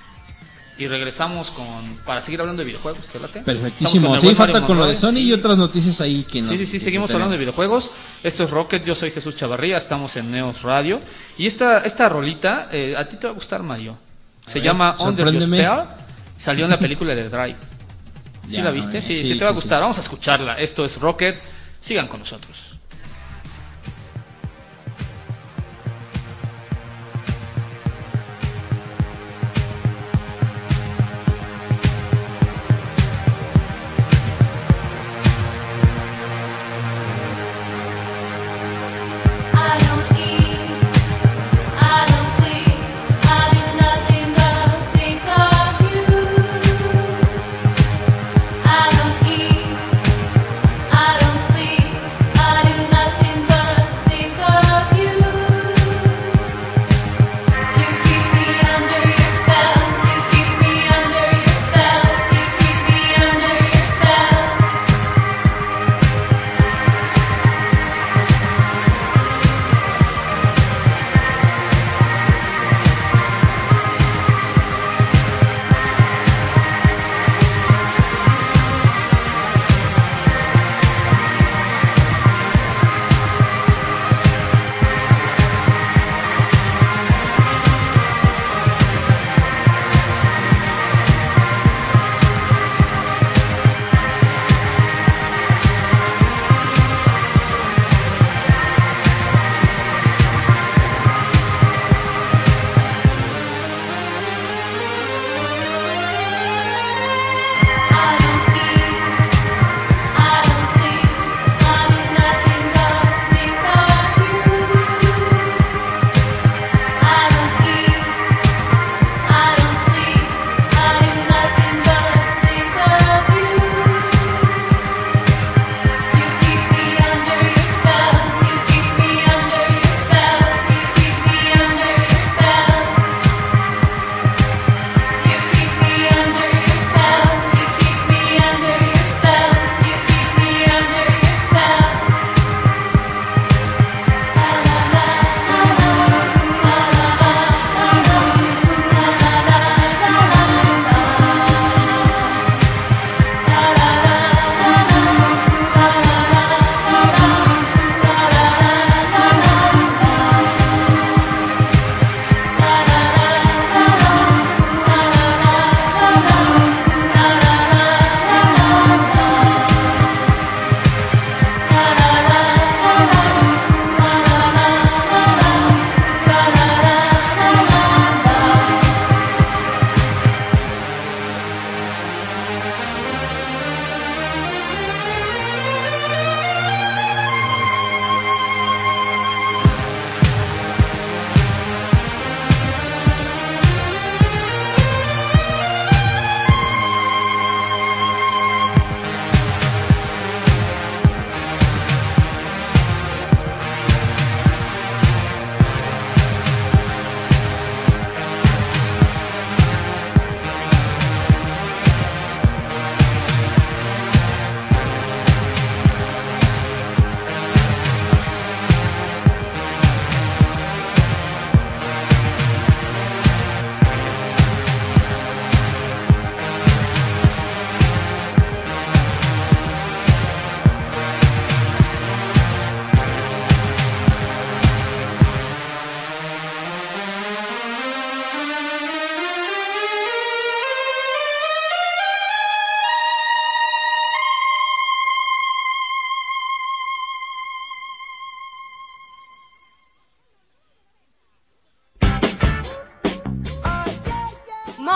y regresamos con para seguir hablando de videojuegos, ¿te late? Perfectísimo. Estamos con el Sí, buen falta Mario con lo de Monroy, Sony sí. y otras noticias ahí que nos... Sí, sí, sí, que seguimos tenemos. hablando de videojuegos. Esto es Rocket, yo soy Jesús Chavarría, estamos en Neos Radio. Y esta, esta rolita, eh, a ti te va a gustar, Mario. Se ver, llama Under Your sorpréndeme. Spell. Salió en la película de Drive. ¿Sí Ya, la viste? eh, Sí, sí, sí, te va a sí, gustar. sí. Vamos a escucharla. Esto es Rocket. Sigan con nosotros. I don't eat, I don't sleep, I do nothing but think of you. I don't eat, I don't sleep, I do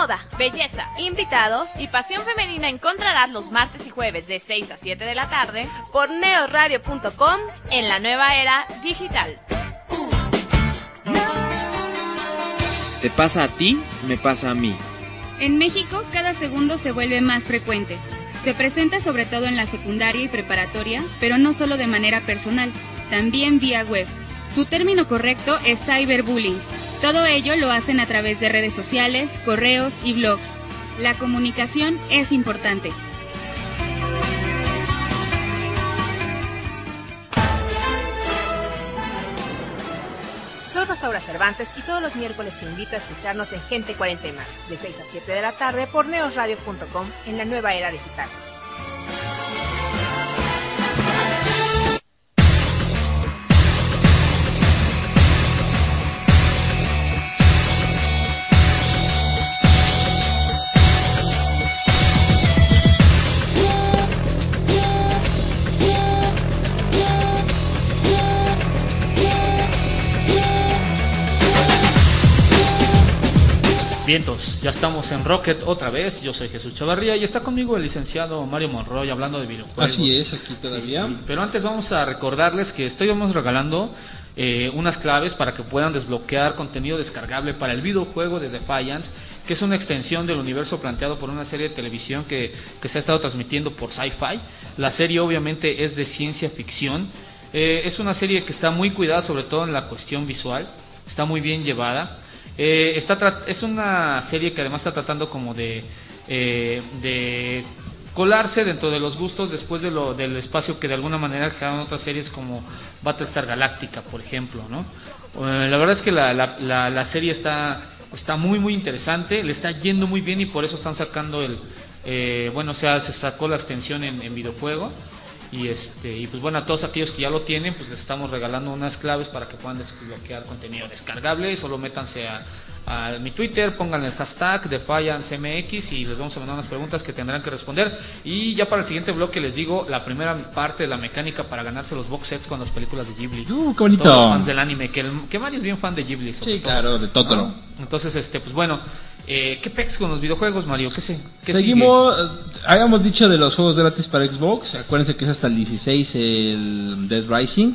moda, belleza, invitados y pasión femenina encontrarás los martes y jueves de seis a siete de la tarde por neoradio punto com en la nueva era digital. Te pasa a ti, me pasa a mí. En México, cada segundo se vuelve más frecuente. Se presenta sobre todo en la secundaria y preparatoria, pero no solo de manera personal, también vía web. Su término correcto es cyberbullying. Todo ello lo hacen a través de redes sociales, correos y blogs. La comunicación es importante. Soy Rosaura Cervantes y todos los miércoles te invito a escucharnos en Gente Cuarentemas, de seis a siete de la tarde por neoradio punto com en la nueva era digital. Vientos, ya estamos en Rocket otra vez. Yo soy Jesús Chavarría y está conmigo el licenciado Mario Monroy hablando de videojuegos. Así es, aquí todavía. Sí, pero antes vamos a recordarles que estamos regalando eh, unas claves para que puedan desbloquear contenido descargable para el videojuego de Defiance, que es una extensión del universo planteado por una serie de televisión que, que se ha estado transmitiendo por Sci-Fi. La serie obviamente es de ciencia ficción. Eh, es una serie que está muy cuidada, sobre todo en la cuestión visual. Está muy bien llevada. Eh, está tra- es una serie que además está tratando como de, eh, de colarse dentro de los gustos después de lo, del espacio que de alguna manera dejaron otras series como Battlestar Galactica, por ejemplo, ¿no? Eh, la verdad es que la, la, la, la serie está, está muy muy interesante, le está yendo muy bien y por eso están sacando el, eh, bueno, o sea, se sacó la extensión en, en videojuego. Y este y pues bueno, a todos aquellos que ya lo tienen, pues les estamos regalando unas claves para que puedan desbloquear contenido descargable. Solo métanse a, a mi Twitter, pongan el hashtag DefianceMX y les vamos a mandar unas preguntas que tendrán que responder. Y ya para el siguiente bloque les digo la primera parte de la mecánica para ganarse los box sets con las películas de Ghibli. Uh, qué bonito. Todos los fans del anime, que, el, que Mario es bien fan de Ghibli. Sí, todo, claro, de Totoro. ¿no? Entonces, este pues bueno, Eh, ¿qué pex con los videojuegos, Mario? ¿Qué sé? ¿Qué Seguimos, sigue? Habíamos dicho de los juegos gratis para Xbox. Acuérdense que es hasta el dieciséis el Dead Rising,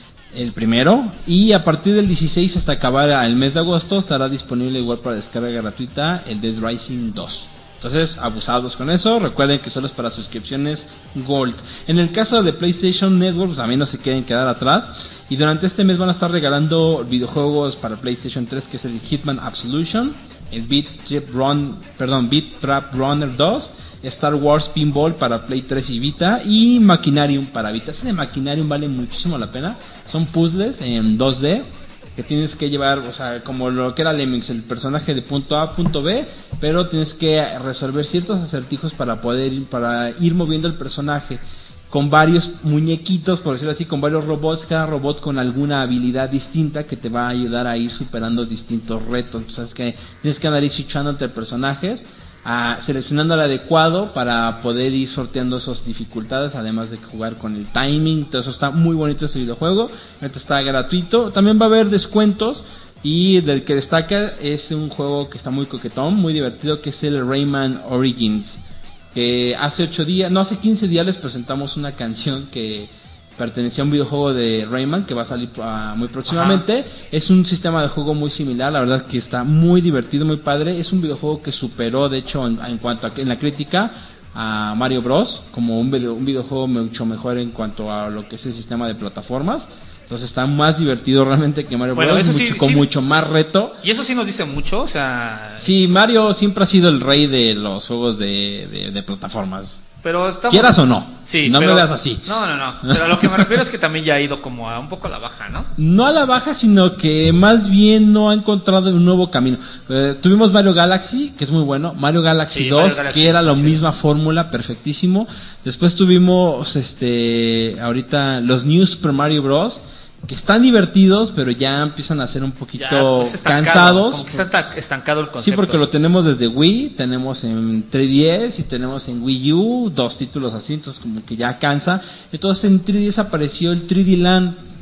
el primero. Y a partir del dieciséis hasta acabar el mes de agosto estará disponible igual para descarga gratuita el Dead Rising dos. Entonces, abusados con eso. Recuerden que solo es para suscripciones Gold. En el caso de PlayStation Network, pues también no se quieren quedar atrás. Y durante este mes van a estar regalando videojuegos para PlayStation tres, que es el Hitman Absolution, el Beat Trip Run, perdón, Beat Trap Runner dos, Star Wars Pinball para Play tres y Vita, y Machinarium para Vita. Ese de Machinarium vale muchísimo la pena. Son puzzles en dos D que tienes que llevar, o sea, como lo que era Lemmings, el personaje de punto A a punto B, pero tienes que resolver ciertos acertijos para poder ir, para ir moviendo el personaje con varios muñequitos, por decirlo así, con varios robots, cada robot con alguna habilidad distinta que te va a ayudar a ir superando distintos retos. O sea, es que tienes que andar switchando entre personajes, a, seleccionando el adecuado para poder ir sorteando esas dificultades, además de jugar con el timing. Todo eso está muy bonito ese videojuego. Ahorita está gratuito. También va a haber descuentos, y del que destaca es un juego que está muy coquetón, muy divertido, que es el Rayman Origins. Que hace ocho días, no, hace quince días les presentamos una canción que pertenecía a un videojuego de Rayman que va a salir uh, muy próximamente. Ajá. Es un sistema de juego muy similar, la verdad que está muy divertido, muy padre. Es un videojuego que superó, de hecho, en, en cuanto a en la crítica, a Mario Bros. Como un, video, un videojuego mucho mejor en cuanto a lo que es el sistema de plataformas. Entonces está más divertido realmente que Mario bueno, Bros. Eso Mucho, sí, con sí. mucho más reto. Y eso sí nos dice mucho, o sea... Sí, Mario siempre ha sido el rey de los juegos de, de, de plataformas. Pero estamos... ¿Quieras o no? Sí, no pero... me veas así. No, no, no. Pero a lo que me refiero es que también ya ha ido como a un poco a la baja, ¿no? No a la baja, sino que más bien no ha encontrado un nuevo camino. Eh, tuvimos Mario Galaxy, que es muy bueno. Mario Galaxy sí, dos, Mario Galaxy, que era la sí. misma fórmula, perfectísimo. Después tuvimos, este, ahorita los New Super Mario Bros., que están divertidos, pero ya empiezan a ser un poquito ya, pues cansados. Como que está estancado el concepto. Sí, porque lo tenemos desde Wii, tenemos en tres D S y tenemos en Wii U, dos títulos así, entonces como que ya cansa. Entonces en tres D S apareció el tres D Land,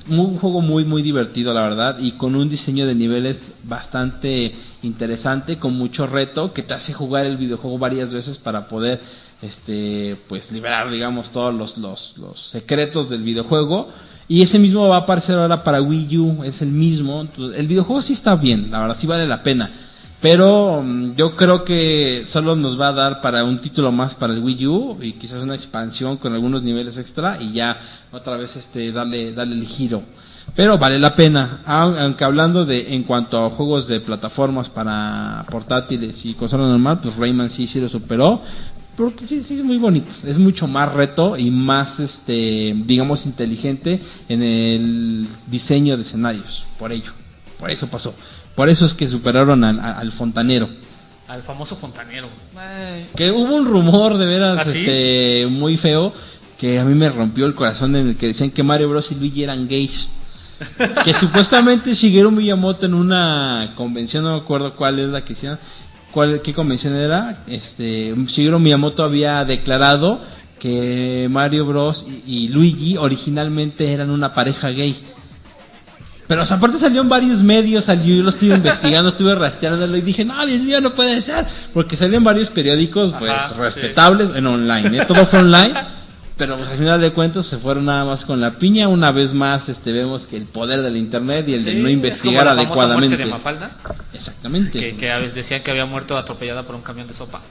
un juego muy muy divertido, la verdad, y con un diseño de niveles bastante interesante, con mucho reto, que te hace jugar el videojuego varias veces para poder este pues liberar, digamos, todos los, los, los secretos del videojuego. Y ese mismo va a aparecer ahora para Wii U, es el mismo. El videojuego sí está bien, la verdad, sí vale la pena. Pero um, yo creo que solo nos va a dar para un título más para el Wii U y quizás una expansión con algunos niveles extra y ya otra vez este darle darle el giro. Pero vale la pena, aunque hablando de en cuanto a juegos de plataformas para portátiles y consola normal, pues Rayman sí sí lo superó. Porque sí, sí es muy bonito, es mucho más reto y más este digamos inteligente en el diseño de escenarios, por ello, por eso pasó. Por eso es que superaron al, al fontanero. Al famoso fontanero. Ay. Que hubo un rumor de veras ¿Ah, sí? este muy feo que a mí me rompió el corazón, en el que decían que Mario Bros y Luigi eran gays. Que supuestamente Shigeru Miyamoto en una convención, no me acuerdo cuál es la que hicieron, cuál qué convención era, este Shigeru Miyamoto había declarado que Mario Bros y, y Luigi originalmente eran una pareja gay. Pero o sea, aparte salió en varios medios, salió, yo lo estuve investigando, estuve rastreándolo y dije, no, Dios mío, no puede ser, porque salió en varios periódicos, pues, Ajá, respetables, sí. En online, ¿eh? Todo fue online, pero pues al final de cuentas se fueron nada más con la piña. Una vez más este vemos que el poder del internet y el sí, de no investigar es como la adecuadamente. Muerte de Mafalda. Exactamente. Que, que a veces decían que había muerto atropellada por un camión de sopa.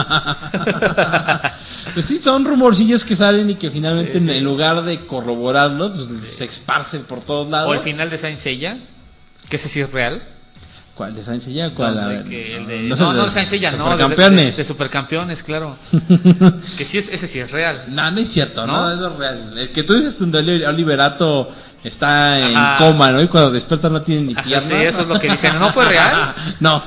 Pues sí, son rumorcillos que salen y que finalmente sí, sí. en lugar de corroborarlo, pues sí. se esparcen por todos lados. O el final de Saint Seiya, que ese sí es real. ¿Cuál de Saint Seiya? ¿Cuál? No, a de ver, que el de, no, no, no, no, de Saint Seiya, no, Supercampeones. De, de, de Supercampeones, claro. Que sí es, ese sí es real. No, no es cierto, no, no eso es real. El que tú dices donde Oliverato está en Ajá. coma, ¿no? Y cuando despierta no tiene ni piernas. Sí, eso es lo que dicen. ¿No fue real? No.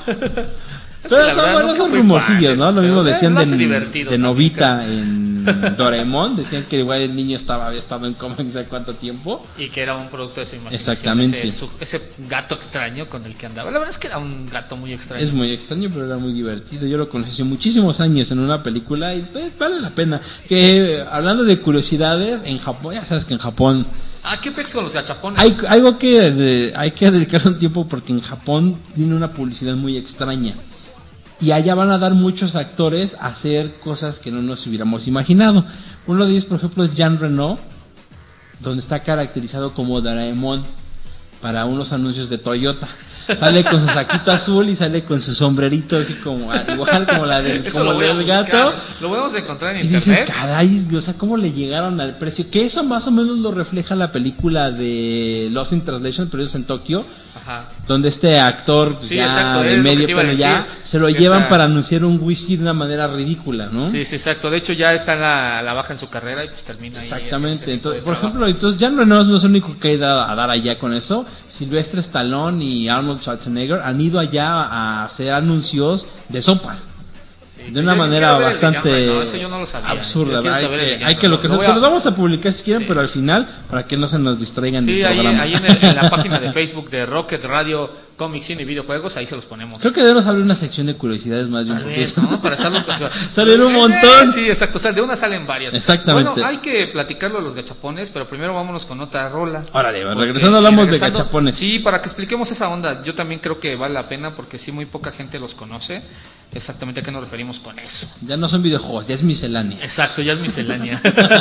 Todos son buenos, son rumorcillos, ¿no? Lo mismo decían de, de Novita en Doraemon, decían que igual el niño estaba había estado en coma no sé cuánto tiempo y que era un producto de su imaginación. Exactamente. Ese, su, ese gato extraño con el que andaba. La verdad es que era un gato muy extraño. Es muy extraño, pero era muy divertido. Yo lo conocí hace muchísimos años en una película y pues, vale la pena. Que hablando de curiosidades, en Japón, ya sabes que en Japón Ah, ¿qué pex con los gachapones? Hay algo que de, hay que dedicar un tiempo porque en Japón tiene una publicidad muy extraña. Y allá van a dar muchos actores a hacer cosas que no nos hubiéramos imaginado. Uno de ellos, por ejemplo, es Jean Reno, donde está caracterizado como Doraemon para unos anuncios de Toyota. Sale con su saquito azul y sale con su sombrerito así como igual como la del, como del gato. Lo podemos encontrar en y internet. Y dices, caray, o sea, ¿cómo le llegaron al precio? Que eso más o menos lo refleja la película de Lost in Translation, pero es en Tokio. Ajá. Donde este actor sí, ya exacto, de medio pero ya se lo llevan está... para anunciar un whisky de una manera ridícula, ¿no? Sí, sí, exacto. De hecho ya está la, la baja en su carrera y pues termina ahí. Exactamente. Ese, ese entonces, por ejemplo, entonces Jean Reno no es el único que ha ido a dar allá con eso. Silvestre Stallone y Arnold Schwarzenegger han ido allá a hacer anuncios de sopas. De una yo, manera yo bastante no, eso yo no lo sabía, absurda. Hay que, hay que lo que lo se, a... se los vamos a publicar si quieren, sí. Pero al final, para que no se nos distraigan sí, del ahí, programa. ahí en, el, en la página de Facebook de Rocket Radio, Comics, Cine y Videojuegos, ahí se los ponemos. Creo que debemos abrir una sección de curiosidades más bien. Tal vez, ¿no? Para estarlo, o sea, salen un montón. Sí, exacto. O sea, de una salen varias. Exactamente. Bueno, hay que platicarlo de los gachapones, pero primero vámonos con otra rola. Órale, regresando hablamos regresando, de gachapones. Sí, para que expliquemos esa onda. Yo también creo que vale la pena porque sí, muy poca gente los conoce. Exactamente a qué nos referimos con eso. Ya no son videojuegos, ya es miscelánea. Exacto, ya es miscelánea.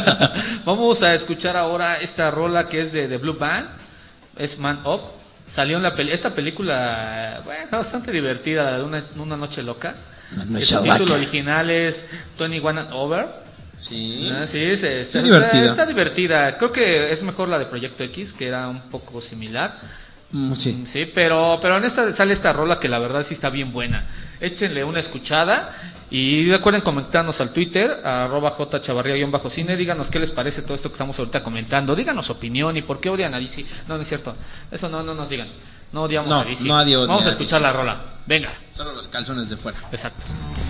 Vamos a escuchar ahora esta rola que es de The Blue Band, es Man Up. Salió en la peli esta película, bueno, bastante divertida, de una, una noche loca. El título original es veintiuno and Over. Sí, ah, sí, es, es, está, está, divertida. está divertida. Creo que es mejor la de Proyecto X, que era un poco similar. Mm, sí. Sí, pero, pero en esta sale esta rola que la verdad sí está bien buena. Échenle una escuchada y recuerden comentarnos al Twitter, arroba jchavarría-cine, díganos qué les parece todo esto que estamos ahorita comentando, díganos opinión y por qué odian a D C. No, no es cierto, eso no, no nos digan, no odiamos no, a D C. No odio, vamos a escuchar a la rola, venga. Solo los calzones de fuera. Exacto.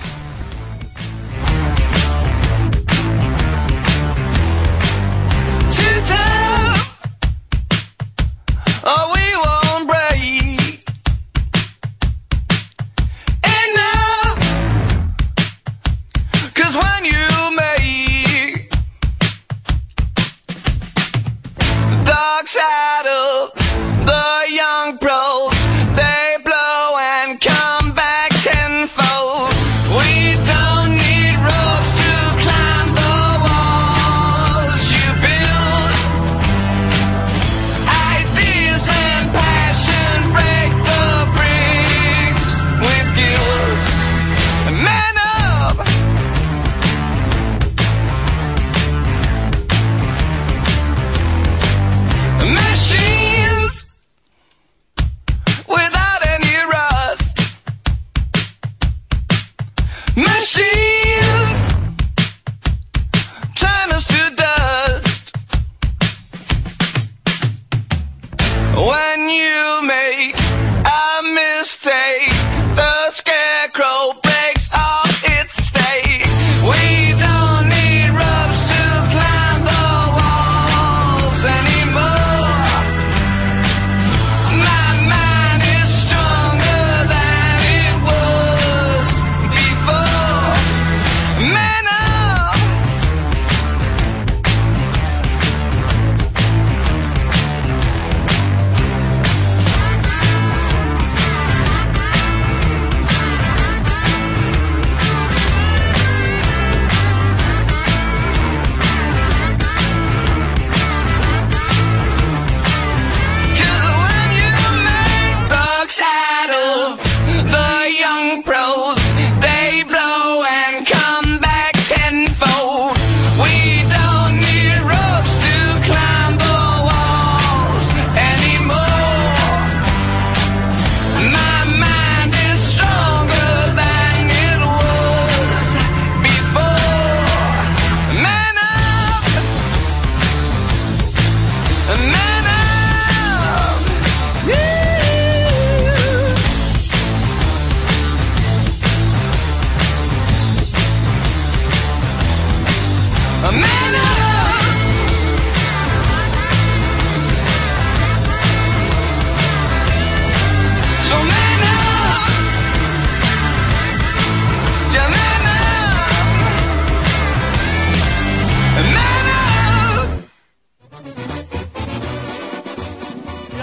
Oh, we won't break enough, 'cause when you make the dark shadow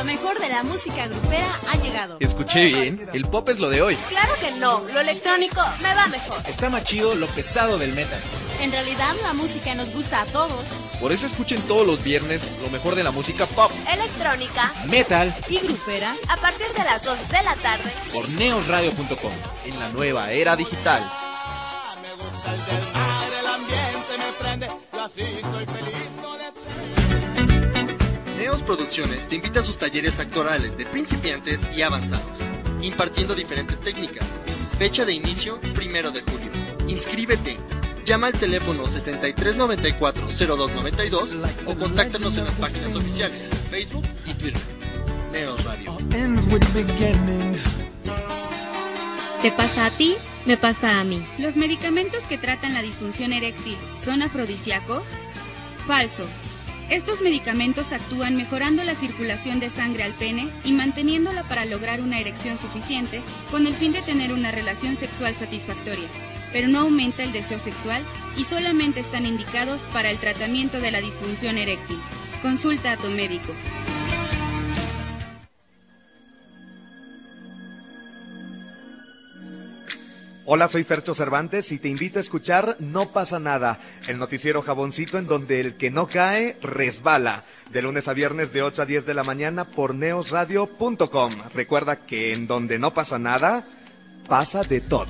mejor de la música grupera ha llegado. Escuché bien, el pop es lo de hoy. Claro que no, lo electrónico me va mejor. Está más chido lo pesado del metal. En realidad la música nos gusta a todos. Por eso escuchen todos los viernes lo mejor de la música pop, Electrónica, metal y grupera a partir de las dos de la tarde. por neos radio punto com en la nueva era digital. Neos Producciones te invita a sus talleres actorales de principiantes y avanzados, impartiendo diferentes técnicas. Fecha de inicio, primero de julio. Inscríbete. Llama al teléfono sesenta y tres noventa y cuatro cero dos noventa y dos o contáctanos en las páginas oficiales, Facebook y Twitter. Neos Radio. ¿Te pasa a ti? Me pasa a mí. ¿Los medicamentos que tratan la disfunción eréctil son afrodisíacos? Falso. Estos medicamentos actúan mejorando la circulación de sangre al pene y manteniéndola para lograr una erección suficiente con el fin de tener una relación sexual satisfactoria, pero no aumenta el deseo sexual y solamente están indicados para el tratamiento de la disfunción eréctil. Consulta a tu médico. Hola, soy Fercho Cervantes y te invito a escuchar No pasa nada, el noticiero jaboncito en donde el que no cae, resbala. De lunes a viernes de ocho a diez de la mañana por neos radio punto com. Recuerda que en donde no pasa nada, pasa de todo.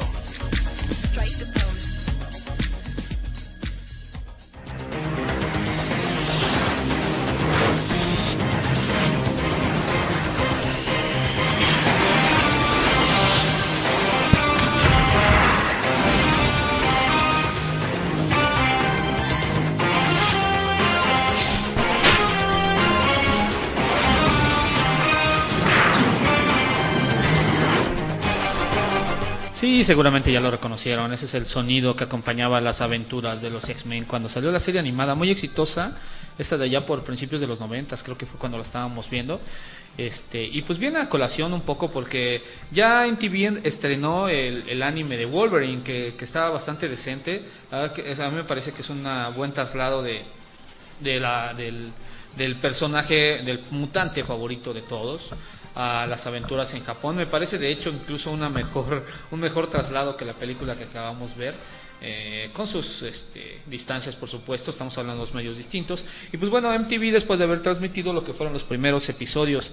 Sí, seguramente ya lo reconocieron. Ese es el sonido que acompañaba las aventuras de los X-Men cuando salió la serie animada, muy exitosa, esta de allá por principios de los noventas, creo que fue cuando la estábamos viendo. Este, y pues viene a colación un poco porque ya M T V estrenó el, el anime de Wolverine, que, que estaba bastante decente. A, que, a mí me parece que es un buen traslado de, de la, del, del personaje, del mutante favorito de todos, a las aventuras en Japón. Me parece de hecho incluso una mejor un mejor traslado que la película que acabamos de ver, eh, con sus este, distancias, por supuesto, estamos hablando de dos medios distintos. Y pues bueno, M T V, después de haber transmitido lo que fueron los primeros episodios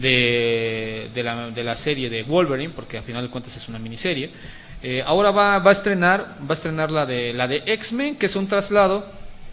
de, de, la, de la serie de Wolverine, porque al final de cuentas es una miniserie, eh, ahora va, va a estrenar va a estrenar la de la de X-Men, que es un traslado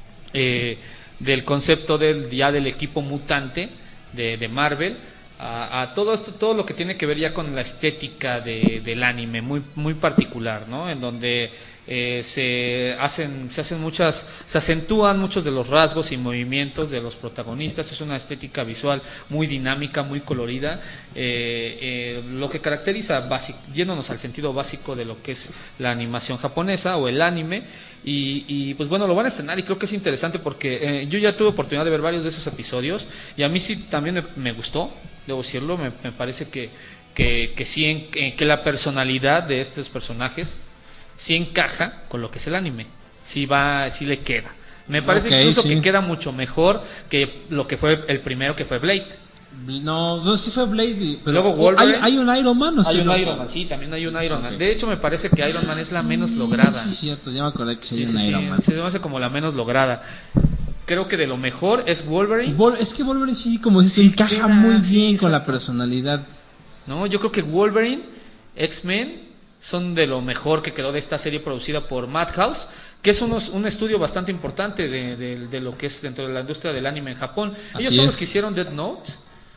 eh, del concepto del ya del equipo mutante de, de Marvel A, a todo esto, todo lo que tiene que ver ya con la estética de, del anime, muy muy particular, ¿no? En donde eh, se hacen se hacen muchas se acentúan muchos de los rasgos y movimientos de los protagonistas. Es una estética visual muy dinámica, muy colorida, eh, eh, lo que caracteriza básico, yéndonos al sentido básico de lo que es la animación japonesa o el anime. Y, y pues bueno, lo van a estrenar y creo que es interesante porque eh, yo ya tuve oportunidad de ver varios de esos episodios y a mí sí también me, me gustó, debo decirlo. Me, me parece que, que, que sí en, que la personalidad de estos personajes sí encaja con lo que es el anime, sí va, sí le queda. Me parece okay, incluso sí. que queda mucho mejor que lo que fue el primero, que fue Blade. No, no, sí fue Blade, pero luego Wolverine, hay, hay un Iron Man, ¿no? Hay un loco? Iron Man, sí, también hay un Iron Man. Okay. De hecho, me parece que Iron Man es la menos sí, lograda. Sí, cierto, ya me acordé que sí, hay sí, un sí, Iron sí, Man. Se me hace como la menos lograda. Creo que de lo mejor es Wolverine. Vol es que Wolverine sí, como si sí, se encaja queda, muy bien sí, con la personalidad. No, yo creo que Wolverine, X-Men son de lo mejor que quedó de esta serie producida por Madhouse, que es unos, un estudio bastante importante de, de, de lo que es dentro de la industria del anime en Japón. Así Ellos son es. los que hicieron Death Note.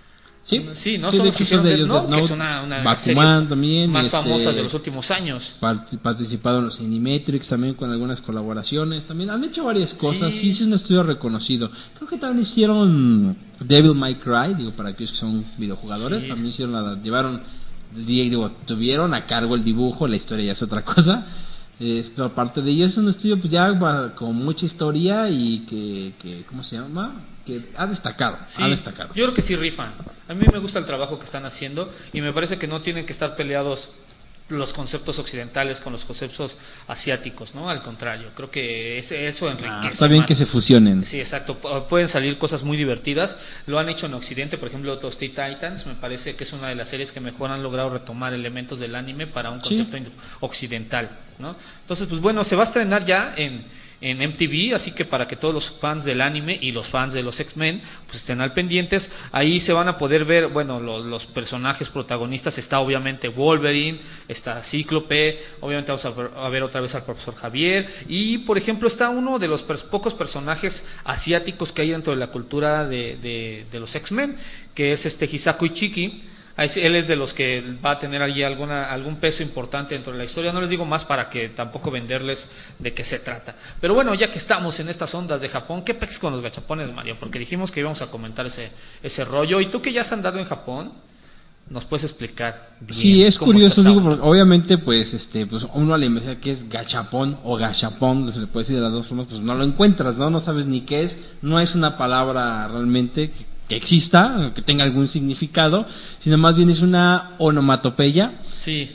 Sí, sí, no sí, son los que hicieron de Death Note, Note, que es una, una Bakuman también, más este, famosas de los últimos años. Participado en los Animatrix también con algunas colaboraciones. También han hecho varias cosas. Sí, sí es un estudio reconocido. Creo que también hicieron Devil May Cry, digo, para aquellos que son videojugadores. Sí. También hicieron la, llevaron, digo, tuvieron a cargo el dibujo, la historia ya es otra cosa. Eh, pero aparte de ello es un estudio pues ya con mucha historia y que, que ¿cómo se llama? Que ha destacado, sí, ha destacado. Yo creo que sí rifan. A mí me gusta el trabajo que están haciendo y me parece que no tienen que estar peleados los conceptos occidentales con los conceptos asiáticos, ¿no? Al contrario, creo que ese, eso enriquece. Ah, está bien más. que se fusionen. Sí, exacto. P- pueden salir cosas muy divertidas. Lo han hecho en Occidente, por ejemplo, los Teen Titans, me parece que es una de las series que mejor han logrado retomar elementos del anime para un concepto Sí. in- occidental, ¿no? Entonces, pues bueno, se va a estrenar ya en en M T V, así que para que todos los fans del anime y los fans de los X-Men pues estén al pendientes. Ahí se van a poder ver, bueno, lo- los personajes protagonistas. Está obviamente Wolverine, está Cíclope, obviamente vamos a ver, a ver otra vez al profesor Javier, y por ejemplo está uno de los pers- pocos personajes asiáticos que hay dentro de la cultura de, de, de los X-Men, que es este Hisaku Ichiki. Ahí sí, él es de los que va a tener allí alguna, algún peso importante dentro de la historia. No les digo más para que tampoco venderles de qué se trata. Pero bueno, ya que estamos en estas ondas de Japón, ¿qué pex con los gachapones, Mario? Porque dijimos que íbamos a comentar ese, ese rollo. Y tú que ya has andado en Japón, ¿nos puedes explicar bien? Sí, es cómo curioso, está esa digo, onda? porque obviamente, pues, este, pues, uno al investigar qué es gachapón o gachapón, se le puede decir de las dos formas, pues no lo encuentras, ¿no? No sabes ni qué es, no es una palabra realmente que, que exista, que tenga algún significado, sino más bien es una onomatopeya Sí.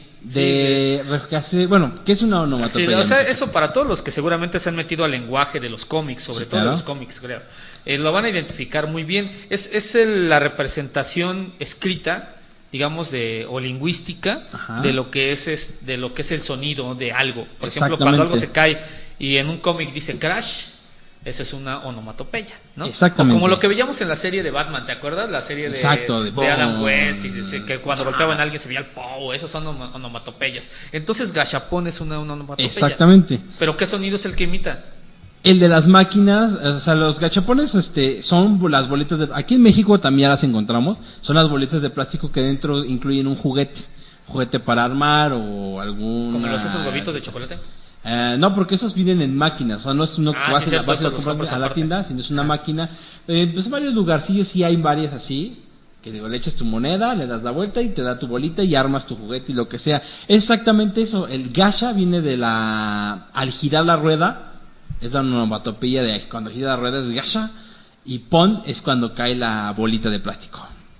de, re- que hace- bueno, ¿qué es una Sí, onomatopeya? o sea, eso para todos los que seguramente se han metido al lenguaje de los cómics, sobre Sí, todo de claro. los cómics, creo, eh, lo van a identificar muy bien. Es, es el- la representación escrita, digamos, de o lingüística Ajá. de lo que es, es de lo que es el sonido de algo. Por ejemplo, cuando Exactamente. algo se cae y en un cómic dice crash, esa es una onomatopeya, ¿no? Exactamente. O como lo que veíamos en la serie de Batman, ¿te acuerdas? La serie de, Exacto, de de Adam boom. West, y dice que cuando golpeaban a alguien se veía el pow, esos son ono- onomatopeyas. Entonces gachapón es una, una onomatopeya. Exactamente. ¿Pero qué sonido es el que imita? El de las máquinas, o sea, los gachapones este, son las bolitas de... Aquí en México también las encontramos, son las bolitas de plástico que dentro incluyen un juguete, juguete para armar o algún... Como los esos huevitos de chocolate. Eh, no, porque esos vienen en máquinas, o sea, no es uno que Ah, vas, sí, a, cierto, vas a esos los comprar compras a la aparte. tienda, sino es una máquina. Eh, pues en varios lugarcillos sí hay varias así, que digo, le echas tu moneda, le das la vuelta y te da tu bolita y armas tu juguete y lo que sea. Exactamente eso, el gacha viene de la... al girar la rueda, es la onomatopeya de cuando gira la rueda es gacha, y pon es cuando cae la bolita de plástico.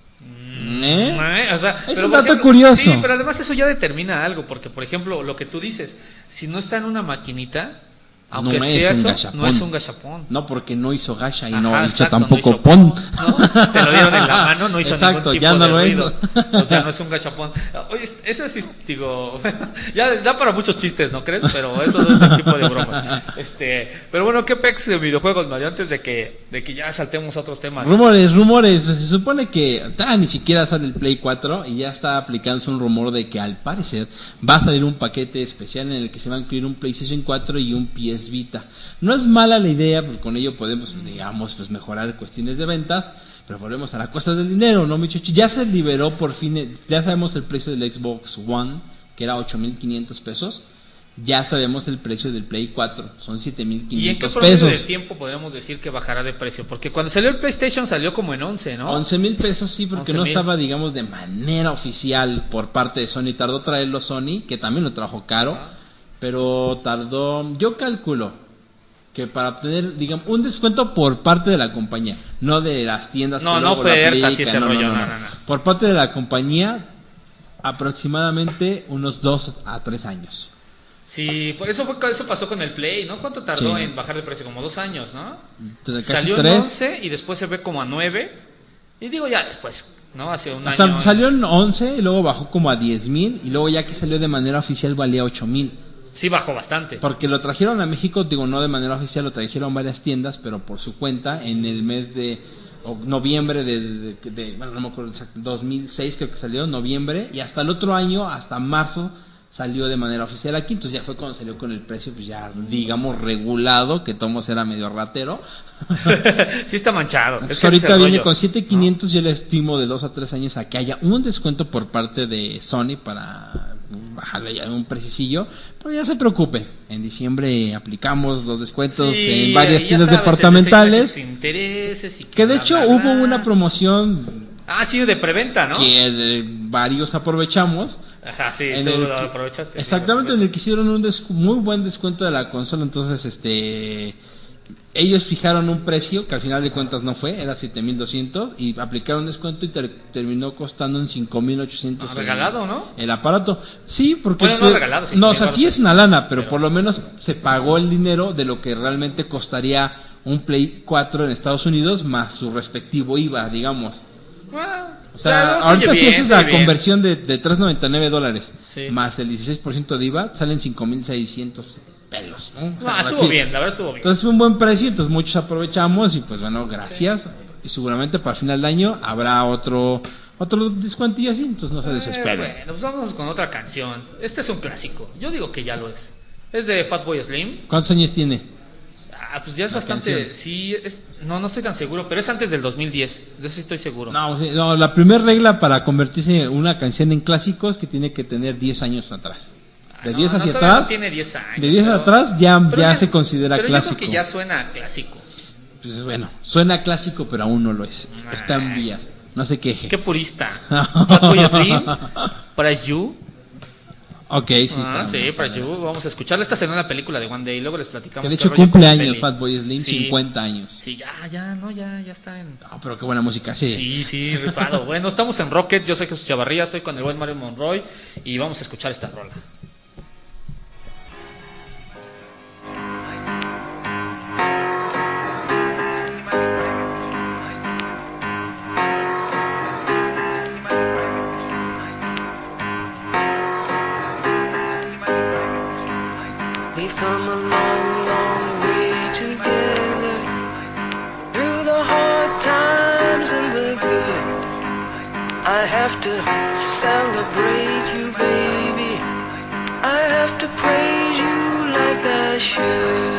¿Eh? Eh, o sea, Es pero un por dato ejemplo, curioso. Sí, pero además eso ya determina algo, porque por ejemplo, lo que tú dices, si no está en una maquinita, aunque no sea es un eso, gachapón. no es un gachapón. No, porque no hizo gacha y Ajá, no hizo exacto, tampoco no hizo pon. ¿no? Te lo dieron en la mano, no hizo Exacto, ningún tipo ya no de lo ruido. hizo. O sea, no es un gachapón. Oye, eso sí, digo, ya da para muchos chistes, ¿no crees? Pero eso es otro tipo de bromas. Este, pero bueno, ¿qué pex de videojuegos, Mario? Antes de que, de que ya saltemos a otros temas. Rumores, rumores. Pues, se supone que ah, ni siquiera sale el Play cuatro y ya está aplicándose un rumor de que al parecer va a salir un paquete especial en el que se va a incluir un PlayStation cuatro y un P S Vita. No es mala la idea, porque con ello podemos, digamos, pues mejorar cuestiones de ventas, pero volvemos a la cuesta del dinero, ¿no, muchachos? Ya se liberó por fin, ya sabemos el precio del Xbox One, que era ocho mil quinientos pesos. Ya sabemos el precio del Play cuatro, son siete mil ¿Y en qué quinientos promedio de pesos. tiempo podríamos decir que bajará de precio? Porque cuando salió el PlayStation salió como en once, ¿no? once mil pesos, sí, porque once no mil. estaba, digamos, de manera oficial por parte de Sony. Tardó traerlo Sony, que también lo trajo caro, pero tardó, yo calculo que para obtener, digamos, un descuento por parte de la compañía, no de las tiendas. No, que no luego lo ofertas y aplican, ese no, rollo, no, no, no, no. no, no. Por parte de la compañía, aproximadamente unos dos a tres años. Sí, por eso fue, eso pasó con el Play, ¿no? ¿Cuánto tardó Sí. en bajar de precio? Como dos años, ¿no? Casi Salió en tres. once y después se ve como a nueve. Y digo ya después, ¿no? Hace un Hasta año. salió en once y luego bajó como a diez mil y luego ya que salió de manera oficial valía ocho mil. Sí, bajó bastante. Porque lo trajeron a México, digo, no de manera oficial, lo trajeron varias tiendas, pero por su cuenta, en el mes de o noviembre de, de, de- de- bueno, no me acuerdo exacto, dos mil seis creo que salió, noviembre, y hasta el otro año, hasta marzo, salió de manera oficial aquí, entonces ya fue cuando salió con el precio, pues ya, digamos, regulado, que Tomos era medio ratero. Sí está manchado. Es Entonces, que ese es ahorita el viene rollo. con siete mil quinientos, yo le estimo de dos a tres años a que haya un descuento por parte de Sony para bajarle ya un precisillo, pero ya se preocupe, en diciembre aplicamos los descuentos Sí, en varias ya tiendas sabes, departamentales, el de seis meses sin intereses y que de bla, hecho bla, hubo bla. una promoción Ah, sí, de preventa, ¿no? que eh, varios aprovechamos. Ajá, sí, en tú el lo que- aprovechaste. sí, Exactamente, por en el que hicieron un descu- muy buen descuento de la consola, entonces este ellos fijaron un precio que al final de cuentas no fue, era siete mil doscientos y aplicaron descuento y ter- terminó costando en cinco mil ochocientos. Ah, regalado, ¿no? El aparato. Sí, porque Bueno, no pues, regalado, sí, no, o mil sea, baros, sí es una lana, pero, pero- por lo menos se pagó el dinero de lo que realmente costaría un Play cuatro en Estados Unidos más su respectivo I V A, digamos. Ah, O sea, claro, se ahorita oye si bien, haces se la oye bien. conversión de, de trescientos noventa y nueve dólares Sí. más el dieciséis por ciento de I V A, salen cinco mil seiscientos pelos. ¿no? Ah, Algo estuvo así. bien, la verdad estuvo bien. Entonces fue un buen precio, entonces muchos aprovechamos y pues bueno, gracias. Y seguramente para final de año habrá otro otro descuentillo así, entonces no se Eh, desesperen. bueno, pues vamos con otra canción. Este es un clásico. Yo digo que ya lo es. Es de Fatboy Slim. ¿Cuántos años tiene? Ah, pues ya es La bastante. canción. Sí, es, no, no estoy tan seguro, pero es antes del dos mil diez. De eso sí estoy seguro. No, sí, no, la primera regla para convertirse una canción en clásico es que tiene que tener diez años atrás. De No, diez no, hacia todavía no atrás, tiene diez años. de diez pero- atrás ya, pero ya se considera pero clásico. Yo creo que ya suena a clásico. Pues bueno, suena clásico, pero aún no lo es. Está en vías. No se queje. Qué purista. Fatboy Slim, Price You. Ok, sí, Ah, está. sí, Price You. Vamos a escucharla. Esta será en la película de One Day. Luego les platicamos. Que de qué hecho rollo cumple con la años peli. Fatboy Slim, Sí. cincuenta años. Sí, ya, ya, no, ya, ya está en. No, pero qué buena música, sí. Sí, sí, rifado. Bueno, estamos en Rocket. Yo soy Jesús Chavarría, estoy con el buen Mario Monroy y vamos a escuchar esta rola. We've come a long, long way together, through the hard times and the good. I have to celebrate you, baby. I have to praise you like I should.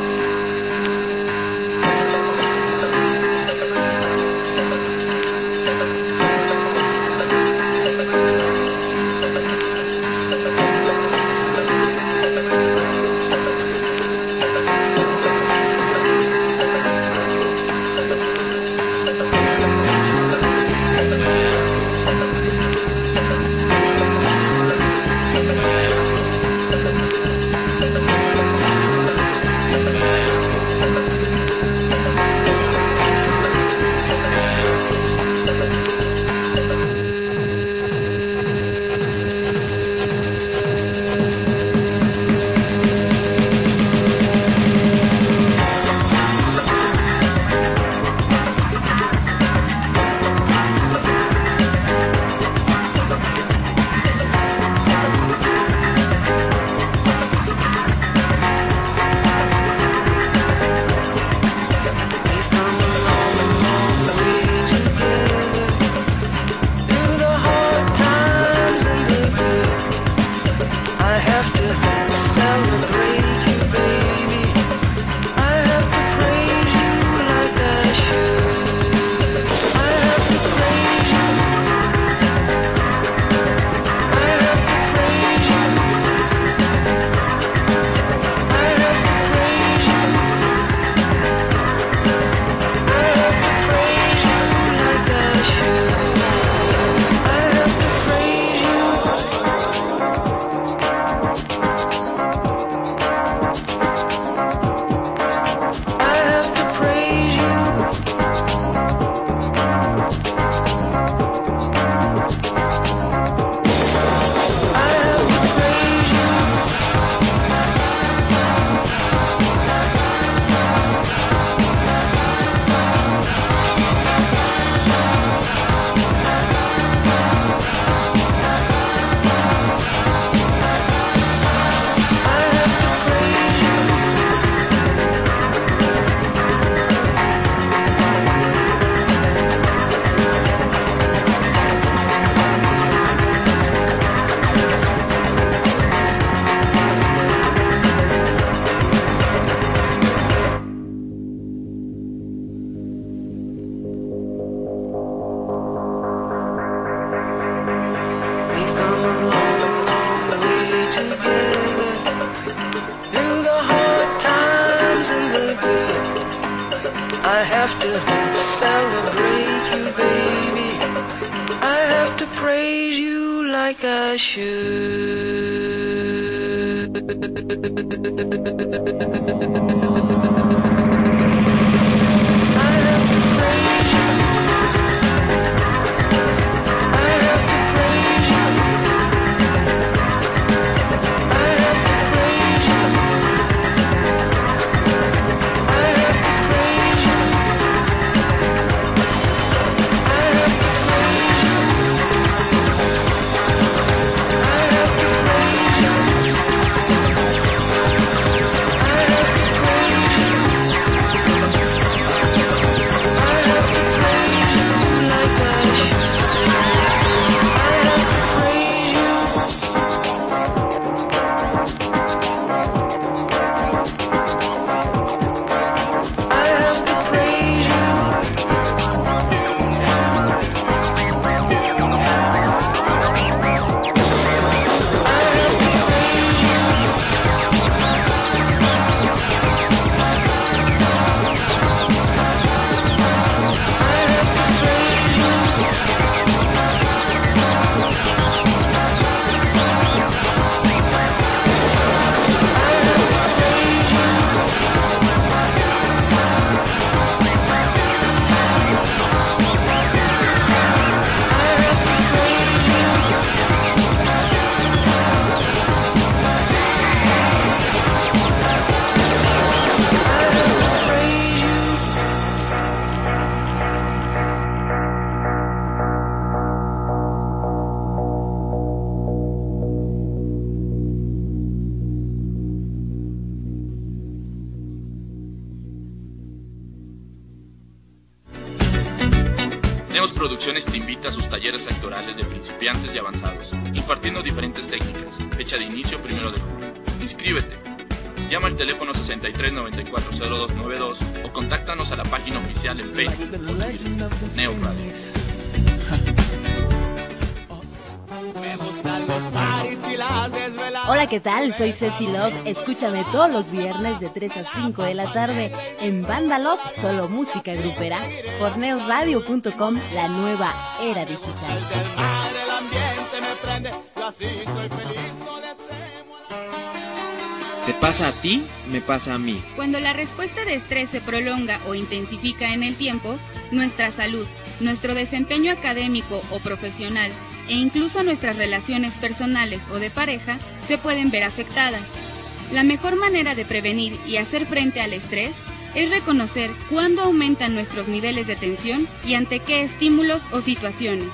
I have to celebrate you, baby. I have to praise you like I should. Producciones te invita a sus talleres actorales de principiantes y avanzados, impartiendo diferentes técnicas. Fecha de inicio primero de julio. Inscríbete. Llama al teléfono sesenta y tres noventa y cuatro cero dos noventa y dos o contáctanos a la página oficial en Facebook o Twitter. Neo Radio. Hola, ¿qué tal? Soy Ceci Love. Escúchame todos los viernes de tres a cinco de la tarde en Banda Love, solo música grupera, por neos radio punto com, la nueva era digital. ¿Te pasa a ti? Me pasa a mí. Cuando la respuesta de estrés se prolonga o intensifica en el tiempo, nuestra salud, nuestro desempeño académico o profesional e incluso nuestras relaciones personales o de pareja se pueden ver afectadas. La mejor manera de prevenir y hacer frente al estrés es reconocer cuándo aumentan nuestros niveles de tensión y ante qué estímulos o situaciones.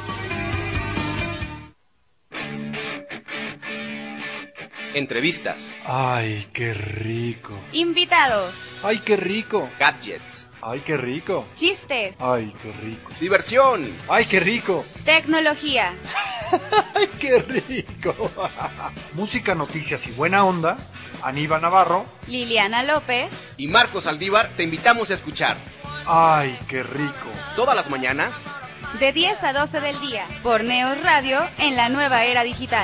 Entrevistas. Ay, qué rico. Invitados. Ay, qué rico. Gadgets. Ay, qué rico. Chistes. Ay, qué rico. Diversión. Ay, qué rico. Tecnología. Ay, qué rico. Música, noticias y buena onda. Aníbal Navarro, Liliana López y Marcos Aldívar te invitamos a escuchar. Ay, qué rico. Todas las mañanas de diez a doce del día por Neos Radio en la nueva era digital.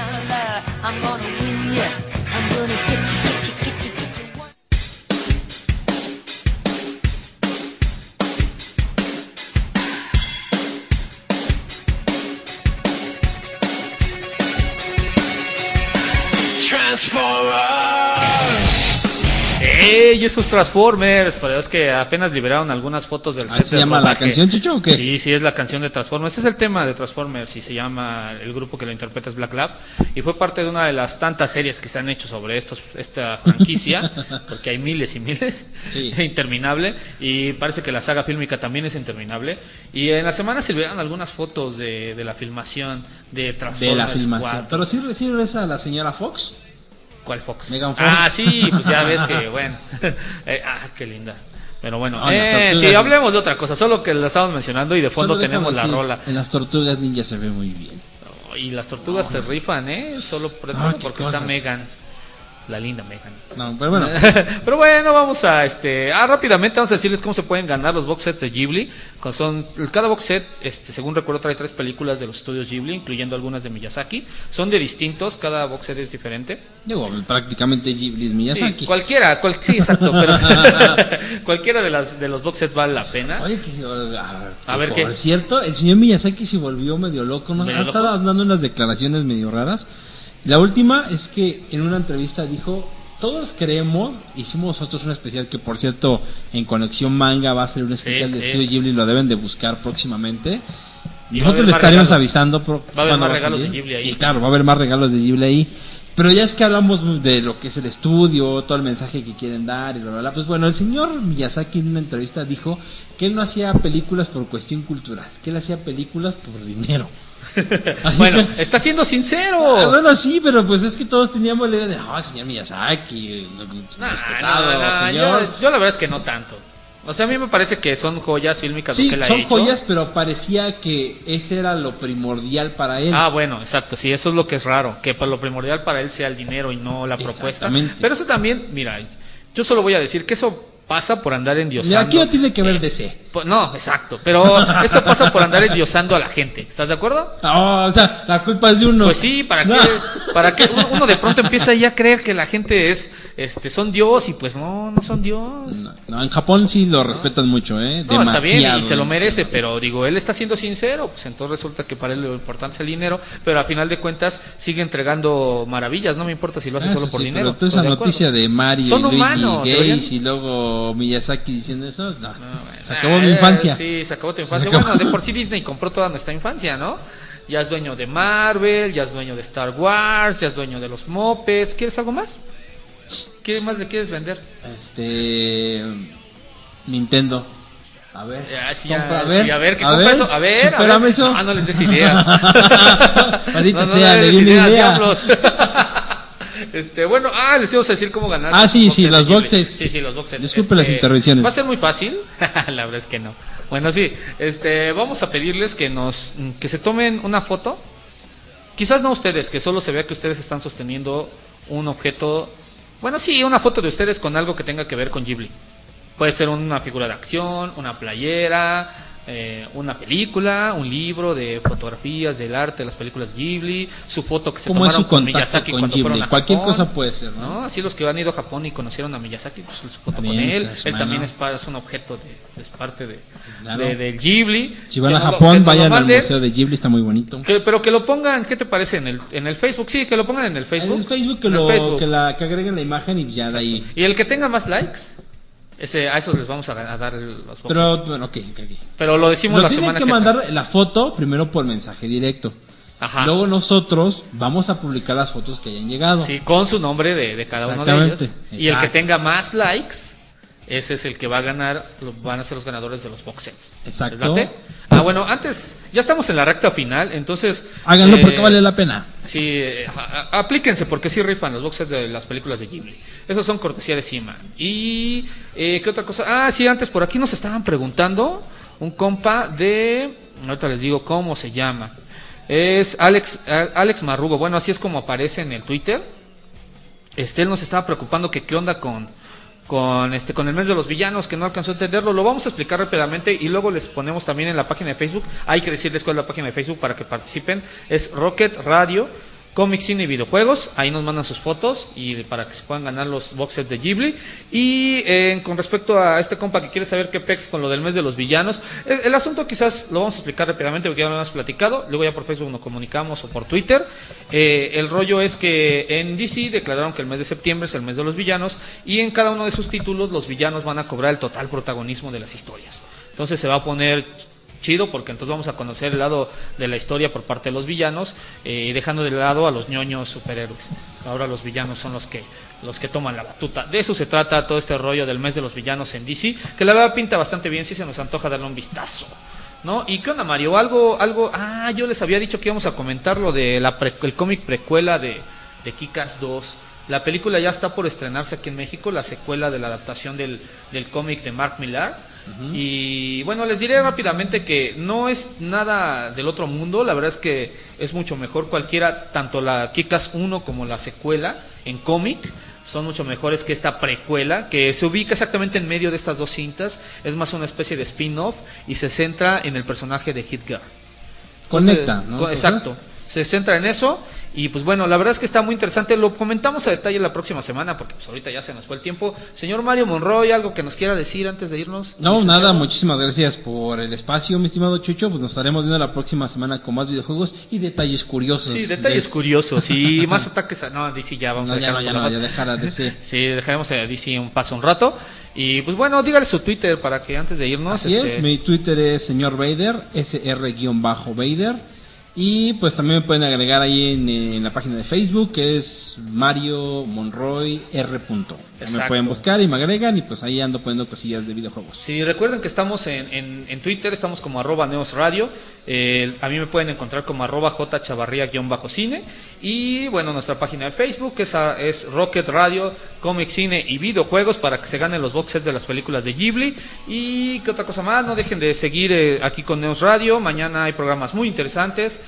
¡Ey! Esos Transformers, pero es que apenas liberaron algunas fotos del set. ¿Se llama la canción, Chucho, o qué? Sí, sí, es la canción de Transformers. Ese es el tema de Transformers y se llama, el grupo que lo interpreta es Black Lab. Y fue parte de una de las tantas series que se han hecho sobre estos, esta franquicia, porque hay miles y miles, sí. Interminable. Y parece que la saga fílmica también es interminable. Y en la semana se liberaron algunas fotos de, de la filmación de Transformers de la filmación. cuatro. Pero sí, sí regresa la señora Fox. ¿Cuál Fox? Megan Fox. Ah, sí, pues ya ves que, bueno. eh, ah, qué linda. Pero bueno, no, eh, sí, hablemos de otra cosa, solo que la estamos mencionando y de fondo tenemos la decir, rola. En las Tortugas Ninja se ve muy bien. Oh, y las tortugas oh. te rifan, ¿eh? Solo por, oh, porque está Megan. La linda Megan. No, pero bueno. Pero bueno, vamos a este, ah, rápidamente vamos a decirles cómo se pueden ganar los box sets de Ghibli. Son, cada box set, este, según recuerdo, trae tres películas de los estudios Ghibli, incluyendo algunas de Miyazaki. Son de distintos, cada box set es diferente. Digo, prácticamente Ghibli es Miyazaki. Sí, cualquiera, cual, sí, exacto, pero cualquiera de las de los box sets vale la pena. Oye, que a, a ver qué. Por cierto, el señor Miyazaki se volvió medio loco, ¿no? ¿Medio ha loco? estado dando unas declaraciones medio raras. La última es que en una entrevista dijo: todos creemos, hicimos nosotros un especial que, por cierto, en Conexión Manga va a ser un especial sí, de sí. Estudio Ghibli, lo deben de buscar próximamente. Y nosotros le estaremos regalos. avisando pro, va a haber más regalos de Ghibli ahí. Y claro, va a haber más regalos de Ghibli ahí. Pero ya es que hablamos de lo que es el estudio, todo el mensaje que quieren dar y bla, bla, bla. Pues bueno, el señor Miyazaki en una entrevista dijo que él no hacía películas por cuestión cultural, que él hacía películas por dinero. Bueno, está siendo sincero. Ah, bueno, sí, pero pues es que todos teníamos la idea de, oh, señor Miyazaki, nah, respetado, no, no, señor. Yo, yo la verdad es que no tanto. O sea, a mí me parece que son joyas fílmicas sí, lo que él ha son hecho. joyas, pero parecía que ese era lo primordial para él. Ah, bueno, exacto, sí, eso es lo que es raro, que lo primordial para él sea el dinero y no la propuesta. Pero eso también, mira, yo solo voy a decir que eso pasa por andar endiosando. Aquí no tiene que ver eh, D C. No, exacto, pero esto pasa por andar endiosando a la gente. ¿Estás de acuerdo? Oh, o sea, la culpa es de uno. Pues sí, para no. que para que uno, uno de pronto empieza ya a creer que la gente es este son Dios y pues no, no son Dios. No, no en Japón sí lo respetan mucho, eh, no, demasiado. Está bien y se lo merece, pero digo, él está siendo sincero, pues entonces resulta que para él lo importante es el dinero, pero a final de cuentas sigue entregando maravillas, no me importa si lo hace ah, solo sí, por sí, dinero. Pero toda esa noticia de Mario son y Luigi humanos, gays deberían... y luego Miyazaki diciendo eso, no, no bueno, se acabó eh, mi infancia. Sí, se acabó tu infancia. Bueno, de por sí Disney compró toda nuestra infancia, ¿no? Ya es dueño de Marvel, ya es dueño de Star Wars, ya es dueño de los Muppets. ¿Quieres algo más? ¿Qué más le quieres vender? Este... Nintendo. A ver, ya, sí, compra, ya, a ver, sí, a ver, ¿qué a compra ver, eso? A ver, a ver. Eso. No, no les des ideas. Ahorita no, no, sea, no le des di una ideas, idea. diablos. Este, bueno, ah, les íbamos a decir cómo ganar. Ah, sí, sí, los de Ghibli. boxes. Sí, sí, los boxes. Disculpe las Este, intervenciones. Va a ser muy fácil. La verdad es que no. Bueno, sí, este, vamos a pedirles que nos, que se tomen una foto. Quizás no ustedes, que solo se vea que ustedes están sosteniendo un objeto. Bueno, sí, una foto de ustedes con algo que tenga que ver con Ghibli. Puede ser una figura de acción, una playera, eh, una película, un libro de fotografías del arte de las películas Ghibli, su foto que se ¿Cómo es tomaron su con contacto Miyazaki con cuando Ghibli? fueron a Cualquier Japón, cosa puede ser, ¿no? ¿no? Así los que han ido a Japón y conocieron a Miyazaki, pues su foto También con él. es, Él bueno. también es, para, es un objeto de, es parte de, Claro. de- del Ghibli. Si van Que a nos lo- Japón, que nos lo vayan al manden. Museo de Ghibli, está muy bonito. Que- pero que lo pongan, ¿qué te parece? En el, en el Facebook, sí, que lo pongan en el Facebook. En el Facebook que, En el lo, Facebook. Que, la, que agreguen la imagen y ya de ahí. Y el que tenga más likes, ese, a esos les vamos a, a dar el- los boxes. Pero, bueno, ok, ok. Pero lo decimos Lo la tienen semana que que mandar la foto primero por mensaje directo. Ajá. Luego nosotros vamos a publicar las fotos que hayan llegado. Sí, con su nombre de, de cada uno de ellos. Exactamente, Y el que exacto. tenga más likes, ese es el que va a ganar, lo- van a ser los ganadores de los box sets. Exacto. ¿Les late? Ah, bueno, antes, ya estamos en la recta final, entonces... Háganlo eh, porque vale la pena. Sí, eh, a- a- aplíquense porque sí rifan los boxes de las películas de Ghibli. Esos son cortesía de Cima. Y, eh, ¿qué otra cosa? Ah, sí, antes por aquí nos estaban preguntando un compa de... Ahorita les digo cómo se llama. Es Alex, a- Alex Marrugo. Bueno, así es como aparece en el Twitter. Este, él nos estaba preocupando que qué onda con... con este con el mes de los villanos, que no alcanzó a entenderlo. Lo vamos a explicar rápidamente y luego les ponemos también en la página de Facebook. Hay que decirles cuál es la página de Facebook para que participen. Es Rocket Radio Cómics, Cine y Videojuegos. Ahí nos mandan sus fotos y para que se puedan ganar los box sets de Ghibli. Y eh, con respecto a este compa que quiere saber qué pex con lo del mes de los villanos, el, el asunto quizás lo vamos a explicar rápidamente porque ya lo hemos platicado. Luego ya por Facebook nos comunicamos o por Twitter. Eh, el rollo es que en D C declararon que el mes de septiembre es el mes de los villanos y en cada uno de sus títulos los villanos van a cobrar el total protagonismo de las historias. Entonces se va a poner chido porque entonces vamos a conocer el lado de la historia por parte de los villanos eh, y dejando de lado a los ñoños superhéroes. Ahora los villanos son los que los que toman la batuta. De eso se trata todo este rollo del mes de los villanos en D C, que la verdad pinta bastante bien, si se nos antoja darle un vistazo, ¿no? ¿Y qué onda, Mario? Algo algo ah, yo les había dicho que íbamos a comentar lo de la pre- el cómic precuela de de Kick-Ass dos. La película ya está por estrenarse aquí en México, la secuela de la adaptación del del cómic de Mark Millar. Y bueno, les diré rápidamente que no es nada del otro mundo, la verdad es que es mucho mejor cualquiera, tanto la Kick-Ass uno como la secuela en cómic, son mucho mejores que esta precuela, que se ubica exactamente en medio de estas dos cintas, es más una especie de spin-off y se centra en el personaje de Hit-Girl. Conecta, ¿no? Co- Exacto, se centra en eso. Y pues bueno, la verdad es que está muy interesante. Lo comentamos a detalle la próxima semana porque pues ahorita ya se nos fue el tiempo. Señor Mario Monroy, ¿algo que nos quiera decir antes de irnos? No, nada, muchísimas gracias por el espacio, mi estimado Chucho. Pues nos estaremos viendo la próxima semana con más videojuegos y detalles curiosos. Sí, detalles de- curiosos y más ataques a... No, D C ya vamos No, a ya dejar no, ya por no, la ya paz. dejar a D C. Sí, dejaremos a D C un paso un rato. Y pues bueno, dígale su Twitter para que antes de irnos... Así este, es, mi Twitter es señor Vader, S R-Vader. Y pues también me pueden agregar ahí en, en la página de Facebook, que es Mario Monroy R. Punto. Ahí me Exacto. pueden buscar y me agregan y pues ahí ando poniendo cosillas de videojuegos. Sí, recuerden que estamos en, en, en Twitter, estamos como arroba Neos Radio, eh, a mí me pueden encontrar como arroba J Chavarría-cine y bueno, nuestra página de Facebook es, a- es Rocket Radio, Cómic, Cine y Videojuegos para que se ganen los box sets de las películas de Ghibli. Y qué otra cosa más, no dejen de seguir eh, aquí con Neos Radio, mañana hay programas muy interesantes.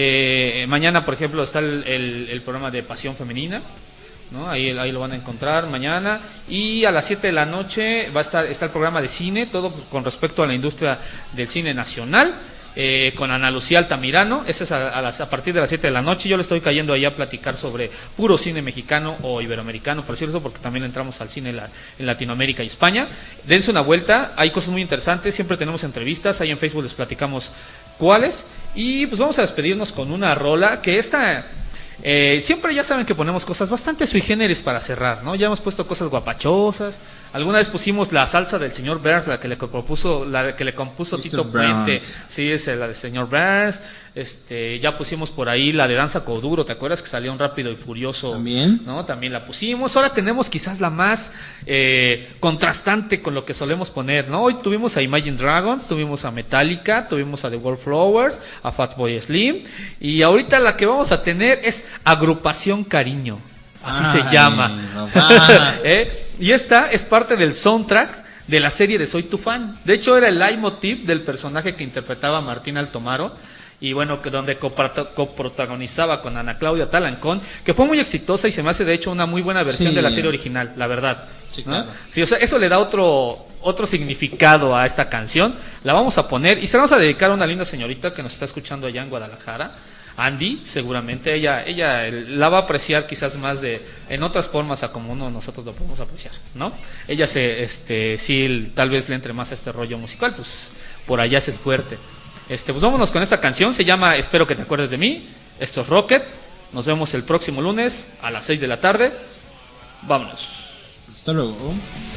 Eh, mañana por ejemplo está el, el, el programa de Pasión Femenina, ¿no? Ahí, ahí lo van a encontrar mañana. Y a las siete de la noche va a estar está el programa de cine, todo con respecto a la industria del cine nacional, eh, con Ana Lucía Altamirano. Ese es a, a, las, a partir de las siete de la noche. Yo le estoy cayendo ahí a platicar sobre puro cine mexicano o iberoamericano, por decirlo eso, porque también entramos al cine en, la, en Latinoamérica y España. Dense una vuelta, hay cosas muy interesantes, siempre tenemos entrevistas, ahí en Facebook les platicamos cuáles. Y pues vamos a despedirnos con una rola que esta... Eh, siempre ya saben que ponemos cosas bastante sui generis para cerrar, ¿no? Ya hemos puesto cosas guapachosas. Alguna vez pusimos la salsa del señor Burns, la que le propuso, la que le compuso mister Tito Burns. Puente. Sí, es la del señor Burns. Este, ya pusimos por ahí la de Danza Kuduro, ¿te acuerdas que salía un Rápido y Furioso? También. ¿No? También la pusimos. Ahora tenemos quizás la más eh, contrastante con lo que solemos poner, ¿no? Hoy tuvimos a Imagine Dragons, tuvimos a Metallica, tuvimos a The Wallflowers, a Fatboy Slim, y ahorita la que vamos a tener es Agrupación Cariño. Así Ay, se llama. ¿Eh? Y esta es parte del soundtrack de la serie de Soy tu fan. De hecho, era el leitmotiv del personaje que interpretaba Martín Altomaro. Y bueno, que donde coprota- coprotagonizaba con Ana Claudia Talancón, que fue muy exitosa y se me hace de hecho una muy buena versión Sí. de la serie original, la verdad. Sí, ¿no? claro. Sí, o sea, eso le da otro otro significado a esta canción. La vamos a poner y se la vamos a dedicar a una linda señorita que nos está escuchando allá en Guadalajara. Andy, seguramente ella ella la va a apreciar quizás más de en otras formas a como uno nosotros lo podemos apreciar, ¿no? Ella se este sí tal vez le entre más a este rollo musical, pues por allá es el fuerte. Este, pues vámonos con esta canción, se llama Espero que te acuerdes de mí. Esto es Rocket. Nos vemos el próximo lunes a las seis de la tarde. Vámonos. Hasta luego.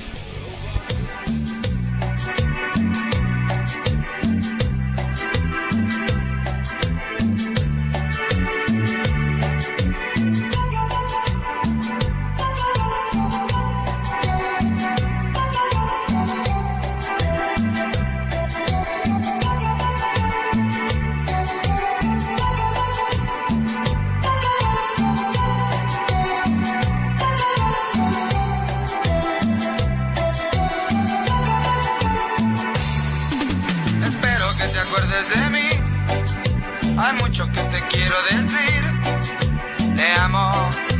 Espero que te acuerdes de mí. Hay mucho que te quiero decir. Te amo.